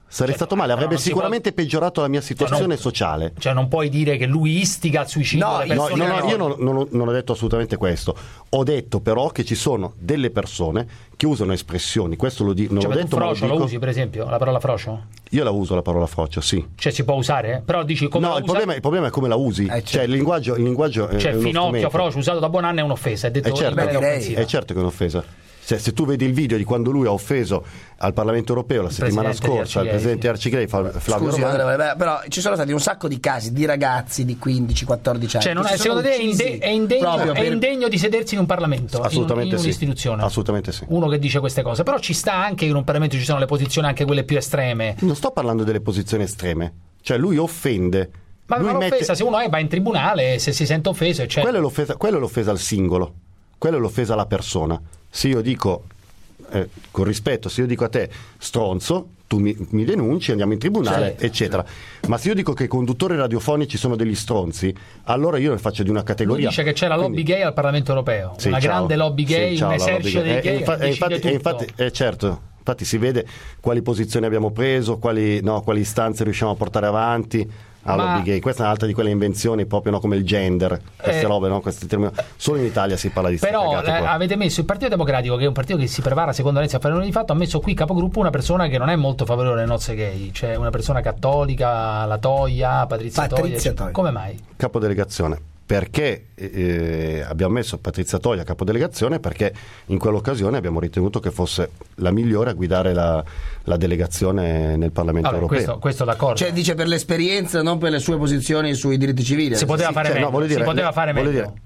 Sarei Cioè, stato male, no, avrebbe non si sicuramente peggiorato la mia situazione non- sociale. Cioè non puoi dire che lui istiga al suicidio No, le no, persone. no, no, io non, non ho, non ho detto assolutamente questo. Ho detto però che ci sono delle persone che usano espressioni. Questo lo di- non Cioè, l'ho ma tu detto, ma lo frocio lo dico. usi, per esempio, la parola frocio? Io la uso la parola frocio, sì. Cioè si può usare? Però dici come No, la il usa- problema, il problema è come la usi. Cioè il linguaggio, il linguaggio è Cioè uno finocchio, strumento. frocio usato da Bonanno è un'offesa, è detto È certo, in maniera offensiva. è certo che è un'offesa. Se, se tu vedi il video di quando lui ha offeso al Parlamento europeo la settimana presidente di scorsa, il Arcigay, presidente Arcigay, Fa- Flavio Scusi, Romano, onorevole, beh, però ci sono stati un sacco di casi di ragazzi di quindici quattordici anni. Cioè, non che è, si sono secondo te è, uccisi inde- è indegno, proprio è per- indegno di sedersi in un Parlamento, assolutamente in, in sì. un'istituzione? Assolutamente sì. Uno che dice queste cose, però ci sta anche che in un Parlamento ci sono le posizioni anche quelle più estreme. Non sto parlando delle posizioni estreme, cioè lui offende. Ma, lui ma l'offesa, mette- se uno è, va in tribunale, se si sente offeso, eccetera. Quello è l'offesa, quello è l'offesa al singolo, quello è l'offesa alla persona. Se io dico, eh, con rispetto, se io dico a te stronzo, tu mi, mi denunci, andiamo in tribunale, Certo. eccetera. Ma se io dico che i conduttori radiofonici sono degli stronzi, allora io ne faccio di una Lui categoria. dice che c'è la lobby Quindi- gay al Parlamento europeo, Sì, una ciao. grande lobby gay, Sì, ciao, un la lobby esercito gay. dei Eh, gay infa- che eh, decide infatti, eh, tutto. infatti, eh, certo, infatti si vede quali posizioni abbiamo preso, quali, no, quali istanze riusciamo a portare avanti. Ah, Ma- lobby gay. Questa è un'altra di quelle invenzioni proprio, no, come il gender, queste Eh, robe, no, questi termini. Solo in Italia si parla di ste Però cagate eh, qua. avete messo il Partito Democratico, che è un partito che si prepara secondo Renzi a fare un di fatto, ha messo qui capogruppo una persona che non è molto favorevole alle nozze gay, cioè una persona cattolica, la Toia, Patrizia, Patrizia Toia, cioè, Toia. come mai? Capodelegazione. Perché eh, abbiamo messo Patrizia Toia a capodelegazione? Perché in quell'occasione abbiamo ritenuto che fosse la migliore a guidare la, la delegazione nel Parlamento Vabbè, europeo. Questo, questo d'accordo. Cioè dice per l'esperienza, non per le sue posizioni sui diritti civili. Si poteva Sì, fare cioè, meglio, no, voglio si dire, poteva le- fare voglio meglio. dire,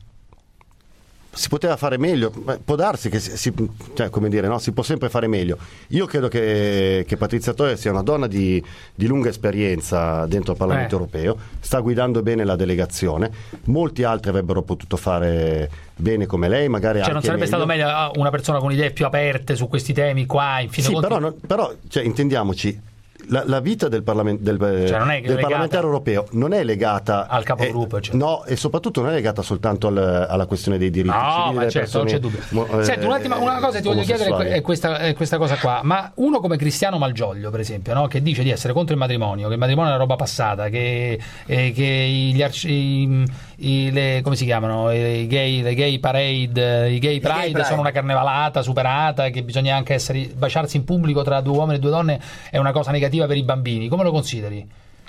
si poteva fare meglio, ma può darsi che si, si- cioè, come dire, no? Si può sempre fare meglio. Io credo che, che Patrizia Toia sia una donna di, di lunga esperienza dentro il Parlamento Eh. europeo, sta guidando bene la delegazione, molti altri avrebbero potuto fare bene come lei, magari Cioè anche non sarebbe meglio. stato meglio ah, una persona con idee più aperte su questi temi qua, in fin Sì, dei conti? però, no- però cioè, intendiamoci, la, la vita del, parlament- del, Cioè, non è che del legata- parlamentare europeo non è legata al capogruppo, eh, no, e soprattutto non è legata soltanto al- alla questione dei diritti No, civili ma delle certo, non c'è persone dubbio. mo- Senti, un attimo, eh, una cosa ti voglio chiedere è que- omosessuali. è questa, è questa cosa qua. Ma uno come Cristiano Malgioglio, per esempio, no? Che dice di essere contro il matrimonio, che il matrimonio è una roba passata, che, eh, che gli arci- i- i- le, come si chiamano? I gay, le gay parade, i gay pride, pride. sono una carnevalata superata, che bisogna anche essere, baciarsi in pubblico tra due uomini e due donne è una cosa negativa per i bambini. Come lo consideri?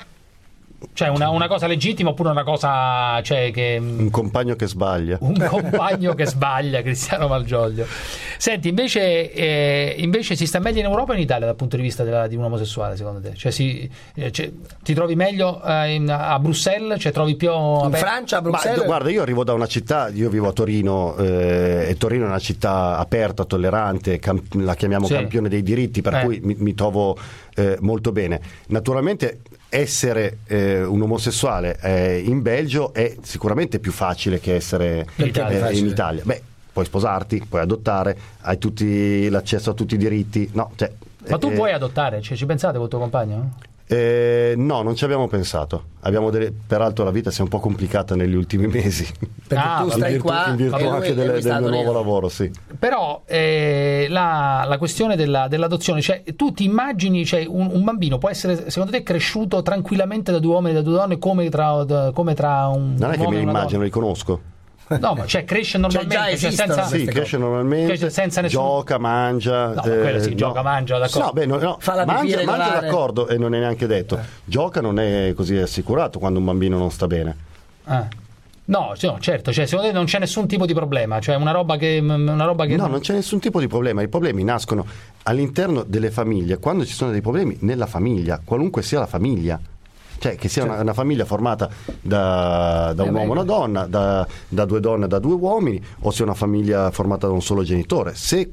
Cioè una, una cosa legittima oppure una cosa, cioè, che un compagno che sbaglia un compagno che sbaglia, Cristiano Malgioglio. Senti, invece, eh, invece si sta meglio in Europa o in Italia dal punto di vista della- di un omosessuale, secondo te? Cioè, si, eh, cioè, ti trovi meglio eh, in- a Bruxelles? Cioè, trovi più In Francia, a Ma, Bruxelles? guarda, io arrivo da una città, io vivo a Torino eh, e Torino è una città aperta, tollerante, cam- la chiamiamo Sì. campione dei diritti, per Eh. cui mi, mi trovo eh, molto bene. Naturalmente essere eh, un omosessuale eh, in Belgio è sicuramente più facile che essere In Italia. eh, in Facile. Italia. Beh, puoi sposarti, puoi adottare, hai tutti l'accesso a tutti i diritti. No, cioè, Ma tu eh, puoi adottare? Cioè, ci pensate col tuo compagno? eh, no, non ci abbiamo pensato. Abbiamo delle- peraltro la vita si è un po' complicata negli ultimi mesi. Perché Ah, tu vabbè. stai in virtù, qua in virtù e lui- anche e del, lui del sta a mio nuovo Torino. lavoro, sì. Però eh, la, la questione della, dell'adozione, cioè tu ti immagini, cioè, un, un bambino può essere secondo te cresciuto tranquillamente da due uomini e da due donne come tra, da- come tra un, Non è un che uomo me e li una immagino, li conosco. donna? No, ma cioè cresce normalmente, già cioè, esistono senza, Sì, cresce normalmente, cioè, senza nessun... gioca, mangia. No, ma quello sì, eh, gioca, mangia, d'accordo. No, beh, no, no, Fa la pipì mangia, mangia regolare. d'accordo e non è neanche detto. Gioca non è così assicurato quando un bambino non sta bene. Ah. No, no, certo, cioè, secondo te non c'è nessun tipo di problema, cioè una roba che... Una roba che No, non c'è nessun tipo di problema. I problemi nascono all'interno delle famiglie, quando ci sono dei problemi nella famiglia, qualunque sia la famiglia. Cioè che sia una, una famiglia formata da, da un Eh, uomo e beh. una donna, da, da due donne e da due uomini, o sia una famiglia formata da un solo genitore. Se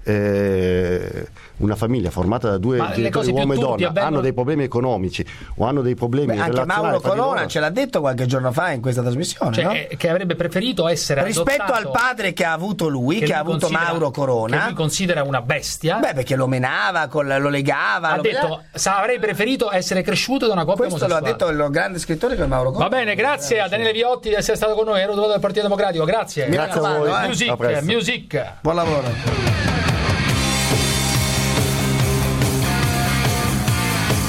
eh, una famiglia formata da due Ma le genitori, cose più uomo e turpi donna, avvengono- hanno dei problemi economici o hanno dei problemi Beh, anche relazionali Mauro tra di Corona loro, ce l'ha detto qualche giorno fa in questa trasmissione, cioè, no? eh, che avrebbe preferito essere Rispetto adottato, al padre che ha avuto lui, che, lui ha avuto considera- Mauro che Corona. lui considera una bestia. Beh, perché lo menava, col- lo legava. Ha lo detto, sa, avrei preferito essere cresciuto da una coppia Questo lo ha omosessuale. detto il grande scrittore che è Mauro Corona. Va bene, grazie a Daniele Viotti di essere stato con noi, ero trovato del Partito Democratico, grazie. Grazie a voi, eh. Music, A presto. music. Buon lavoro.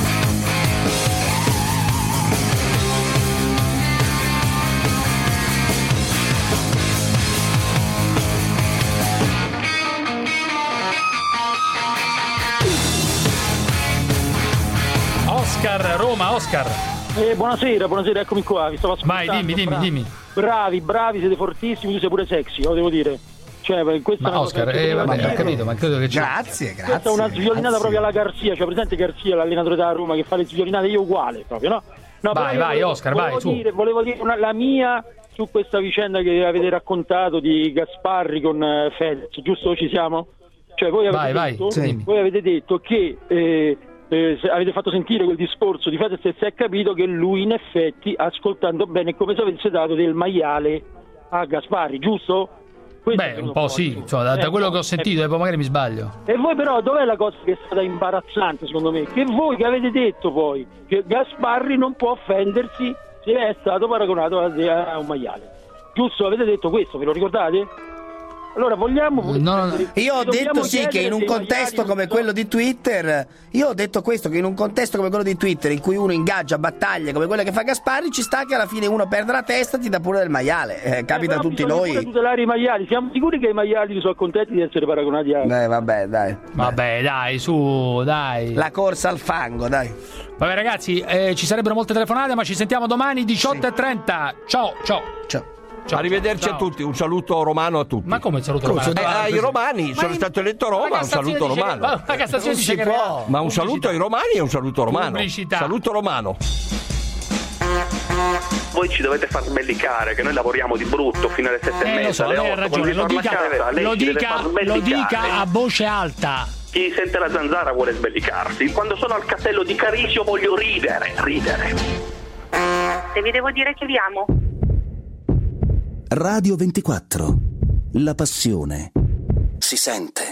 Roma, Oscar. Eh, buonasera, buonasera, eccomi qua, vi stavo ascoltando. Vai, dimmi, dimmi, bravi, dimmi. Bravi, bravi, siete fortissimi, tu sei pure sexy, lo devo dire. Cioè, questa Ma è una Oscar, cosa che eh, poteva vabbè, dire. ho capito, ma credo che c'è. Grazie, grazie. Questa è una sviolinata grazie. proprio alla Garzia, cioè presente Garzia, l'allenatore da Roma che fa le sviolinate, io uguale proprio, no? No, Vai, però io vai, volevo, Oscar, volevo vai, su. dire, Volevo dire una, la mia su questa vicenda che avete raccontato di Gasparri con uh, Fedez, giusto? Ci siamo? Cioè voi avete, Vai, vai, detto, sì. voi avete detto che eh, eh, se avete fatto sentire quel discorso di Fedez e si è capito che lui in effetti, ascoltando bene, è come se avesse dato del maiale a Gasparri, giusto? Questo è Beh, un venuto po' fuori. sì, insomma, da, da Eh, quello che ho eh, sentito, e poi magari mi sbaglio. E voi però dov'è la cosa che è stata imbarazzante secondo me? Che voi che avete detto poi che Gasparri non può offendersi se è stato paragonato a, a un maiale. Giusto? Avete detto questo, ve lo ricordate? Allora vogliamo... Io ho detto sì che in un contesto come quello di Twitter, io ho detto questo, che in un contesto come quello di Twitter, in cui uno ingaggia battaglie come quelle che fa Gasparri, ci sta che alla fine uno perde la testa e ti dà pure del maiale. Eh, capita a tutti noi. Bisogna tutelare i maiali. Siamo sicuri che i maiali sono contenti di essere paragonati a... Eh, vabbè, dai. Vabbè, dai, su, dai. La corsa al fango, dai. Vabbè, ragazzi, eh, ci sarebbero molte telefonate, ma ci sentiamo domani diciotto e trenta. Ciao, ciao. Ciao. Ciao. Arrivederci Ciao. a tutti, un saluto romano a tutti. Ma come il saluto romano? Eh, ai romani, Ma sono in- stato eletto a Roma, la un saluto Cassazione dice romano. che- ma la Cassazione Non dice si che può. era- Ma un saluto ai romani e un saluto romano. Pubblicità. Saluto romano. Voi ci dovete far sbellicare, che noi lavoriamo di brutto fino alle sette Eh, e mezza, lo so, alle lei ha otto. ragione, Quando lo vi dica, torna a casa, lei lo, ci deve dica, far lo sbellicare. dica a voce alta. Chi sente la zanzara vuole sbellicarsi. Quando sono al castello di Carisio voglio ridere, ridere. Se vi devo dire che vi amo. Radio ventiquattro. La passione si sente.